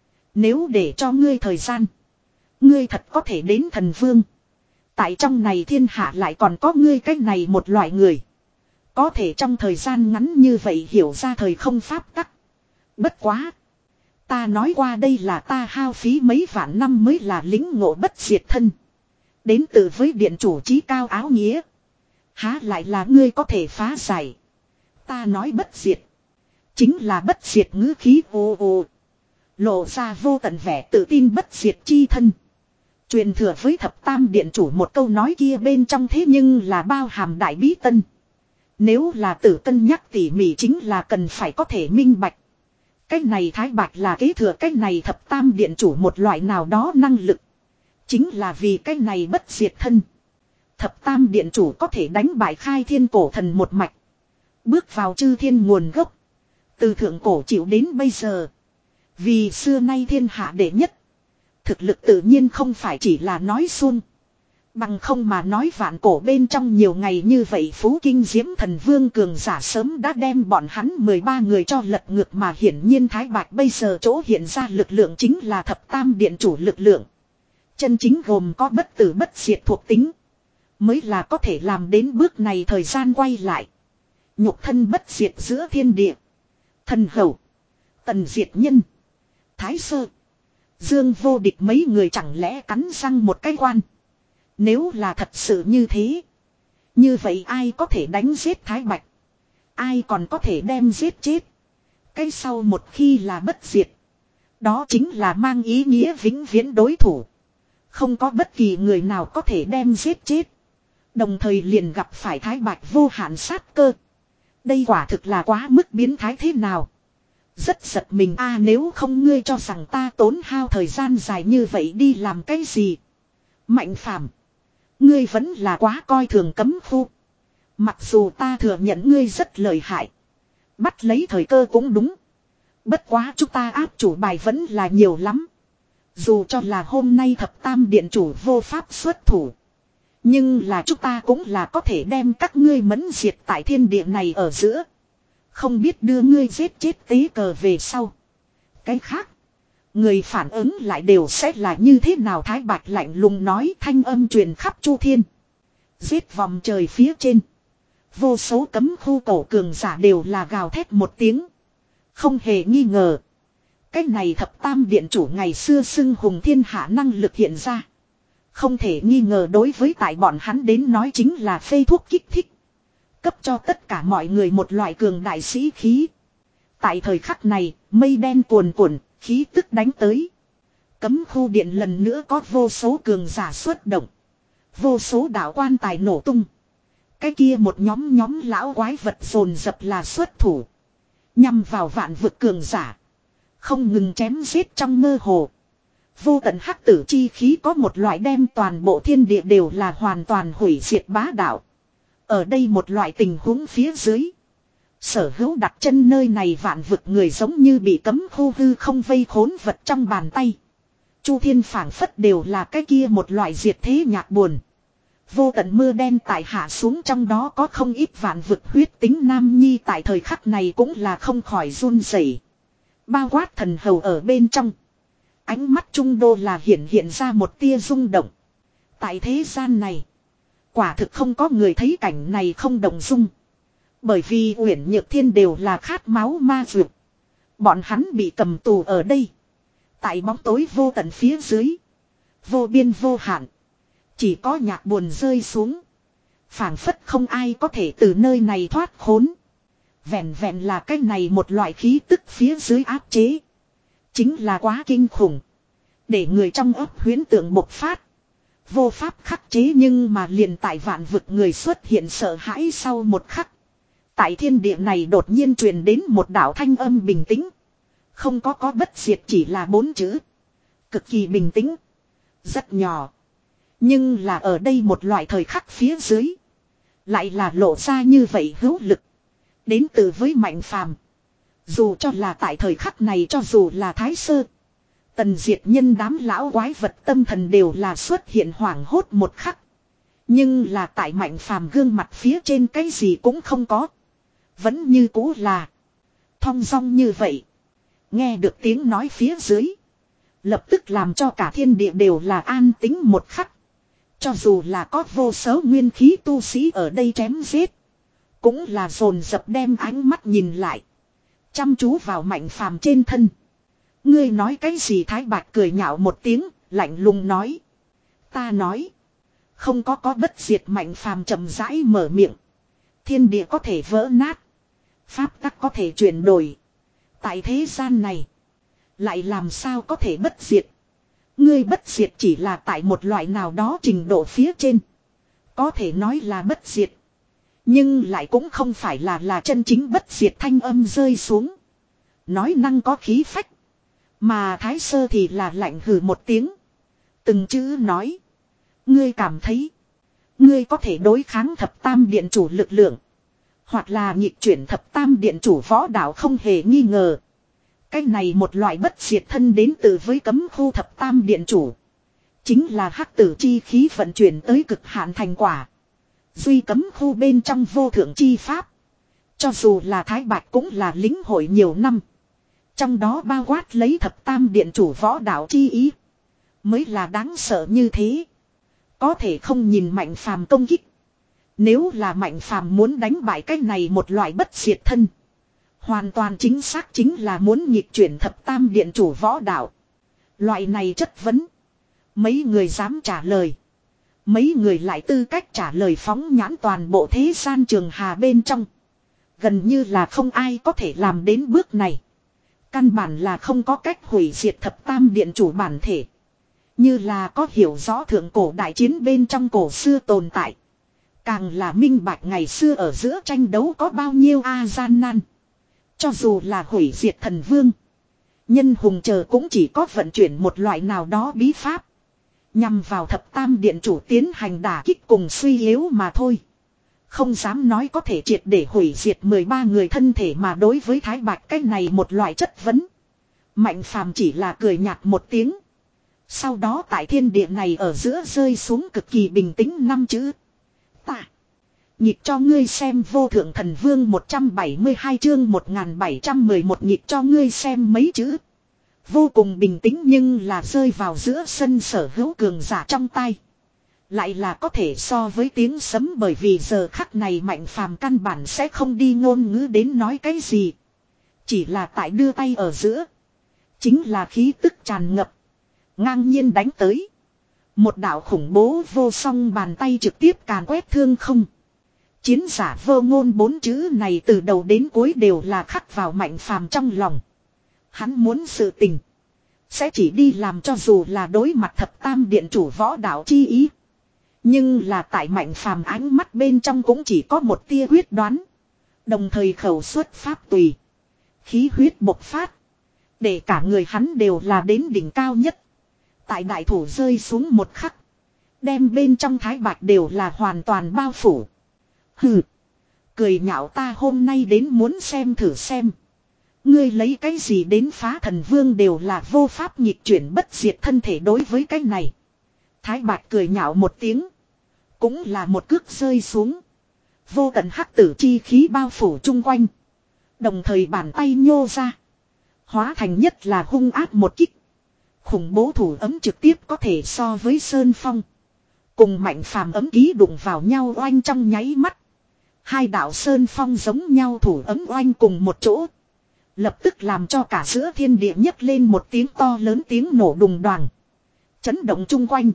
A: Nếu để cho ngươi thời gian. Ngươi thật có thể đến thần vương. Tại trong này thiên hạ lại còn có ngươi cách này một loại người. Có thể trong thời gian ngắn như vậy hiểu ra thời không pháp tắc. Bất quá. Ta nói qua đây là ta hao phí mấy vạn năm mới là lính ngộ bất diệt thân. Đến từ với điện chủ chí cao áo nghĩa. Há lại là ngươi có thể phá giải. Ta nói bất diệt. Chính là bất diệt ngữ khí ô ô. Lộ ra vô tận vẻ tự tin bất diệt chi thân. Truyền thừa với thập tam điện chủ một câu nói kia bên trong thế nhưng là bao hàm đại bí tân. Nếu là tử cân nhắc tỉ mỉ chính là cần phải có thể minh bạch. Cách này Thái Bạch là kế thừa cách này thập tam điện chủ một loại nào đó năng lực. Chính là vì cách này bất diệt thân. Thập tam điện chủ có thể đánh bại khai thiên cổ thần một mạch. Bước vào chư thiên nguồn gốc. Từ thượng cổ chịu đến bây giờ. Vì xưa nay thiên hạ đệ nhất. Thực lực tự nhiên không phải chỉ là nói suông. Bằng không mà nói vạn cổ bên trong nhiều ngày như vậy Phú Kinh Diễm Thần Vương cường giả sớm đã đem bọn hắn mười ba người cho lật ngược, mà hiển nhiên Thái Bạch bây giờ chỗ hiện ra lực lượng chính là thập tam điện chủ lực lượng. Chân chính gồm có bất tử bất diệt thuộc tính. Mới là có thể làm đến bước này thời gian quay lại. Nhục thân bất diệt giữa thiên địa. Thần hầu. Tần diệt nhân. Thái sơ. Dương vô địch mấy người chẳng lẽ cắn răng một cái quan. Nếu là thật sự như thế. Như vậy ai có thể đánh giết Thái Bạch. Ai còn có thể đem giết chết. Cái sau một khi là bất diệt. Đó chính là mang ý nghĩa vĩnh viễn đối thủ. Không có bất kỳ người nào có thể đem giết chết. Đồng thời liền gặp phải Thái Bạch vô hạn sát cơ. Đây quả thực là quá mức biến thái thế nào. Rất giật mình a, nếu không ngươi cho rằng ta tốn hao thời gian dài như vậy đi làm cái gì. Mạnh Phàm, ngươi vẫn là quá coi thường Cấm Khu. Mặc dù ta thừa nhận ngươi rất lợi hại. Bắt lấy thời cơ cũng đúng. Bất quá chúng ta áp chủ bài vẫn là nhiều lắm. Dù cho là hôm nay thập tam điện chủ vô pháp xuất thủ. Nhưng là chúng ta cũng là có thể đem các ngươi mẫn diệt tại thiên địa này ở giữa. Không biết đưa ngươi giết chết tế cờ về sau. Cái khác. Người phản ứng lại đều sẽ là như thế nào. Thái Bạch lạnh lùng nói, thanh âm truyền khắp chu thiên. Giết vòng trời phía trên. Vô số Cấm Khu cổ cường giả đều là gào thét một tiếng. Không hề nghi ngờ. Cái này thập tam điện chủ ngày xưa xưng hùng thiên hạ năng lực hiện ra. Không thể nghi ngờ đối với tại bọn hắn đến nói chính là phê thuốc kích thích. Cấp cho tất cả mọi người một loại cường đại sĩ khí. Tại thời khắc này, mây đen cuồn cuộn, khí tức đánh tới. Cấm Khu điện lần nữa có vô số cường giả xuất động. Vô số đạo quan tài nổ tung. Cái kia một nhóm nhóm lão quái vật dồn dập là xuất thủ. Nhằm vào vạn vực cường giả. Không ngừng chém giết trong mơ hồ. Vô tận hắc tử chi khí có một loại đem toàn bộ thiên địa đều là hoàn toàn hủy diệt bá đạo. Ở đây một loại tình huống phía dưới. Sở hữu đặt chân nơi này vạn vực người giống như bị cấm khu hư không vây khốn vật trong bàn tay. Chu thiên phảng phất đều là cái kia một loại diệt thế nhạc buồn. Vô tận mưa đen tại hạ xuống trong đó có không ít vạn vực huyết tính nam nhi tại thời khắc này cũng là không khỏi run rẩy. Bao quát thần hầu ở bên trong. Ánh mắt trung đô là hiện hiện ra một tia rung động. Tại thế gian này. Quả thực không có người thấy cảnh này không động dung. Bởi vì Uyển Nhược Thiên đều là khát máu ma dược. Bọn hắn bị cầm tù ở đây. Tại bóng tối vô tận phía dưới. Vô biên vô hạn. Chỉ có nhạc buồn rơi xuống. Phảng phất không ai có thể từ nơi này thoát khốn. Vẹn vẹn là cái này một loại khí tức phía dưới áp chế. Chính là quá kinh khủng. Để người trong ấp huyễn tượng bộc phát. Vô pháp khắc chế nhưng mà liền tại vạn vực người xuất hiện sợ hãi sau một khắc. Tại thiên địa này đột nhiên truyền đến một đạo thanh âm bình tĩnh. Không có có bất diệt chỉ là bốn chữ. Cực kỳ bình tĩnh. Rất nhỏ. Nhưng là ở đây một loại thời khắc phía dưới. Lại là lộ ra như vậy hữu lực. Đến từ với Mạnh Phàm. Dù cho là tại thời khắc này cho dù là Thái Sơ. Tần diệt nhân đám lão quái vật tâm thần đều là xuất hiện hoảng hốt một khắc. Nhưng là tại Mạnh Phàm gương mặt phía trên cái gì cũng không có. Vẫn như cũ là thong dong như vậy. Nghe được tiếng nói phía dưới. Lập tức làm cho cả thiên địa đều là an tĩnh một khắc. Cho dù là có vô số nguyên khí tu sĩ ở đây chém giết. Cũng là dồn dập đem ánh mắt nhìn lại. Chăm chú vào Mạnh Phàm trên thân. Ngươi nói cái gì Thái Bạch cười nhạo một tiếng, lạnh lùng nói. Ta nói. Không có có bất diệt Mạnh Phàm chậm rãi mở miệng. Thiên địa có thể vỡ nát. Pháp tắc có thể chuyển đổi. Tại thế gian này. Lại làm sao có thể bất diệt. Ngươi bất diệt chỉ là tại một loại nào đó trình độ phía trên. Có thể nói là bất diệt. Nhưng lại cũng không phải là là chân chính bất diệt thanh âm rơi xuống. Nói năng có khí phách. Mà Thái Sơ thì là lạnh hừ một tiếng. Từng chữ nói. Ngươi cảm thấy. Ngươi có thể đối kháng thập tam điện chủ lực lượng. Hoặc là nhịp chuyển thập tam điện chủ võ đạo không hề nghi ngờ. Cái này một loại bất diệt thân đến từ với cấm khu thập tam điện chủ. Chính là hắc tử chi khí vận chuyển tới cực hạn thành quả. Duy cấm khu bên trong vô thượng chi pháp. Cho dù là Thái Bạch cũng là lính hội nhiều năm. Trong đó bao quát lấy thập tam điện chủ võ đạo chi ý. Mới là đáng sợ như thế. Có thể không nhìn Mạnh Phàm công kích. Nếu là Mạnh Phàm muốn đánh bại cái này một loại bất diệt thân. Hoàn toàn chính xác chính là muốn nhịp chuyển thập tam điện chủ võ đạo. Loại này chất vấn. Mấy người dám trả lời. Mấy người lại tư cách trả lời phóng nhãn toàn bộ thế gian trường hà bên trong. Gần như là không ai có thể làm đến bước này. Căn bản là không có cách hủy diệt thập tam điện chủ bản thể. Như là có hiểu rõ thượng cổ đại chiến bên trong cổ xưa tồn tại. Càng là minh bạch ngày xưa ở giữa tranh đấu có bao nhiêu a gian nan. Cho dù là hủy diệt thần vương. Nhân hùng chờ cũng chỉ có vận chuyển một loại nào đó bí pháp. Nhằm vào thập tam điện chủ tiến hành đả kích cùng suy yếu mà thôi. Không dám nói có thể triệt để hủy diệt mười ba người thân thể mà đối với Thái Bạch cái này một loại chất vấn. Mạnh Phàm chỉ là cười nhạt một tiếng. Sau đó tại thiên địa này ở giữa rơi xuống cực kỳ bình tĩnh năm chữ. Ta. Nhịp cho ngươi xem vô thượng thần vương một trăm bảy mươi hai chương một nghìn bảy trăm mười một nhịp cho ngươi xem mấy chữ. Vô cùng bình tĩnh nhưng là rơi vào giữa sân sở hữu cường giả trong tay. Lại là có thể so với tiếng sấm bởi vì giờ khắc này Mạnh Phàm căn bản sẽ không đi ngôn ngữ đến nói cái gì. Chỉ là tại đưa tay ở giữa. Chính là khí tức tràn ngập. Ngang nhiên đánh tới. Một đạo khủng bố vô song bàn tay trực tiếp càn quét thương không. Chiến giả vô ngôn bốn chữ này từ đầu đến cuối đều là khắc vào Mạnh Phàm trong lòng. Hắn muốn sự tình. Sẽ chỉ đi làm cho dù là đối mặt thập tam điện chủ võ đạo chi ý. Nhưng là tại Mạnh Phàm ánh mắt bên trong cũng chỉ có một tia quyết đoán. Đồng thời khẩu xuất pháp tùy. Khí huyết bộc phát. Để cả người hắn đều là đến đỉnh cao nhất. Tại đại thủ rơi xuống một khắc. Đem bên trong Thái Bạch đều là hoàn toàn bao phủ. Hừ. Cười nhạo ta hôm nay đến muốn xem thử xem. Ngươi lấy cái gì đến phá thần vương đều là vô pháp nhịp chuyển bất diệt thân thể đối với cái này. Thái Bạch cười nhạo một tiếng. Cũng là một cước rơi xuống. Vô tận hắc tử chi khí bao phủ chung quanh. Đồng thời bàn tay nhô ra. Hóa thành nhất là hung ác một kích. Khủng bố thủ ấm trực tiếp có thể so với Sơn Phong. Cùng Mạnh Phàm ấm ký đụng vào nhau oanh trong nháy mắt. Hai đạo Sơn Phong giống nhau thủ ấm oanh cùng một chỗ. Lập tức làm cho cả giữa thiên địa nhấc lên một tiếng to lớn tiếng nổ đùng đoàng. Chấn động chung quanh.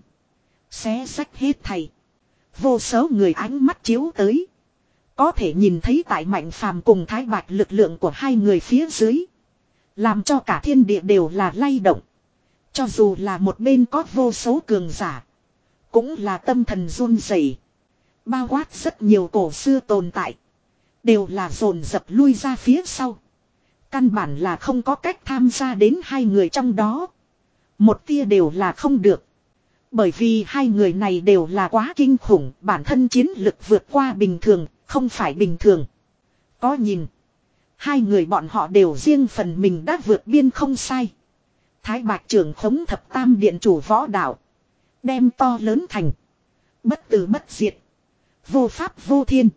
A: Xé rách hết thảy. Vô số người ánh mắt chiếu tới. Có thể nhìn thấy tại Mạnh Phàm cùng Thái Bạch lực lượng của hai người phía dưới. Làm cho cả thiên địa đều là lay động. Cho dù là một bên có vô số cường giả. Cũng là tâm thần run rẩy. Bao quát rất nhiều cổ xưa tồn tại. Đều là dồn dập lui ra phía sau. Căn bản là không có cách tham gia đến hai người trong đó. Một tia đều là không được. Bởi vì hai người này đều là quá kinh khủng. Bản thân chiến lực vượt qua bình thường. Không phải bình thường. Có nhìn. Hai người bọn họ đều riêng phần mình đã vượt biên không sai. Thái Bạch trưởng khống thập tam điện chủ võ đạo. Đem to lớn thành. Bất tử bất diệt. Vô pháp vô thiên.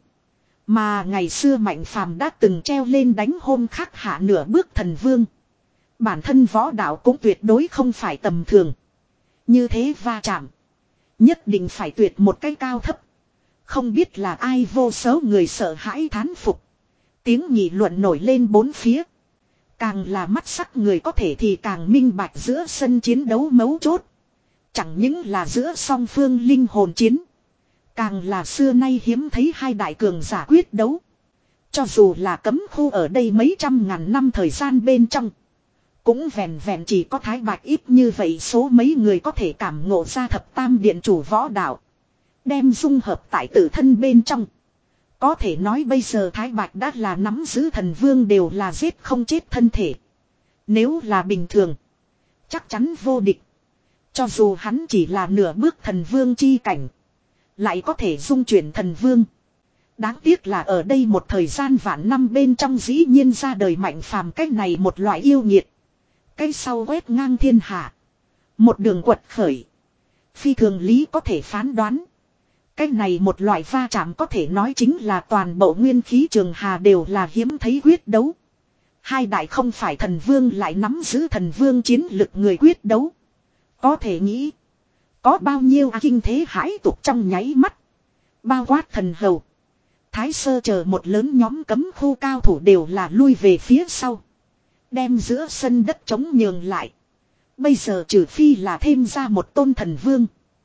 A: Mà ngày xưa Mạnh Phàm đã từng treo lên đánh hôm khắc hạ nửa bước thần vương. Bản thân võ đạo cũng tuyệt đối không phải tầm thường. Như thế va chạm. Nhất định phải tuyệt một cái cao thấp. Không biết là ai vô số người sợ hãi thán phục. Tiếng nghị luận nổi lên bốn phía. Càng là mắt sắc người có thể thì càng minh bạch giữa sân chiến đấu mấu chốt. Chẳng những là giữa song phương linh hồn chiến. Càng là xưa nay hiếm thấy hai đại cường giả quyết đấu. Cho dù là cấm khu ở đây mấy trăm ngàn năm thời gian bên trong. Cũng vẹn vẹn chỉ có Thái Bạch ít như vậy số mấy người có thể cảm ngộ ra thập tam điện chủ võ đạo. Đem dung hợp tại tự thân bên trong. Có thể nói bây giờ Thái Bạch đã là nắm giữ thần vương đều là giết không chết thân thể. Nếu là bình thường. Chắc chắn vô địch. Cho dù hắn chỉ là nửa bước thần vương chi cảnh. Lại có thể dung chuyển thần vương. Đáng tiếc là ở đây một thời gian vạn năm bên trong dĩ nhiên ra đời Mạnh Phàm cách này một loại yêu nghiệt. Cái sau quét ngang thiên hạ. Một đường quật khởi. Phi thường lý có thể phán đoán. Cái này một loại va chạm có thể nói chính là toàn bộ nguyên khí trường hà đều là hiếm thấy quyết đấu. Hai đại không phải thần vương lại nắm giữ thần vương chiến lực người quyết đấu. Có thể nghĩ. Có bao nhiêu kinh thế hãi tục trong nháy mắt. Bao quát thần hầu. Thái sơ chờ một lớn nhóm cấm khu cao thủ đều là lui về phía sau. Đem giữa sân đất trống nhường lại. Bây giờ trừ phi là thêm ra một tôn thần vương.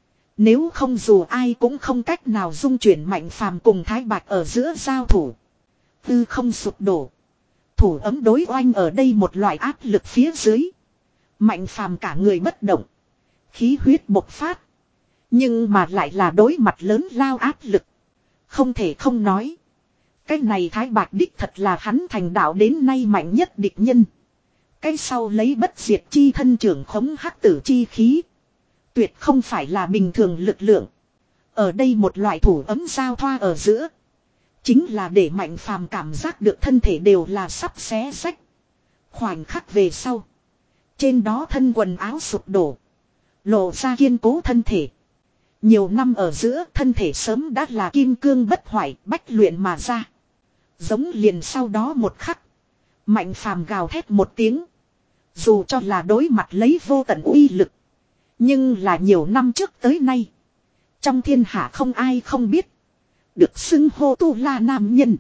A: Nếu không dù ai cũng không cách nào dung chuyển Mạnh Phàm cùng Thái Bạch ở giữa giao thủ. Tư không sụp đổ. Thủ ấm đối oanh ở đây một loại áp lực phía dưới. Mạnh Phàm cả người bất động. Khí huyết bộc phát. Nhưng mà lại là đối mặt lớn lao áp lực. Không thể không nói. Cái này Thái Bạch đích thật là hắn thành đạo đến nay mạnh nhất địch nhân. Cái sau lấy bất diệt chi thân trưởng khống hắc tử chi khí. Tuyệt không phải là bình thường lực lượng. Ở đây một loại thủ ấm giao thoa ở giữa. Chính là để Mạnh Phàm cảm giác được thân thể đều là sắp xé rách. Khoảnh khắc về sau. Trên đó thân quần áo sụp đổ. Lộ ra kiên cố thân thể. Nhiều năm ở giữa thân thể sớm đã là kim cương bất hoại bách luyện mà ra. Giống liền sau đó một khắc. Mạnh Phàm gào thét một tiếng. Dù cho là đối mặt lấy vô tận uy lực. Nhưng là nhiều năm trước tới nay. Trong thiên hạ không ai không biết. Được xưng hô tu la nam nhân.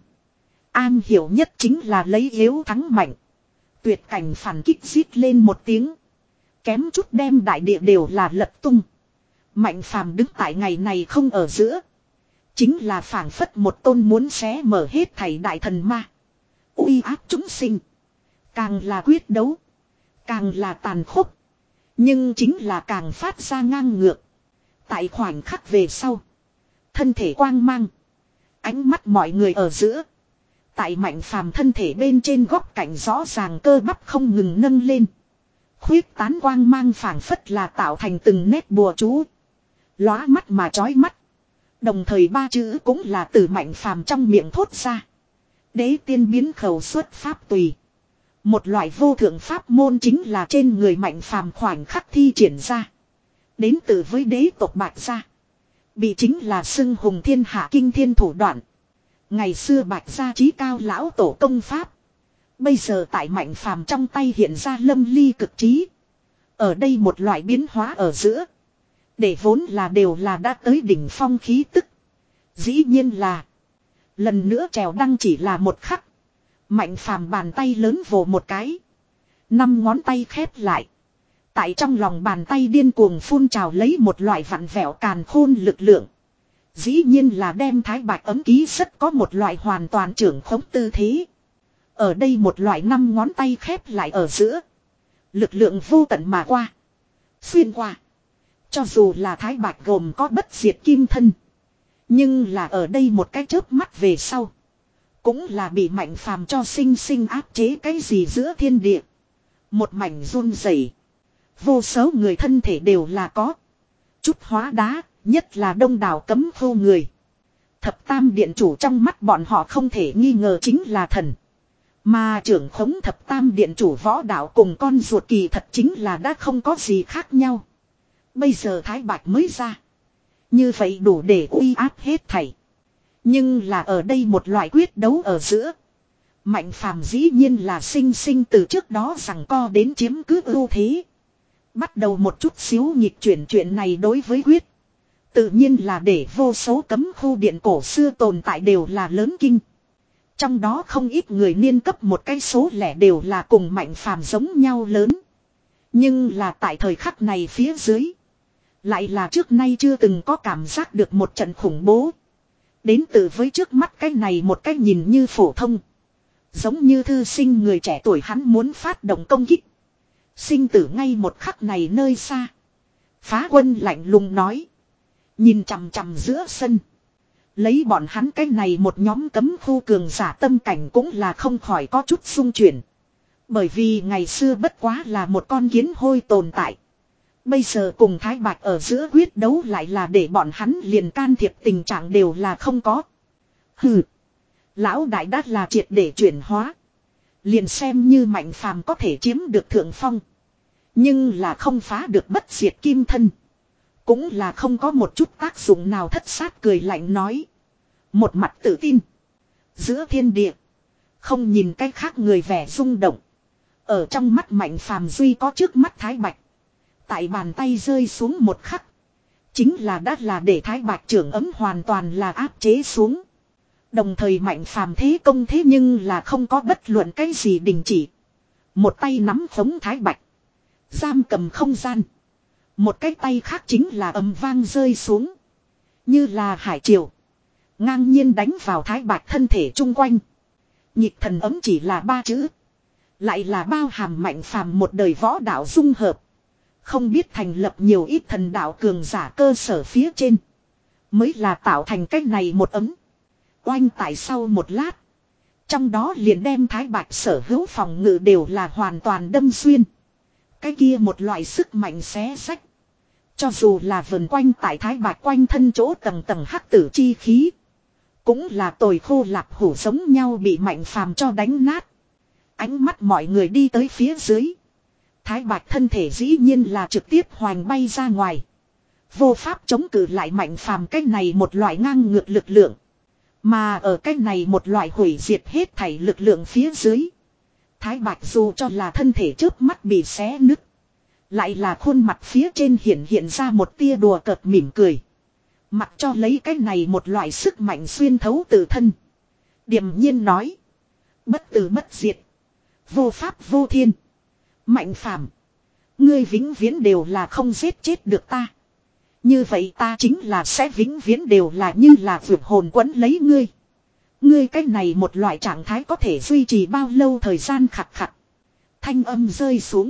A: An hiểu nhất chính là lấy yếu thắng mạnh. Tuyệt cảnh phản kích giết lên một tiếng. Kém chút đem đại địa đều là lật tung. Mạnh Phàm đứng tại ngày này không ở giữa. Chính là phảng phất một tôn muốn xé mở hết thảy đại thần ma. Uy áp chúng sinh. Càng là quyết đấu. Càng là tàn khốc. Nhưng chính là càng phát ra ngang ngược. Tại khoảnh khắc về sau. Thân thể quang mang. Ánh mắt mọi người ở giữa. Tại Mạnh Phàm thân thể bên trên góc cạnh rõ ràng cơ bắp không ngừng nâng lên. Khuyết tán quang mang phảng phất là tạo thành từng nét bùa chú. Lóa mắt mà chói mắt. Đồng thời ba chữ cũng là từ Mạnh Phàm trong miệng thốt ra. Đế tiên biến khẩu xuất pháp tùy. Một loại vô thượng pháp môn chính là trên người Mạnh Phàm khoảnh khắc thi triển ra. Đến từ với đế tộc Bạch Gia. Bị chính là xưng hùng thiên hạ kinh thiên thủ đoạn. Ngày xưa Bạch Gia chí cao lão tổ công pháp. Bây giờ tại Mạnh Phàm trong tay hiện ra lâm ly cực trí. Ở đây một loại biến hóa ở giữa. Để vốn là đều là đã tới đỉnh phong khí tức. Dĩ nhiên là. Lần nữa trèo đăng chỉ là một khắc. Mạnh Phàm bàn tay lớn vồ một cái. Năm ngón tay khép lại. Tại trong lòng bàn tay điên cuồng phun trào lấy một loại vặn vẹo càn khôn lực lượng. Dĩ nhiên là đem Thái Bạch ấm ký rất có một loại hoàn toàn trưởng khống tư thế. Ở đây một loại năm ngón tay khép lại ở giữa. Lực lượng vô tận mà qua. Xuyên qua. Cho dù là Thái Bạch gồm có bất diệt kim thân. Nhưng là ở đây một cái chớp mắt về sau. Cũng là bị Mạnh Phàm cho sinh sinh áp chế cái gì giữa thiên địa. Một mảnh run rẩy. Vô số người thân thể đều là có. Chút hóa đá, nhất là đông đảo cấm khô người. Thập tam điện chủ trong mắt bọn họ không thể nghi ngờ chính là thần. Mà trưởng khống thập tam điện chủ võ đạo cùng con ruột kỳ thật chính là đã không có gì khác nhau. Bây giờ Thái Bạch mới ra. Như vậy đủ để uy áp hết thảy. Nhưng là ở đây một loại quyết đấu ở giữa. Mạnh Phàm dĩ nhiên là sinh sinh từ trước đó rằng co đến chiếm cứ ưu thế. Bắt đầu một chút xíu nhịp chuyển chuyện này đối với quyết. Tự nhiên là để vô số cấm khu điện cổ xưa tồn tại đều là lớn kinh. Trong đó không ít người niên cấp một cái số lẻ đều là cùng Mạnh Phàm giống nhau lớn. Nhưng là tại thời khắc này phía dưới. Lại là trước nay chưa từng có cảm giác được một trận khủng bố. Đến từ với trước mắt cái này một cái nhìn như phổ thông. Giống như thư sinh người trẻ tuổi hắn muốn phát động công kích. Sinh tử ngay một khắc này nơi xa. Phá quân lạnh lùng nói. Nhìn chằm chằm giữa sân. Lấy bọn hắn cái này một nhóm cấm khu cường giả tâm cảnh cũng là không khỏi có chút xung chuyển. Bởi vì ngày xưa bất quá là một con kiến hôi tồn tại. Bây giờ cùng Thái Bạch ở giữa quyết đấu lại là để bọn hắn liền can thiệp tình trạng đều là không có. Hừ. Lão đại đã là triệt để chuyển hóa. Liền xem như Mạnh Phàm có thể chiếm được thượng phong. Nhưng là không phá được bất diệt kim thân. Cũng là không có một chút tác dụng nào thất sát cười lạnh nói. Một mặt tự tin. Giữa thiên địa. Không nhìn cái khác người vẻ rung động. Ở trong mắt Mạnh Phàm duy có trước mắt Thái Bạch. Tại bàn tay rơi xuống một khắc. Chính là đã là để Thái Bạch trưởng ấm hoàn toàn là áp chế xuống. Đồng thời Mạnh Phàm thế công thế nhưng là không có bất luận cái gì đình chỉ. Một tay nắm khống Thái Bạch. Giam cầm không gian. Một cái tay khác chính là ầm vang rơi xuống. Như là hải triều. Ngang nhiên đánh vào Thái Bạch thân thể chung quanh. Nhịp thần ấm chỉ là ba chữ. Lại là bao hàm Mạnh Phàm một đời võ đạo dung hợp. Không biết thành lập nhiều ít thần đạo cường giả cơ sở phía trên. Mới là tạo thành cách này một ấm. Oanh tại sau một lát. Trong đó liền đem Thái Bạch sở hữu phòng ngự đều là hoàn toàn đâm xuyên. Cái kia một loại sức mạnh xé sách. Cho dù là vần quanh tại Thái Bạch quanh thân chỗ tầng tầng hắc tử chi khí. Cũng là tồi khô lạp hủ giống nhau bị Mạnh Phàm cho đánh nát. Ánh mắt mọi người đi tới phía dưới. Thái Bạch thân thể dĩ nhiên là trực tiếp hoành bay ra ngoài. Vô pháp chống cự lại Mạnh Phàm cái này một loại ngang ngược lực lượng. Mà ở cái này một loại hủy diệt hết thảy lực lượng phía dưới. Thái Bạch dù cho là thân thể trước mắt bị xé nứt. Lại là khuôn mặt phía trên hiện hiện ra một tia đùa cợt mỉm cười. Mặc cho lấy cái này một loại sức mạnh xuyên thấu tự thân. Điềm nhiên nói. Bất tử bất diệt. Vô pháp vô thiên. Mạnh Phàm, ngươi vĩnh viễn đều là không giết chết được ta. Như vậy ta chính là sẽ vĩnh viễn đều là như là vượt hồn quấn lấy ngươi. Ngươi cái này một loại trạng thái có thể duy trì bao lâu thời gian khặt khặt. Thanh âm rơi xuống.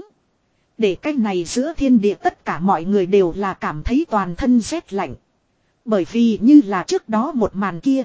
A: Để cái này giữa thiên địa tất cả mọi người đều là cảm thấy toàn thân rét lạnh. Bởi vì như là trước đó một màn kia.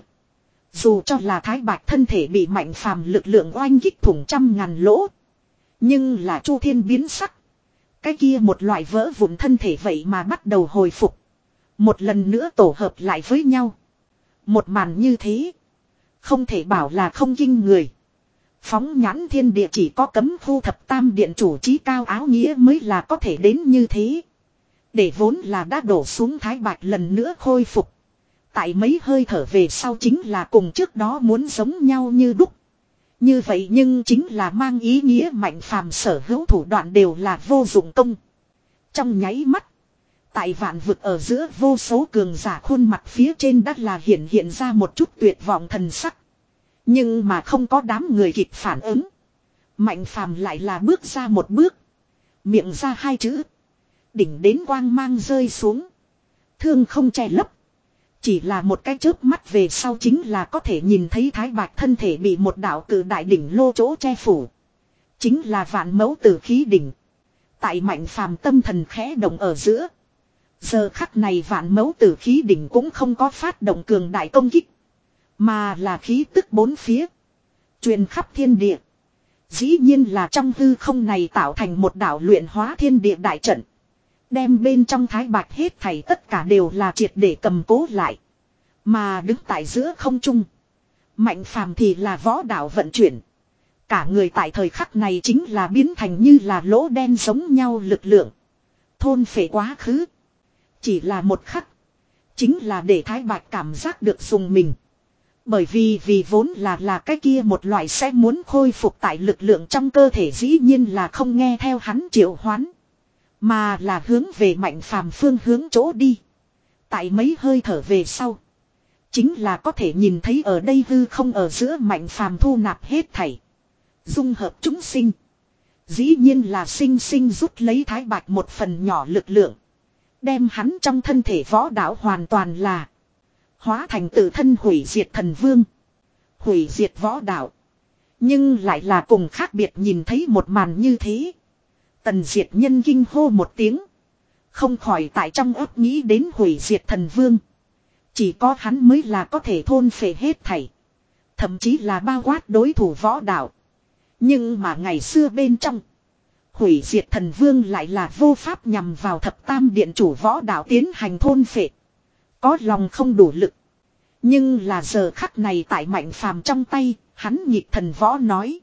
A: Dù cho là Thái Bạch thân thể bị Mạnh Phàm lực lượng oanh kích thủng trăm ngàn lỗ. Nhưng là Chu Thiên biến sắc. Cái kia một loại vỡ vụn thân thể vậy mà bắt đầu hồi phục. Một lần nữa tổ hợp lại với nhau. Một màn như thế. Không thể bảo là không kinh người. Phóng nhãn thiên địa chỉ có cấm khu thập tam điện chủ trí cao áo nghĩa mới là có thể đến như thế. Để vốn là đã đổ xuống Thái Bạch lần nữa khôi phục. Tại mấy hơi thở về sau chính là cùng trước đó muốn giống nhau như đúc. Như vậy nhưng chính là mang ý nghĩa Mạnh Phàm sở hữu thủ đoạn đều là vô dụng công. Trong nháy mắt. Tại vạn vực ở giữa vô số cường giả khuôn mặt phía trên đất là hiện hiện ra một chút tuyệt vọng thần sắc. Nhưng mà không có đám người kịp phản ứng. Mạnh Phàm lại là bước ra một bước. Miệng ra hai chữ. Đỉnh đến quang mang rơi xuống. Thương không che lấp. Chỉ là một cái chớp mắt về sau chính là có thể nhìn thấy Thái Bạch thân thể bị một đạo cử đại đỉnh lô chỗ che phủ. Chính là vạn mẫu tử khí đỉnh. Tại Mạnh Phàm tâm thần khẽ động ở giữa. Giờ khắc này vạn mẫu tử khí đỉnh cũng không có phát động cường đại công kích. Mà là khí tức bốn phía. Truyền khắp thiên địa. Dĩ nhiên là trong hư không này tạo thành một đạo luyện hóa thiên địa đại trận. Đem bên trong Thái Bạch hết thảy tất cả đều là triệt để cầm cố lại. Mà đứng tại giữa không trung. Mạnh Phàm thì là võ đạo vận chuyển. Cả người tại thời khắc này chính là biến thành như là lỗ đen giống nhau lực lượng. Thôn phệ quá khứ. Chỉ là một khắc. Chính là để Thái Bạch cảm giác được dùng mình. Bởi vì vì vốn là là cái kia một loại sẽ muốn khôi phục tại lực lượng trong cơ thể dĩ nhiên là không nghe theo hắn triệu hoán. Mà là hướng về Mạnh Phàm phương hướng chỗ đi. Tại mấy hơi thở về sau. Chính là có thể nhìn thấy ở đây hư không ở giữa Mạnh Phàm thu nạp hết thảy. Dung hợp chúng sinh. Dĩ nhiên là sinh sinh rút lấy Thái Bạch một phần nhỏ lực lượng. Đem hắn trong thân thể võ đạo hoàn toàn là. Hóa thành tự thân hủy diệt thần vương. Hủy diệt võ đạo. Nhưng lại là cùng khác biệt nhìn thấy một màn như thế. Tần diệt nhân kinh hô một tiếng. Không khỏi tại trong ấp nghĩ đến hủy diệt thần vương. Chỉ có hắn mới là có thể thôn phệ hết thảy. Thậm chí là bao quát đối thủ võ đạo. Nhưng mà ngày xưa bên trong. Hủy diệt thần vương lại là vô pháp nhằm vào thập tam điện chủ võ đạo tiến hành thôn phệ. Có lòng không đủ lực. Nhưng là giờ khắc này tại Mạnh Phàm trong tay, hắn nhịp thần võ nói.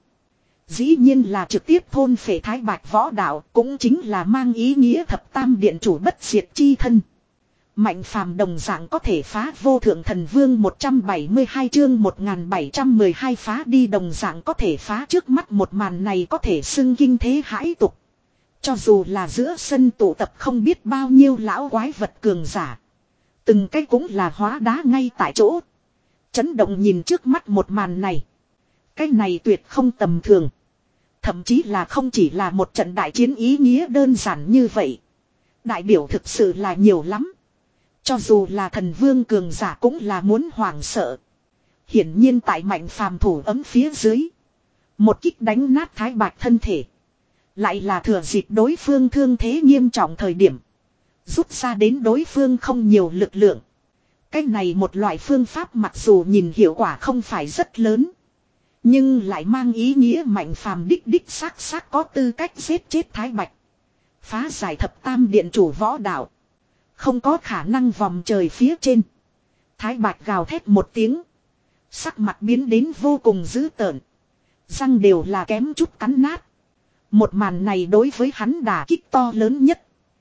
A: Dĩ nhiên là trực tiếp thôn phệ Thái Bạch võ đạo, cũng chính là mang ý nghĩa thập tam điện chủ bất diệt chi thân. Mạnh Phàm đồng dạng có thể phá vô thượng thần vương một trăm bảy mươi hai chương một nghìn bảy trăm mười hai phá đi đồng dạng có thể phá trước mắt một màn này có thể xưng kinh thế hãi tục. Cho dù là giữa sân tụ tập không biết bao nhiêu lão quái vật cường giả. Từng cái cũng là hóa đá ngay tại chỗ. Chấn động nhìn trước mắt một màn này. Cái này tuyệt không tầm thường. Thậm chí là không chỉ là một trận đại chiến ý nghĩa đơn giản như vậy. Đại biểu thực sự là nhiều lắm. Cho dù là thần vương cường giả cũng là muốn hoảng sợ. Hiển nhiên tại Mạnh Phàm thủ ấm phía dưới. Một kích đánh nát Thái Bạch thân thể. Lại là thừa dịp đối phương thương thế nghiêm trọng thời điểm. Rút ra đến đối phương không nhiều lực lượng. Cái này một loại phương pháp mặc dù nhìn hiệu quả không phải rất lớn. Nhưng lại mang ý nghĩa Mạnh Phàm đích đích xác xác có tư cách giết chết Thái Bạch. Phá giải thập tam điện chủ võ đạo. Không có khả năng vòng trời phía trên. Thái Bạch gào thét một tiếng. Sắc mặt biến đến vô cùng dữ tợn. Răng đều là kém chút cắn nát. Một màn này đối với hắn đả kích to lớn nhất.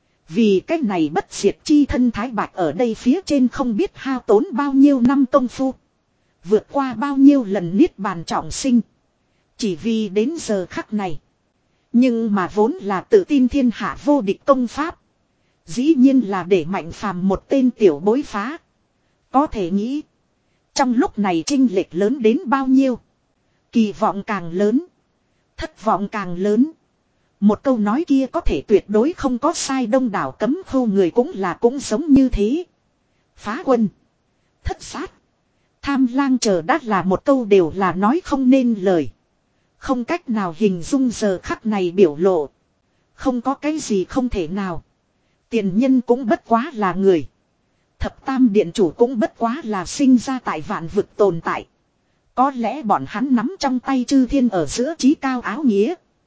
A: Vì cái này bất diệt chi thân Thái Bạch ở đây phía trên không biết hao tốn bao nhiêu năm công phu. Vượt qua bao nhiêu lần niết bàn trọng sinh. Chỉ vì đến giờ khắc này. Nhưng mà vốn là tự tin thiên hạ vô địch công pháp. Dĩ nhiên là để Mạnh Phàm một tên tiểu bối phá. Có thể nghĩ. Trong lúc này chênh lệch lớn đến bao nhiêu. Kỳ vọng càng lớn. Thất vọng càng lớn. Một câu nói kia có thể tuyệt đối không có sai đông đảo cấm khu người cũng là cũng giống như thế. Phá quân. Thất sát. Tham lang chờ đắt là một câu đều là nói không nên lời. Không cách nào hình dung giờ khắc này biểu lộ. Không có cái gì không thể nào. Tiền nhân cũng bất quá là người. Thập tam điện chủ cũng bất quá là sinh ra tại vạn vực tồn tại. Có lẽ bọn hắn nắm trong tay chư thiên ở giữa trí cao áo nghĩa.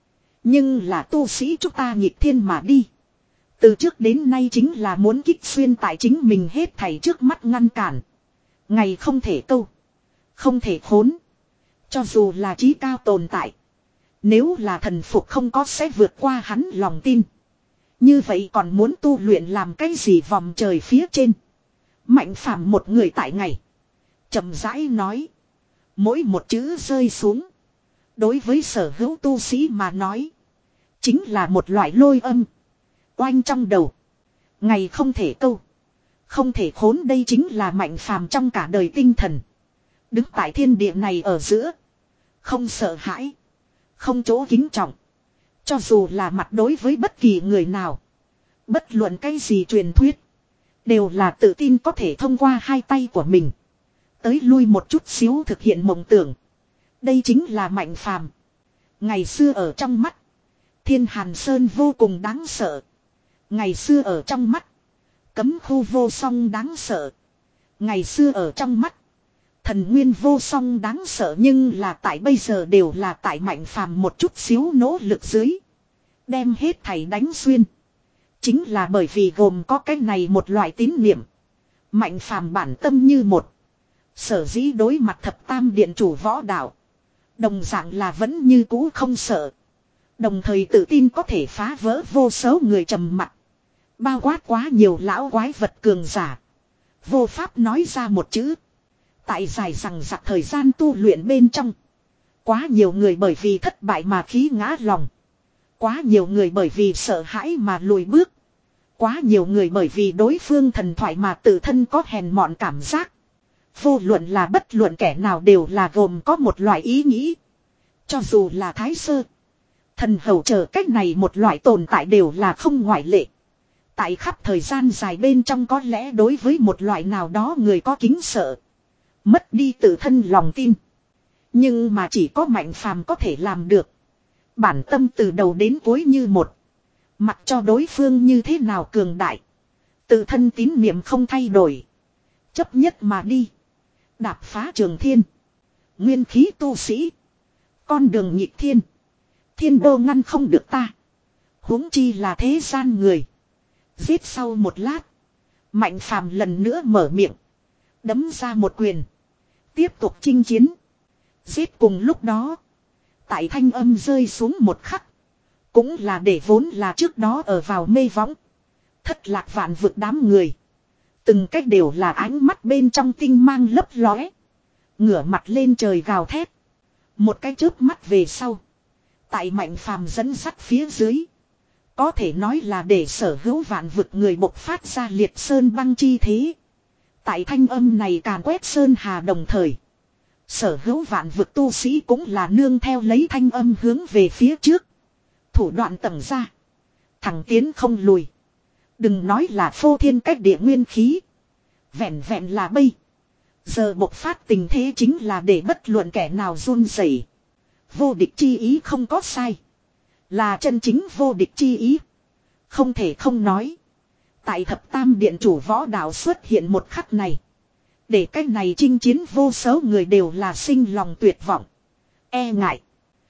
A: Nhưng là tu sĩ chúng ta nghịch thiên mà đi. Từ trước đến nay chính là muốn kích xuyên tại chính mình hết thảy trước mắt ngăn cản. Ngày không thể câu. Không thể khốn. Cho dù là trí cao tồn tại. Nếu là thần phục không có sẽ vượt qua hắn lòng tin. Như vậy còn muốn tu luyện làm cái gì vòng trời phía trên. Mạnh phàm một người tại ngày. Chậm rãi nói. Mỗi một chữ rơi xuống. Đối với sở hữu tu sĩ mà nói. Chính là một loại lôi âm. Oanh trong đầu. Ngày không thể câu. Không thể khốn, đây chính là mạnh phàm trong cả đời tinh thần. Đứng tại thiên địa này ở giữa. Không sợ hãi. Không chỗ kính trọng. Cho dù là mặt đối với bất kỳ người nào. Bất luận cái gì truyền thuyết. Đều là tự tin có thể thông qua hai tay của mình. Tới lui một chút xíu thực hiện mộng tưởng. Đây chính là mạnh phàm. Ngày xưa ở trong mắt. Thiên Hàn Sơn vô cùng đáng sợ. Ngày xưa ở trong mắt. Cấm khu vô song đáng sợ. Ngày xưa ở trong mắt. Thần nguyên vô song đáng sợ, nhưng là tại bây giờ đều là tại mạnh phàm một chút xíu nỗ lực dưới. Đem hết thảy đánh xuyên. Chính là bởi vì gồm có cái này một loại tín niệm. Mạnh phàm bản tâm như một. Sở dĩ đối mặt thập tam điện chủ võ đạo. Đồng dạng là vẫn như cũ không sợ. Đồng thời tự tin có thể phá vỡ vô số người trầm mặc. Bao quát quá nhiều lão quái vật cường giả. Vô pháp nói ra một chữ. Tại dài rằng giặc thời gian tu luyện bên trong. Quá nhiều người bởi vì thất bại mà khí ngã lòng. Quá nhiều người bởi vì sợ hãi mà lùi bước. Quá nhiều người bởi vì đối phương thần thoại mà tự thân có hèn mọn cảm giác. Vô luận là bất luận kẻ nào đều là gồm có một loại ý nghĩ. Cho dù là thái sơ. Thần hầu chờ cách này một loại tồn tại đều là không ngoại lệ. Tại khắp thời gian dài bên trong có lẽ đối với một loại nào đó người có kính sợ. Mất đi tự thân lòng tin. Nhưng mà chỉ có mạnh phàm có thể làm được. Bản tâm từ đầu đến cuối như một. Mặc cho đối phương như thế nào cường đại. Tự thân tín niệm không thay đổi. Chấp nhất mà đi. Đạp phá trường thiên. Nguyên khí tu sĩ. Con đường nhịp thiên. Thiên đô ngăn không được ta. Huống chi là thế gian người. Giết sau một lát. Mạnh phàm lần nữa mở miệng. Đấm ra một quyền. Tiếp tục chinh chiến. Giết cùng lúc đó. Tại thanh âm rơi xuống một khắc. Cũng là để vốn là trước đó ở vào mê võng. Thất lạc vạn vực đám người. Từng cách đều là ánh mắt bên trong tinh mang lấp lóe. Ngửa mặt lên trời gào thét. Một cái chớp mắt về sau. Tại mạnh phàm dẫn dắt phía dưới. Có thể nói là để sở hữu vạn vực người bộc phát ra liệt sơn băng chi thế. Tại thanh âm này càn quét sơn hà đồng thời. Sở hữu vạn vực tu sĩ cũng là nương theo lấy thanh âm hướng về phía trước. Thủ đoạn tầng ra. Thẳng tiến không lùi. Đừng nói là phô thiên cách địa nguyên khí. Vẹn vẹn là bây. Giờ bộc phát tình thế chính là để bất luận kẻ nào run rẩy. Vô địch chi ý không có sai. Là chân chính vô địch chi ý. Không thể không nói. Tại thập tam điện chủ võ đạo xuất hiện một khắc này. Để cách này chinh chiến vô số người đều là sinh lòng tuyệt vọng. E ngại.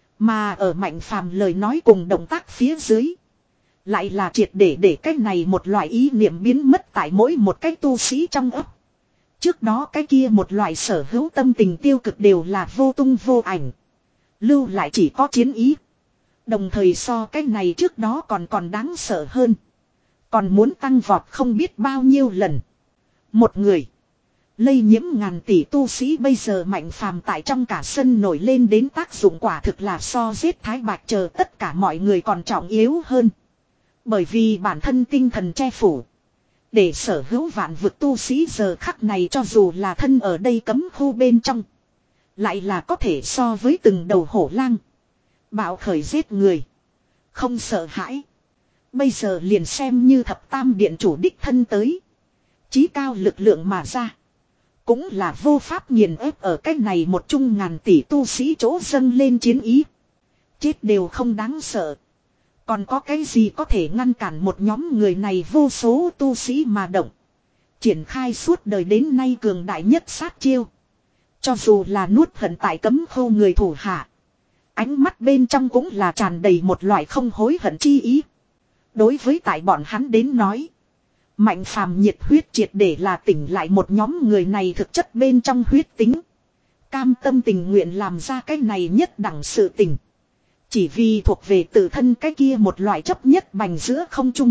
A: Mà ở mạnh phàm lời nói cùng động tác phía dưới. Lại là triệt để để cách này một loại ý niệm biến mất tại mỗi một cái tu sĩ trong ấp. Trước đó cái kia một loại sở hữu tâm tình tiêu cực đều là vô tung vô ảnh. Lưu lại chỉ có chiến ý. Đồng thời so cái này trước đó còn còn đáng sợ hơn. Còn muốn tăng vọt không biết bao nhiêu lần. Một người. Lây nhiễm ngàn tỷ tu sĩ bây giờ mạnh phàm tại trong cả sân nổi lên đến tác dụng quả thực là so giết thái bạch chờ tất cả mọi người còn trọng yếu hơn. Bởi vì bản thân tinh thần che phủ. Để sở hữu vạn vực tu sĩ giờ khắc này cho dù là thân ở đây cấm khu bên trong. Lại là có thể so với từng đầu hổ lang. Bạo khởi giết người. Không sợ hãi. Bây giờ liền xem như thập tam điện chủ đích thân tới. Chí cao lực lượng mà ra. Cũng là vô pháp nghiền ép ở cái này một chung ngàn tỷ tu sĩ chỗ dâng lên chiến ý. Chết đều không đáng sợ. Còn có cái gì có thể ngăn cản một nhóm người này vô số tu sĩ mà động. Triển khai suốt đời đến nay cường đại nhất sát chiêu. Cho dù là nuốt hận tại cấm khô người thủ hạ. Ánh mắt bên trong cũng là tràn đầy một loại không hối hận chi ý. Đối với tại bọn hắn đến nói. Mạnh phàm nhiệt huyết triệt để là tỉnh lại một nhóm người này thực chất bên trong huyết tính. Cam tâm tình nguyện làm ra cái này nhất đẳng sự tình. Chỉ vì thuộc về tự thân cái kia một loại chấp nhất bành giữa không trung.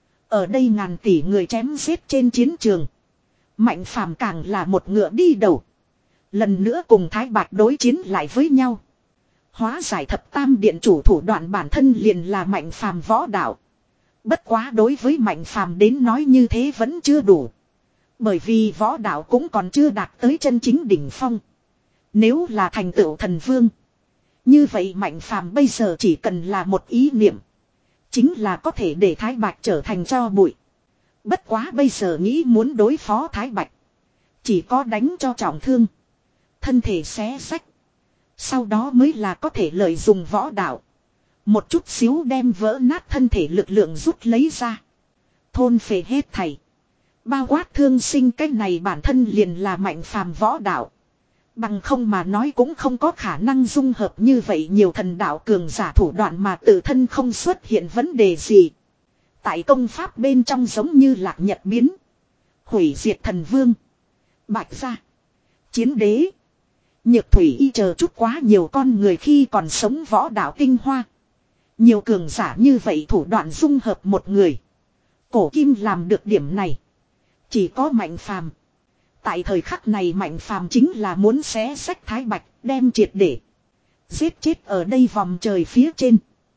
A: Ở đây ngàn tỷ người chém giết trên chiến trường. Mạnh phàm càng là một ngựa đi đầu. Lần nữa cùng Thái Bạch đối chiến lại với nhau. Hóa giải thập tam điện chủ thủ đoạn bản thân liền là mạnh phàm võ đạo. Bất quá đối với mạnh phàm đến nói như thế vẫn chưa đủ. Bởi vì võ đạo cũng còn chưa đạt tới chân chính đỉnh phong. Nếu là thành tựu thần vương. Như vậy mạnh phàm bây giờ chỉ cần là một ý niệm. Chính là có thể để Thái Bạch trở thành tro bụi. Bất quá bây giờ nghĩ muốn đối phó Thái Bạch. Chỉ có đánh cho trọng thương. Thân thể xé sách. Sau đó mới là có thể lợi dụng võ đạo. Một chút xíu đem vỡ nát thân thể lực lượng rút lấy ra. Thôn phệ hết thảy. Bao quát thương sinh cái này bản thân liền là mạnh phàm võ đạo. Bằng không mà nói cũng không có khả năng dung hợp như vậy nhiều thần đạo cường giả thủ đoạn mà tự thân không xuất hiện vấn đề gì. Tại công pháp bên trong giống như lạc nhật biến. Hủy diệt thần vương. Bạch gia. Chiến đế. Nhược thủy y chờ chút quá nhiều con người khi còn sống võ đạo tinh hoa. Nhiều cường giả như vậy thủ đoạn dung hợp một người. Cổ kim làm được điểm này. Chỉ có mạnh phàm. Tại thời khắc này mạnh phàm chính là muốn xé sách Thái Bạch đem triệt để. Giết chết ở đây vòng trời phía trên.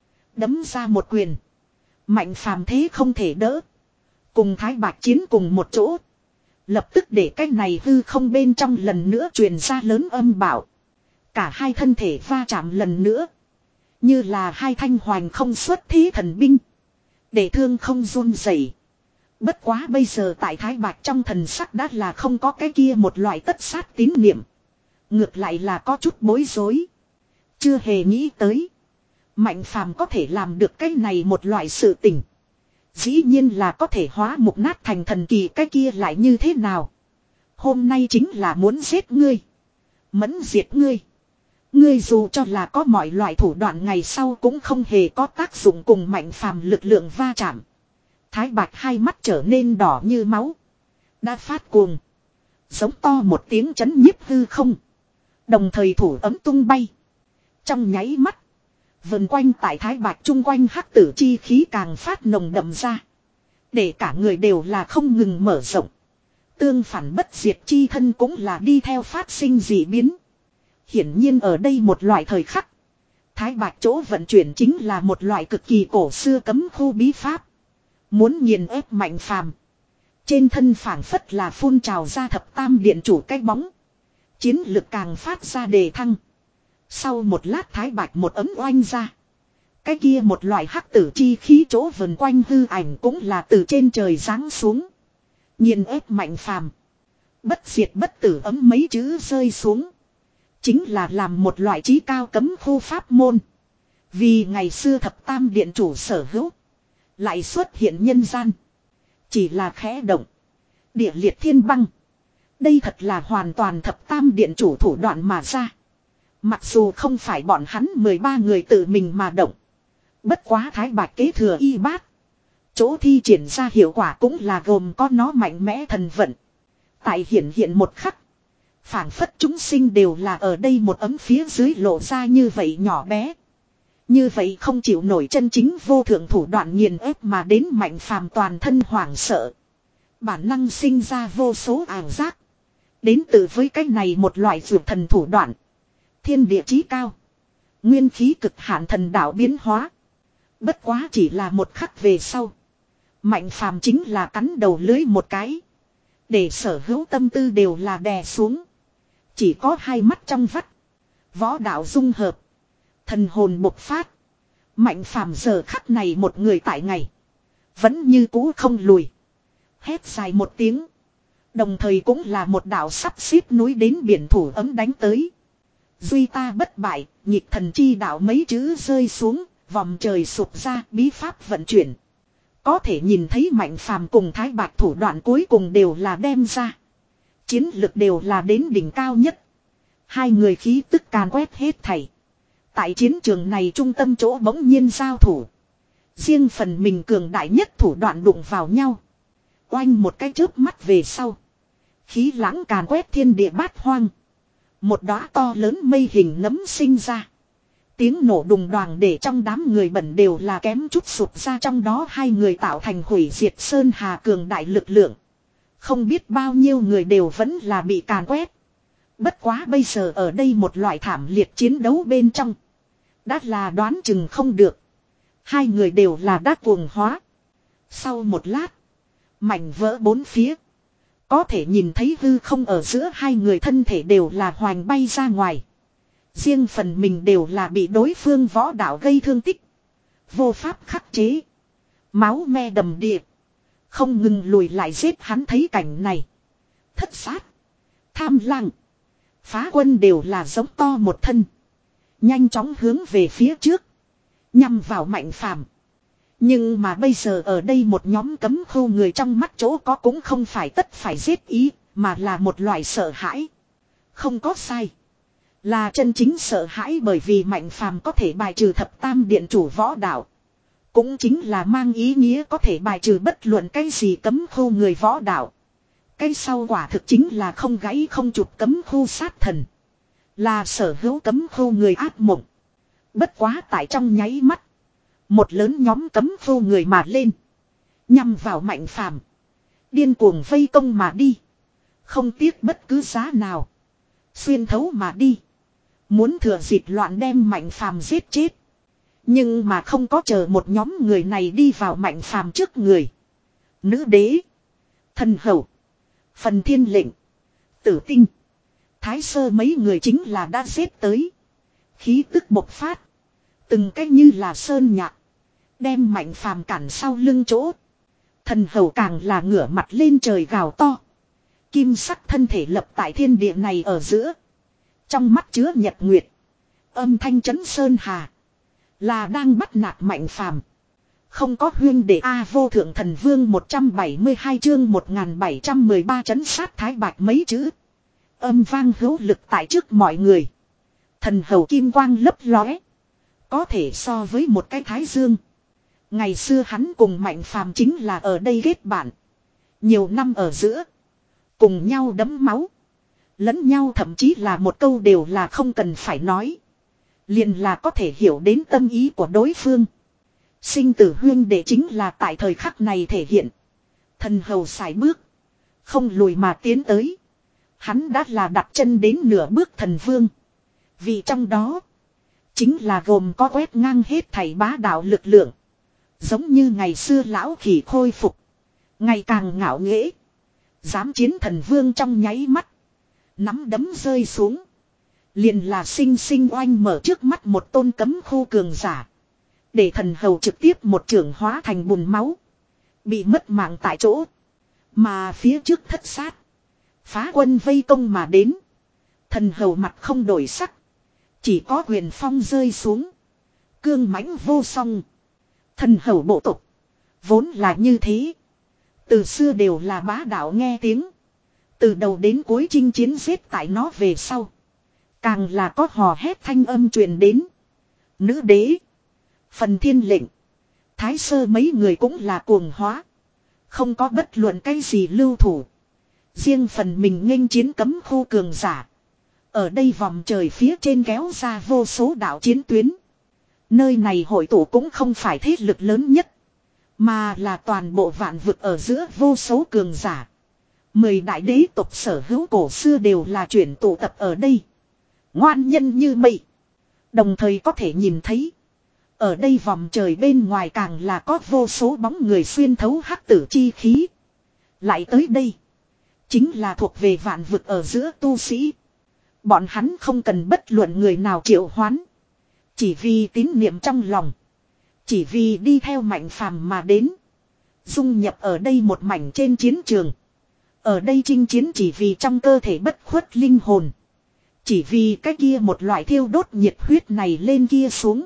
A: Đấm ra một quyền. Mạnh phàm thế không thể đỡ. Cùng Thái Bạch chiến cùng một chỗ. Lập tức để cái này hư không bên trong lần nữa truyền ra lớn âm bảo. Cả hai thân thể va chạm lần nữa. Như là hai thanh hoành không xuất thế thần binh. Để thương không run rẩy. Bất quá bây giờ tại Thái Bạch trong thần sắc đã là không có cái kia một loại tất sát tín niệm. Ngược lại là có chút bối rối. Chưa hề nghĩ tới. Mạnh phàm có thể làm được cái này một loại sự tình. Dĩ nhiên là có thể hóa mục nát thành thần kỳ, cái kia lại như thế nào. Hôm nay chính là muốn giết ngươi. Mẫn diệt ngươi. Ngươi dù cho là có mọi loại thủ đoạn ngày sau cũng không hề có tác dụng cùng mạnh phàm lực lượng va chạm. Thái Bạch hai mắt trở nên đỏ như máu. Đã phát cuồng. Giống to một tiếng chấn nhiếp hư không. Đồng thời thủ ấm tung bay. Trong nháy mắt. Vần quanh tại Thái Bạch chung quanh hắc tử chi khí càng phát nồng đậm ra. Để cả người đều là không ngừng mở rộng. Tương phản bất diệt chi thân cũng là đi theo phát sinh dị biến. Hiển nhiên ở đây một loại thời khắc. Thái Bạch chỗ vận chuyển chính là một loại cực kỳ cổ xưa cấm khu bí pháp. Muốn nghiền ép mạnh phàm. Trên thân phảng phất là phun trào ra thập tam điện chủ cái bóng. Chiến lực càng phát ra đề thăng. Sau một lát Thái Bạch một ấm oanh ra. Cái kia một loại hắc tử chi khí chỗ vần quanh hư ảnh cũng là từ trên trời giáng xuống. Nghiền ép mạnh phàm. Bất diệt bất tử ấm mấy chữ rơi xuống. Chính là làm một loại trí cao cấm khu pháp môn. Vì ngày xưa thập tam điện chủ sở hữu. Lại xuất hiện nhân gian. Chỉ là khẽ động. Địa liệt thiên băng. Đây thật là hoàn toàn thập tam điện chủ thủ đoạn mà ra. Mặc dù không phải bọn hắn mười ba người tự mình mà động. Bất quá Thái Bạch kế thừa y bát. Chỗ thi triển ra hiệu quả cũng là gồm có nó mạnh mẽ thần vận. Tại hiện hiện một khắc. Phảng phất chúng sinh đều là ở đây một ấm phía dưới lộ ra như vậy nhỏ bé. Như vậy không chịu nổi chân chính vô thượng thủ đoạn nghiền ép mà đến mạnh phàm toàn thân hoảng sợ. Bản năng sinh ra vô số ảo giác. Đến từ với cái này một loại dược thần thủ đoạn. Thiên địa chí cao. Nguyên khí cực hạn thần đạo biến hóa. Bất quá chỉ là một khắc về sau. Mạnh phàm chính là cắn đầu lưới một cái. Để sở hữu tâm tư đều là đè xuống. Chỉ có hai mắt trong vắt. Võ đạo dung hợp. Thần hồn bộc phát. Mạnh phàm giờ khắc này một người tại ngày. Vẫn như cũ không lùi. Hét dài một tiếng. Đồng thời cũng là một đạo sắp xếp núi đến biển thủ ấm đánh tới. Duy ta bất bại, nhịp thần chi đạo mấy chữ rơi xuống, vòng trời sụp ra, bí pháp vận chuyển. Có thể nhìn thấy mạnh phàm cùng Thái Bạch thủ đoạn cuối cùng đều là đem ra. Chiến lực đều là đến đỉnh cao nhất. Hai người khí tức càn quét hết thảy. Tại chiến trường này trung tâm chỗ bỗng nhiên giao thủ. Riêng phần mình cường đại nhất thủ đoạn đụng vào nhau. Oanh một cái chớp mắt về sau. Khí lãng càn quét thiên địa bát hoang. Một đóa to lớn mây hình nấm sinh ra. Tiếng nổ đùng đoàng để trong đám người bẩn đều là kém chút sụp ra, trong đó hai người tạo thành hủy diệt sơn hà cường đại lực lượng. Không biết bao nhiêu người đều vẫn là bị càn quét. Bất quá bây giờ ở đây một loại thảm liệt chiến đấu bên trong. Đã là đoán chừng không được. Hai người đều là đã cuồng hóa. Sau một lát. Mảnh vỡ bốn phía. Có thể nhìn thấy hư không ở giữa hai người thân thể đều là hoành bay ra ngoài. Riêng phần mình đều là bị đối phương võ đạo gây thương tích. Vô pháp khắc chế. Máu me đầm đìa. Không ngừng lùi lại giết hắn thấy cảnh này. Thất sát. Tham lang. Phá quân đều là giống to một thân. Nhanh chóng hướng về phía trước. Nhằm vào Mạnh Phàm. Nhưng mà bây giờ ở đây một nhóm cấm khu người trong mắt chỗ có cũng không phải tất phải giết ý. Mà là một loại sợ hãi. Không có sai. Là chân chính sợ hãi, bởi vì Mạnh Phàm có thể bài trừ thập tam điện chủ võ đạo. Cũng chính là mang ý nghĩa có thể bài trừ bất luận cái gì cấm khu người võ đạo. Cái sau quả thực chính là không gãy không chụp cấm khu sát thần. Là sở hữu cấm khu người ác mộng. Bất quá tại trong nháy mắt. Một lớn nhóm cấm khu người mà lên. Nhằm vào Mạnh Phàm. Điên cuồng vây công mà đi. Không tiếc bất cứ giá nào. Xuyên thấu mà đi. Muốn thừa dịp loạn đem Mạnh Phàm giết chết. Nhưng mà không có chờ một nhóm người này đi vào Mạnh Phàm trước người. Nữ đế. Thần hầu. Phần thiên lệnh. Tử tinh. Thái sơ mấy người chính là đã giết tới. Khí tức bộc phát. Từng cách như là sơn nhạc. Đem Mạnh Phàm cản sau lưng chỗ. Thần hầu càng là ngửa mặt lên trời gào to. Kim sắc thân thể lập tại thiên địa này ở giữa. Trong mắt chứa nhật nguyệt. Âm thanh chấn sơn hà. Là đang bắt nạt Mạnh Phàm. Không có huyên để A vô thượng thần vương một trăm bảy mươi hai chương một nghìn bảy trăm mười ba chấn sát thái bạch mấy chữ. Âm vang hữu lực tại trước mọi người. Thần hầu kim quang lấp lóe. Có thể so với một cái thái dương. Ngày xưa hắn cùng Mạnh Phàm chính là ở đây kết bạn. Nhiều năm ở giữa. Cùng nhau đấm máu. Lẫn nhau thậm chí là một câu đều là không cần phải nói. Liền là có thể hiểu đến tâm ý của đối phương. Sinh tử huyên đệ chính là tại thời khắc này thể hiện. Thần hầu sải bước. Không lùi mà tiến tới. Hắn đã là đặt chân đến nửa bước thần vương. Vì trong đó. Chính là gồm có quét ngang hết thảy bá đạo lực lượng. Giống như ngày xưa lão khỉ khôi phục. Ngày càng ngạo nghễ. Dám chiến thần vương trong nháy mắt. Nắm đấm rơi xuống. Liền là sinh sinh oanh mở trước mắt một tôn cấm khu cường giả. Để thần hầu trực tiếp một trưởng hóa thành bùn máu. Bị mất mạng tại chỗ. Mà phía trước thất sát. Phá quân vây công mà đến. Thần hầu mặt không đổi sắc. Chỉ có huyền phong rơi xuống. Cương mãnh vô song. Thần hầu bộ tộc. Vốn là như thế. Từ xưa đều là bá đạo nghe tiếng. Từ đầu đến cuối chinh chiến giết tại nó về sau. Càng là có hò hét thanh âm truyền đến. Nữ đế. Phần thiên lệnh. Thái sơ mấy người cũng là cuồng hóa. Không có bất luận cái gì lưu thủ. Riêng phần mình nghênh chiến cấm khu cường giả. Ở đây vòng trời phía trên kéo ra vô số đạo chiến tuyến. Nơi này hội tụ cũng không phải thế lực lớn nhất. Mà là toàn bộ vạn vực ở giữa vô số cường giả. Mười đại đế tộc sở hữu cổ xưa đều là chuyển tụ tập ở đây. Ngoan nhân như mây. Đồng thời có thể nhìn thấy. Ở đây vòng trời bên ngoài càng là có vô số bóng người xuyên thấu hắc tử chi khí. Lại tới đây. Chính là thuộc về vạn vực ở giữa tu sĩ. Bọn hắn không cần bất luận người nào triệu hoán. Chỉ vì tín niệm trong lòng. Chỉ vì đi theo Mạnh Phàm mà đến. Dung nhập ở đây một mảnh trên chiến trường. Ở đây chinh chiến chỉ vì trong cơ thể bất khuất linh hồn. Chỉ vì cái kia một loại thiêu đốt nhiệt huyết này lên kia xuống.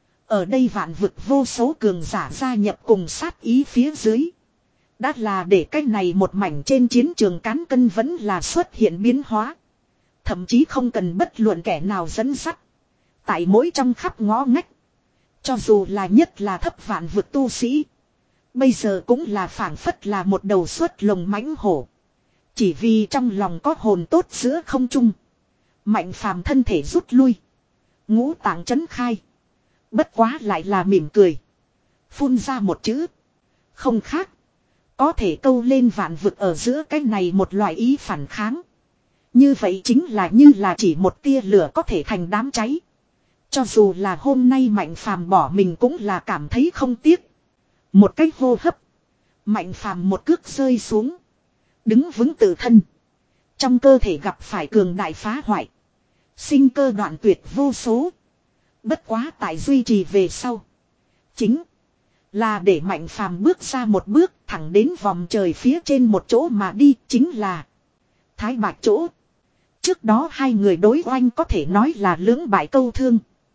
A: Ở đây vạn vực vô số cường giả gia nhập cùng sát ý phía dưới. Đã là để cái này một mảnh trên chiến trường cán cân vẫn là xuất hiện biến hóa. Thậm chí không cần bất luận kẻ nào dẫn dắt. Tại mỗi trong khắp ngõ ngách. Cho dù là nhất là thấp vạn vực tu sĩ. Bây giờ cũng là phảng phất là một đầu xuất lồng mãnh hổ. Chỉ vì trong lòng có hồn tốt giữa không trung. Mạnh phàm thân thể rút lui. Ngũ tạng chấn khai. Bất quá lại là mỉm cười. Phun ra một chữ. Không khác. Có thể câu lên vạn vực ở giữa cái này một loại ý phản kháng. Như vậy chính là như là chỉ một tia lửa có thể thành đám cháy. Cho dù là hôm nay Mạnh phàm bỏ mình cũng là cảm thấy không tiếc. Một cái hô hấp. Mạnh phàm một cước rơi xuống. Đứng vững tự thân. Trong cơ thể gặp phải cường đại phá hoại. Sinh cơ đoạn tuyệt vô số. Bất quá tại duy trì về sau. Chính là để Mạnh phàm bước ra một bước thẳng đến vòng trời phía trên một chỗ mà đi. Chính là Thái Bạch chỗ. Trước đó hai người đối oanh có thể nói là lưỡng bại câu thương.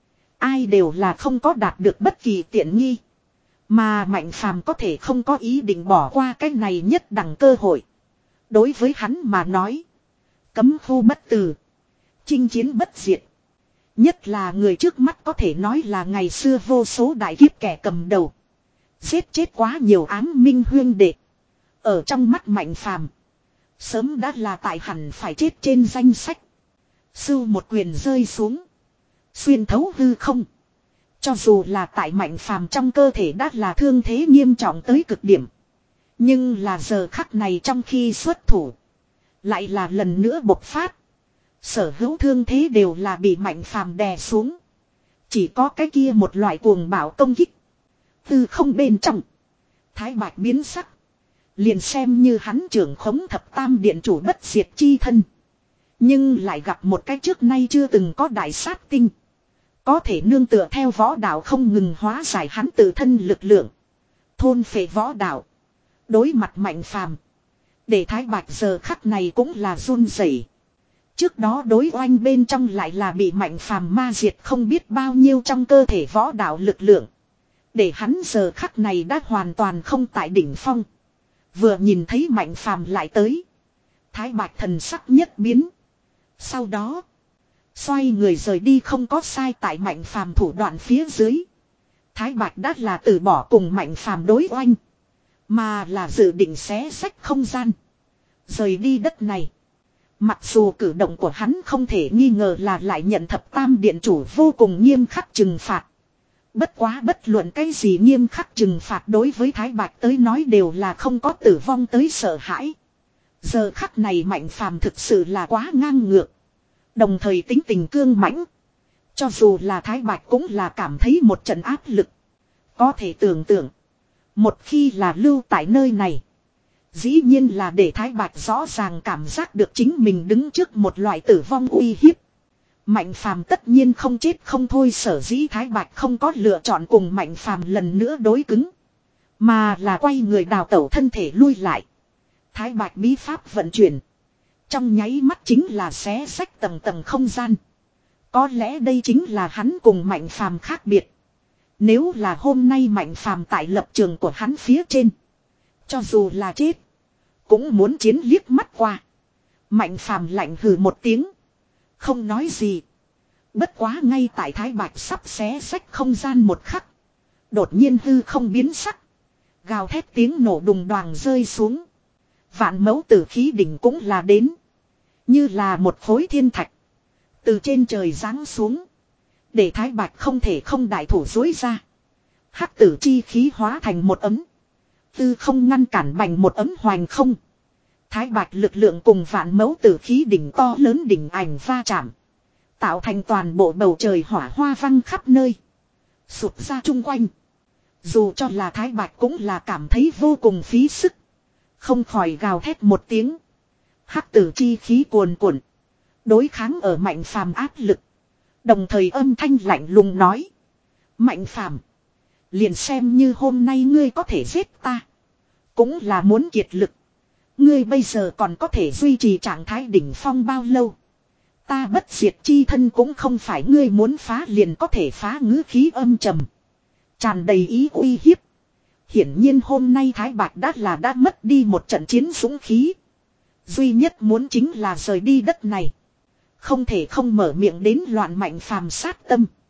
A: Ai đều là không có đạt được bất kỳ tiện nghi. Mà Mạnh phàm có thể không có ý định bỏ qua cái này nhất đẳng cơ hội. Đối với hắn mà nói. Cấm khu bất tử. Chinh chiến bất diệt. Nhất là người trước mắt có thể nói là ngày xưa vô số đại kiếp kẻ cầm đầu. Giết chết quá nhiều ám minh huyên đệ. Ở trong mắt Mạnh phàm. Sớm đã là tại hẳn phải chết trên danh sách. Sưu một quyền rơi xuống. Xuyên thấu hư không. Cho dù là tại Mạnh phàm trong cơ thể đã là thương thế nghiêm trọng tới cực điểm. Nhưng là giờ khắc này trong khi xuất thủ. Lại là lần nữa bộc phát. Sở hữu thương thế đều là bị Mạnh phàm đè xuống. Chỉ có cái kia một loại cuồng bạo công kích. Từ không bên trong. Thái Bạch biến sắc. Liền xem như hắn trưởng khống thập tam điện chủ bất diệt chi thân. Nhưng lại gặp một cái trước nay chưa từng có đại sát tinh. Có thể nương tựa theo võ đạo không ngừng hóa giải hắn tự thân lực lượng. Thôn phệ võ đạo. Đối mặt Mạnh phàm. Để Thái Bạch giờ khắc này cũng là run rẩy. Trước đó đối oanh bên trong lại là bị Mạnh phàm ma diệt không biết bao nhiêu trong cơ thể võ đạo lực lượng. Để hắn giờ khắc này đã hoàn toàn không tại đỉnh phong. Vừa nhìn thấy Mạnh phàm lại tới. Thái Bạch thần sắc nhất biến. Sau đó. Xoay người rời đi không có sai tại Mạnh phàm thủ đoạn phía dưới. Thái Bạch đã là từ bỏ cùng Mạnh phàm đối oanh. Mà là dự định xé sách không gian. Rời đi đất này. Mặc dù cử động của hắn không thể nghi ngờ là lại nhận thập tam điện chủ vô cùng nghiêm khắc trừng phạt. Bất quá bất luận cái gì nghiêm khắc trừng phạt đối với Thái Bạch tới nói đều là không có tử vong tới sợ hãi. Giờ khắc này Mạnh phàm thực sự là quá ngang ngược. Đồng thời tính tình cương mãnh. Cho dù là Thái Bạch cũng là cảm thấy một trận áp lực. Có thể tưởng tượng. Một khi là lưu tại nơi này. Dĩ nhiên là để Thái Bạch rõ ràng cảm giác được chính mình đứng trước một loại tử vong uy hiếp. Mạnh phàm tất nhiên không chết không thôi, sở dĩ Thái Bạch không có lựa chọn cùng Mạnh phàm lần nữa đối cứng. Mà là quay người đào tẩu thân thể lui lại. Thái Bạch bí pháp vận chuyển. Trong nháy mắt chính là xé rách tầng tầng không gian. Có lẽ đây chính là hắn cùng Mạnh phàm khác biệt. Nếu là hôm nay Mạnh phàm tại lập trường của hắn phía trên. Cho dù là chết. Cũng muốn chiến liếc mắt qua. Mạnh phàm lạnh hừ một tiếng. Không nói gì. Bất quá ngay tại Thái Bạch sắp xé rách không gian một khắc. Đột nhiên hư không biến sắc. Gào thét tiếng nổ đùng đoàng rơi xuống. Vạn mẫu tử khí đỉnh cũng là đến. Như là một khối thiên thạch. Từ trên trời giáng xuống. Để Thái Bạch không thể không đại thủ dối ra. Hắc tử chi khí hóa thành một ấm. Tư không ngăn cản bành một ấm hoành không. Thái Bạch lực lượng cùng vạn mẫu tử khí đỉnh to lớn đỉnh ảnh va chạm. Tạo thành toàn bộ bầu trời hỏa hoa văng khắp nơi. Sụt ra chung quanh. Dù cho là Thái Bạch cũng là cảm thấy vô cùng phí sức. Không khỏi gào thét một tiếng. Hắc tử chi khí cuồn cuộn. Đối kháng ở Mạnh phàm áp lực. Đồng thời âm thanh lạnh lùng nói. Mạnh phàm. Liền xem như hôm nay ngươi có thể giết ta. Cũng là muốn kiệt lực. Ngươi bây giờ còn có thể duy trì trạng thái đỉnh phong bao lâu. Ta bất diệt chi thân cũng không phải ngươi muốn phá liền có thể phá, ngữ khí âm trầm. Tràn đầy ý uy hiếp. Hiển nhiên hôm nay Thái Bạch đã là đã mất đi một trận chiến dũng khí. Duy nhất muốn chính là rời đi đất này. Không thể không mở miệng đến loạn Mạnh phàm sát tâm.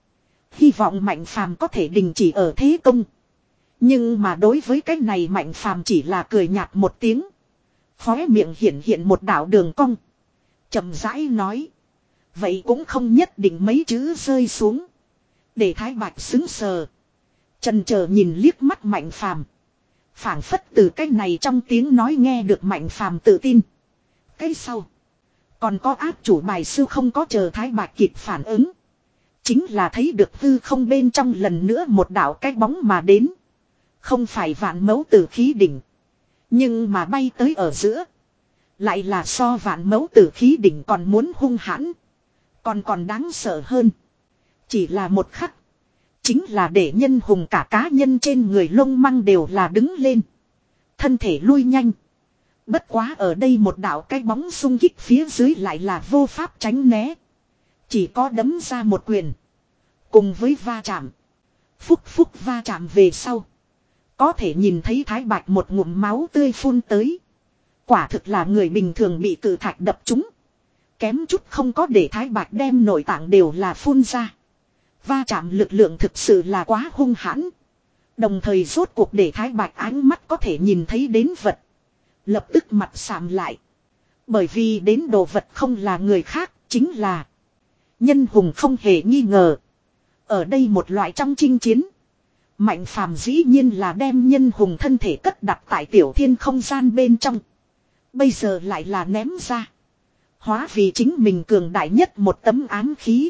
A: Hy vọng Mạnh Phàm có thể đình chỉ ở thế công. Nhưng mà đối với cái này Mạnh Phàm chỉ là cười nhạt một tiếng. Khóe miệng hiện hiện một đạo đường cong. Chậm rãi nói. Vậy cũng không nhất định mấy chữ rơi xuống. Để Thái Bạch xứng sờ. Chần chờ nhìn liếc mắt Mạnh Phàm. Phảng phất từ cái này trong tiếng nói nghe được Mạnh Phàm tự tin. Cái sau. Còn có áp chủ bài sư không có chờ Thái Bạch kịp phản ứng. Chính là thấy được hư không bên trong lần nữa một đạo cái bóng mà đến. Không phải vạn mẫu tử khí đỉnh. Nhưng mà bay tới ở giữa. Lại là so vạn mẫu tử khí đỉnh còn muốn hung hãn. Còn còn đáng sợ hơn. Chỉ là một khắc. Chính là để Nhân Hùng cả cá nhân trên người lông măng đều là đứng lên. Thân thể lui nhanh. Bất quá ở đây một đạo cái bóng xung kích phía dưới lại là vô pháp tránh né. Chỉ có đấm ra một quyền. Cùng với va chạm. Phúc phúc va chạm về sau. Có thể nhìn thấy Thái Bạch một ngụm máu tươi phun tới. Quả thực là người bình thường bị cự thạch đập trúng. Kém chút không có để Thái Bạch đem nội tạng đều là phun ra. Va chạm lực lượng thực sự là quá hung hãn. Đồng thời rốt cuộc để Thái Bạch ánh mắt có thể nhìn thấy đến vật. Lập tức mặt sạm lại. Bởi vì đến đồ vật không là người khác, chính là Nhân Hùng không hề nghi ngờ. Ở đây một loại trong chinh chiến. Mạnh Phàm dĩ nhiên là đem Nhân Hùng thân thể cất đặt tại tiểu thiên không gian bên trong. Bây giờ lại là ném ra. Hóa vì chính mình cường đại nhất một tấm ám khí.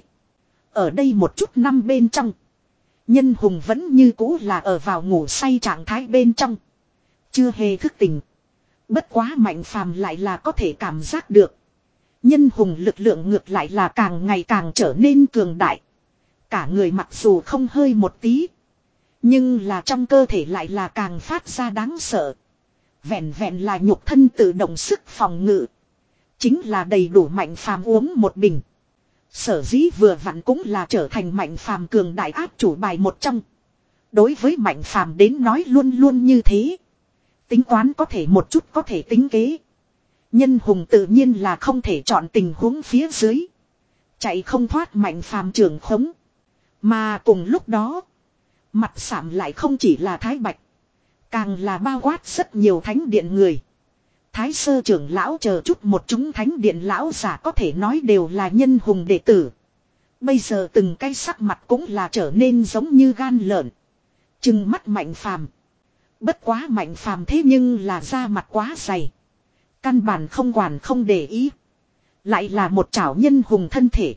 A: Ở đây một chút năm bên trong. Nhân Hùng vẫn như cũ là ở vào ngủ say trạng thái bên trong. Chưa hề thức tỉnh. Bất quá Mạnh Phàm lại là có thể cảm giác được. Nhân Hùng lực lượng ngược lại là càng ngày càng trở nên cường đại. Cả người mặc dù không hơi một tí. Nhưng là trong cơ thể lại là càng phát ra đáng sợ. Vẹn vẹn là nhục thân tự động sức phòng ngự. Chính là đầy đủ Mạnh Phàm uống một bình. Sở dĩ vừa vặn cũng là trở thành Mạnh Phàm cường đại áp chủ bài một trong. Đối với Mạnh Phàm đến nói luôn luôn như thế. Tính toán có thể một chút có thể tính kế. Nhân Hùng tự nhiên là không thể chọn tình huống phía dưới. Chạy không thoát Mạnh Phàm trường khống. Mà cùng lúc đó. Mặt sạm lại không chỉ là Thái Bạch. Càng là bao quát rất nhiều thánh điện người. Thái sơ trưởng lão chờ chút một chúng thánh điện lão giả có thể nói đều là Nhân Hùng đệ tử. Bây giờ từng cái sắc mặt cũng là trở nên giống như gan lợn. Trừng mắt Mạnh Phàm. Bất quá Mạnh Phàm thế nhưng là da mặt quá dày. Căn bản không quản không để ý. Lại là một chảo Nhân Hùng thân thể.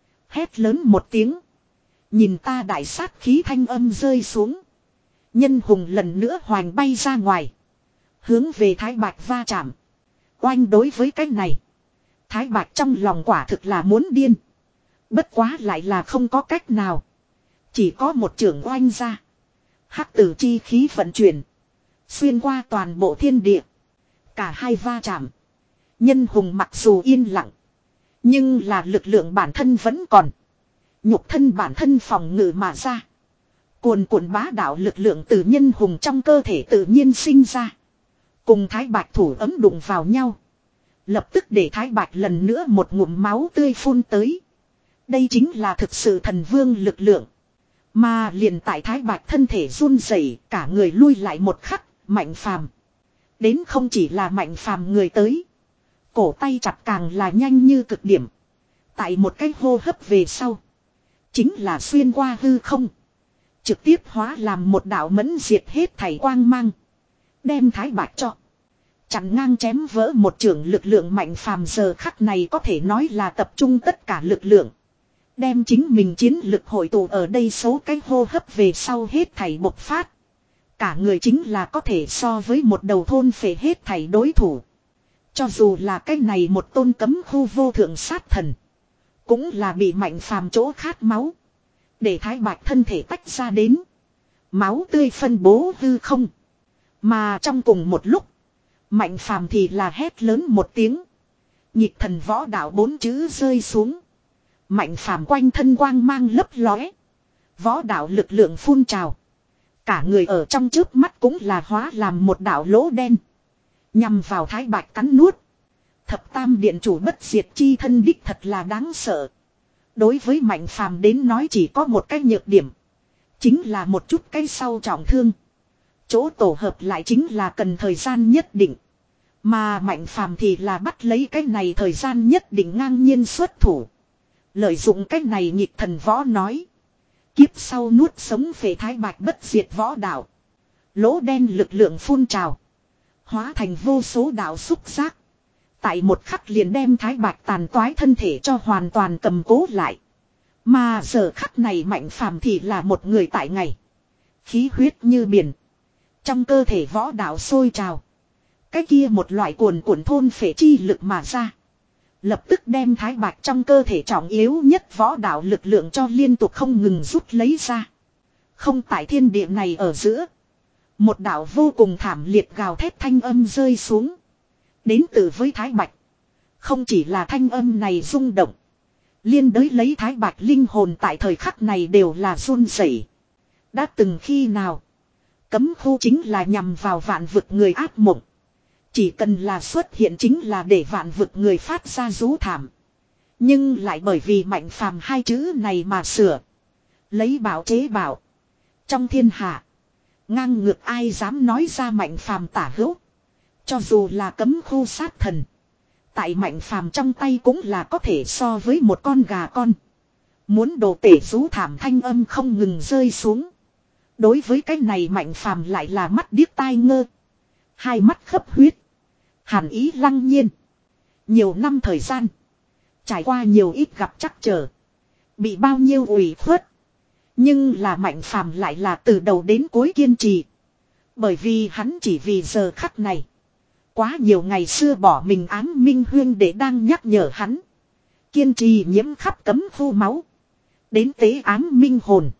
A: Hét lớn một tiếng. Nhìn ta đại sát khí thanh âm rơi xuống. Nhân Hùng lần nữa hoành bay ra ngoài. Hướng về Thái Bạch va chạm. Oanh đối với cái này. Thái Bạch trong lòng quả thực là muốn điên. Bất quá lại là không có cách nào. Chỉ có một trưởng oanh ra. Hắc tử chi khí vận chuyển. Xuyên qua toàn bộ thiên địa. Cả hai va chạm. Nhân Hùng mặc dù yên lặng. Nhưng là lực lượng bản thân vẫn còn. Nhục thân bản thân phòng ngự mà ra. Cuồn cuộn bá đạo lực lượng từ Nhân Hùng trong cơ thể tự nhiên sinh ra. Cùng Thái Bạch thủ ấm đụng vào nhau. Lập tức để Thái Bạch lần nữa một ngụm máu tươi phun tới. Đây chính là thực sự thần vương lực lượng. Mà liền tại Thái Bạch thân thể run rẩy, cả người lui lại một khắc, Mạnh Phàm. Đến không chỉ là Mạnh Phàm người tới. Cổ tay chặt càng là nhanh như cực điểm. Tại một cái hô hấp về sau. Chính là xuyên qua hư không. Trực tiếp hóa làm một đạo mẫn diệt hết thảy quang mang. Đem Thái Bạch cho. Chặn ngang chém vỡ một trường lực lượng Mạnh Phàm giờ khắc này có thể nói là tập trung tất cả lực lượng. Đem chính mình chiến lực hội tụ ở đây số cái hô hấp về sau hết thảy bộc phát. Cả người chính là có thể so với một đầu thôn phệ hết thảy đối thủ. Cho dù là cái này một tôn cấm khu vô thượng sát thần. Cũng là bị Mạnh Phàm chỗ khát máu. Để Thái Bạch thân thể tách ra đến. Máu tươi phân bố hư không. Mà trong cùng một lúc. Mạnh Phàm thì là hét lớn một tiếng. Nhịp thần võ đạo bốn chữ rơi xuống. Mạnh Phàm quanh thân quang mang lấp lóe. Võ đạo lực lượng phun trào. Cả người ở trong trước mắt cũng là hóa làm một đạo lỗ đen. Nhằm vào Thái Bạch cắn nuốt. Thập tam điện chủ bất diệt chi thân đích thật là đáng sợ. Đối với Mạnh Phàm đến nói chỉ có một cái nhược điểm. Chính là một chút cái sau trọng thương. Chỗ tổ hợp lại chính là cần thời gian nhất định. Mà Mạnh Phàm thì là bắt lấy cái này thời gian nhất định ngang nhiên xuất thủ. Lợi dụng cái này nhịp thần võ nói. Kiếp sau nuốt sống phệ thái bạch bất diệt võ đạo. Lỗ đen lực lượng phun trào. Hóa thành vô số đạo xúc giác. Tại một khắc liền đem thái bạch tàn toái thân thể cho hoàn toàn cầm cố lại. Mà giờ khắc này Mạnh Phàm thì là một người tại ngày. Khí huyết như biển. Trong cơ thể võ đạo sôi trào. Cái kia một loại cuồn cuộn thôn phệ chi lực mà ra. Lập tức đem thái bạch trong cơ thể trọng yếu nhất võ đạo lực lượng cho liên tục không ngừng rút lấy ra. Không tại thiên địa này ở giữa. Một đạo vô cùng thảm liệt gào thét thanh âm rơi xuống. Đến từ với thái bạch. Không chỉ là thanh âm này rung động. Liên đới lấy thái bạch linh hồn tại thời khắc này đều là run rẩy. Đã từng khi nào. Cấm khu chính là nhằm vào vạn vực người ác mộng. Chỉ cần là xuất hiện chính là để vạn vực người phát ra rú thảm. Nhưng lại bởi vì Mạnh Phàm hai chữ này mà sửa. Lấy bảo chế bảo. Trong thiên hạ. Ngang ngược ai dám nói ra Mạnh Phàm tả hữu. Cho dù là cấm khu sát thần. Tại Mạnh Phàm trong tay cũng là có thể so với một con gà con. Muốn đồ tể rú thảm thanh âm không ngừng rơi xuống. Đối với cái này Mạnh Phàm lại là mắt điếc tai ngơ. Hai mắt khấp huyết. Hàn ý lăng nhiên. Nhiều năm thời gian. Trải qua nhiều ít gặp trắc trở. Bị bao nhiêu ủy khuất. Nhưng là Mạnh Phàm lại là từ đầu đến cuối kiên trì. Bởi vì hắn chỉ vì giờ khắc này. Quá nhiều ngày xưa bỏ mình ám minh huyên để đang nhắc nhở hắn. Kiên trì nhiễm khắp cấm khu máu. Đến tế ám minh hồn.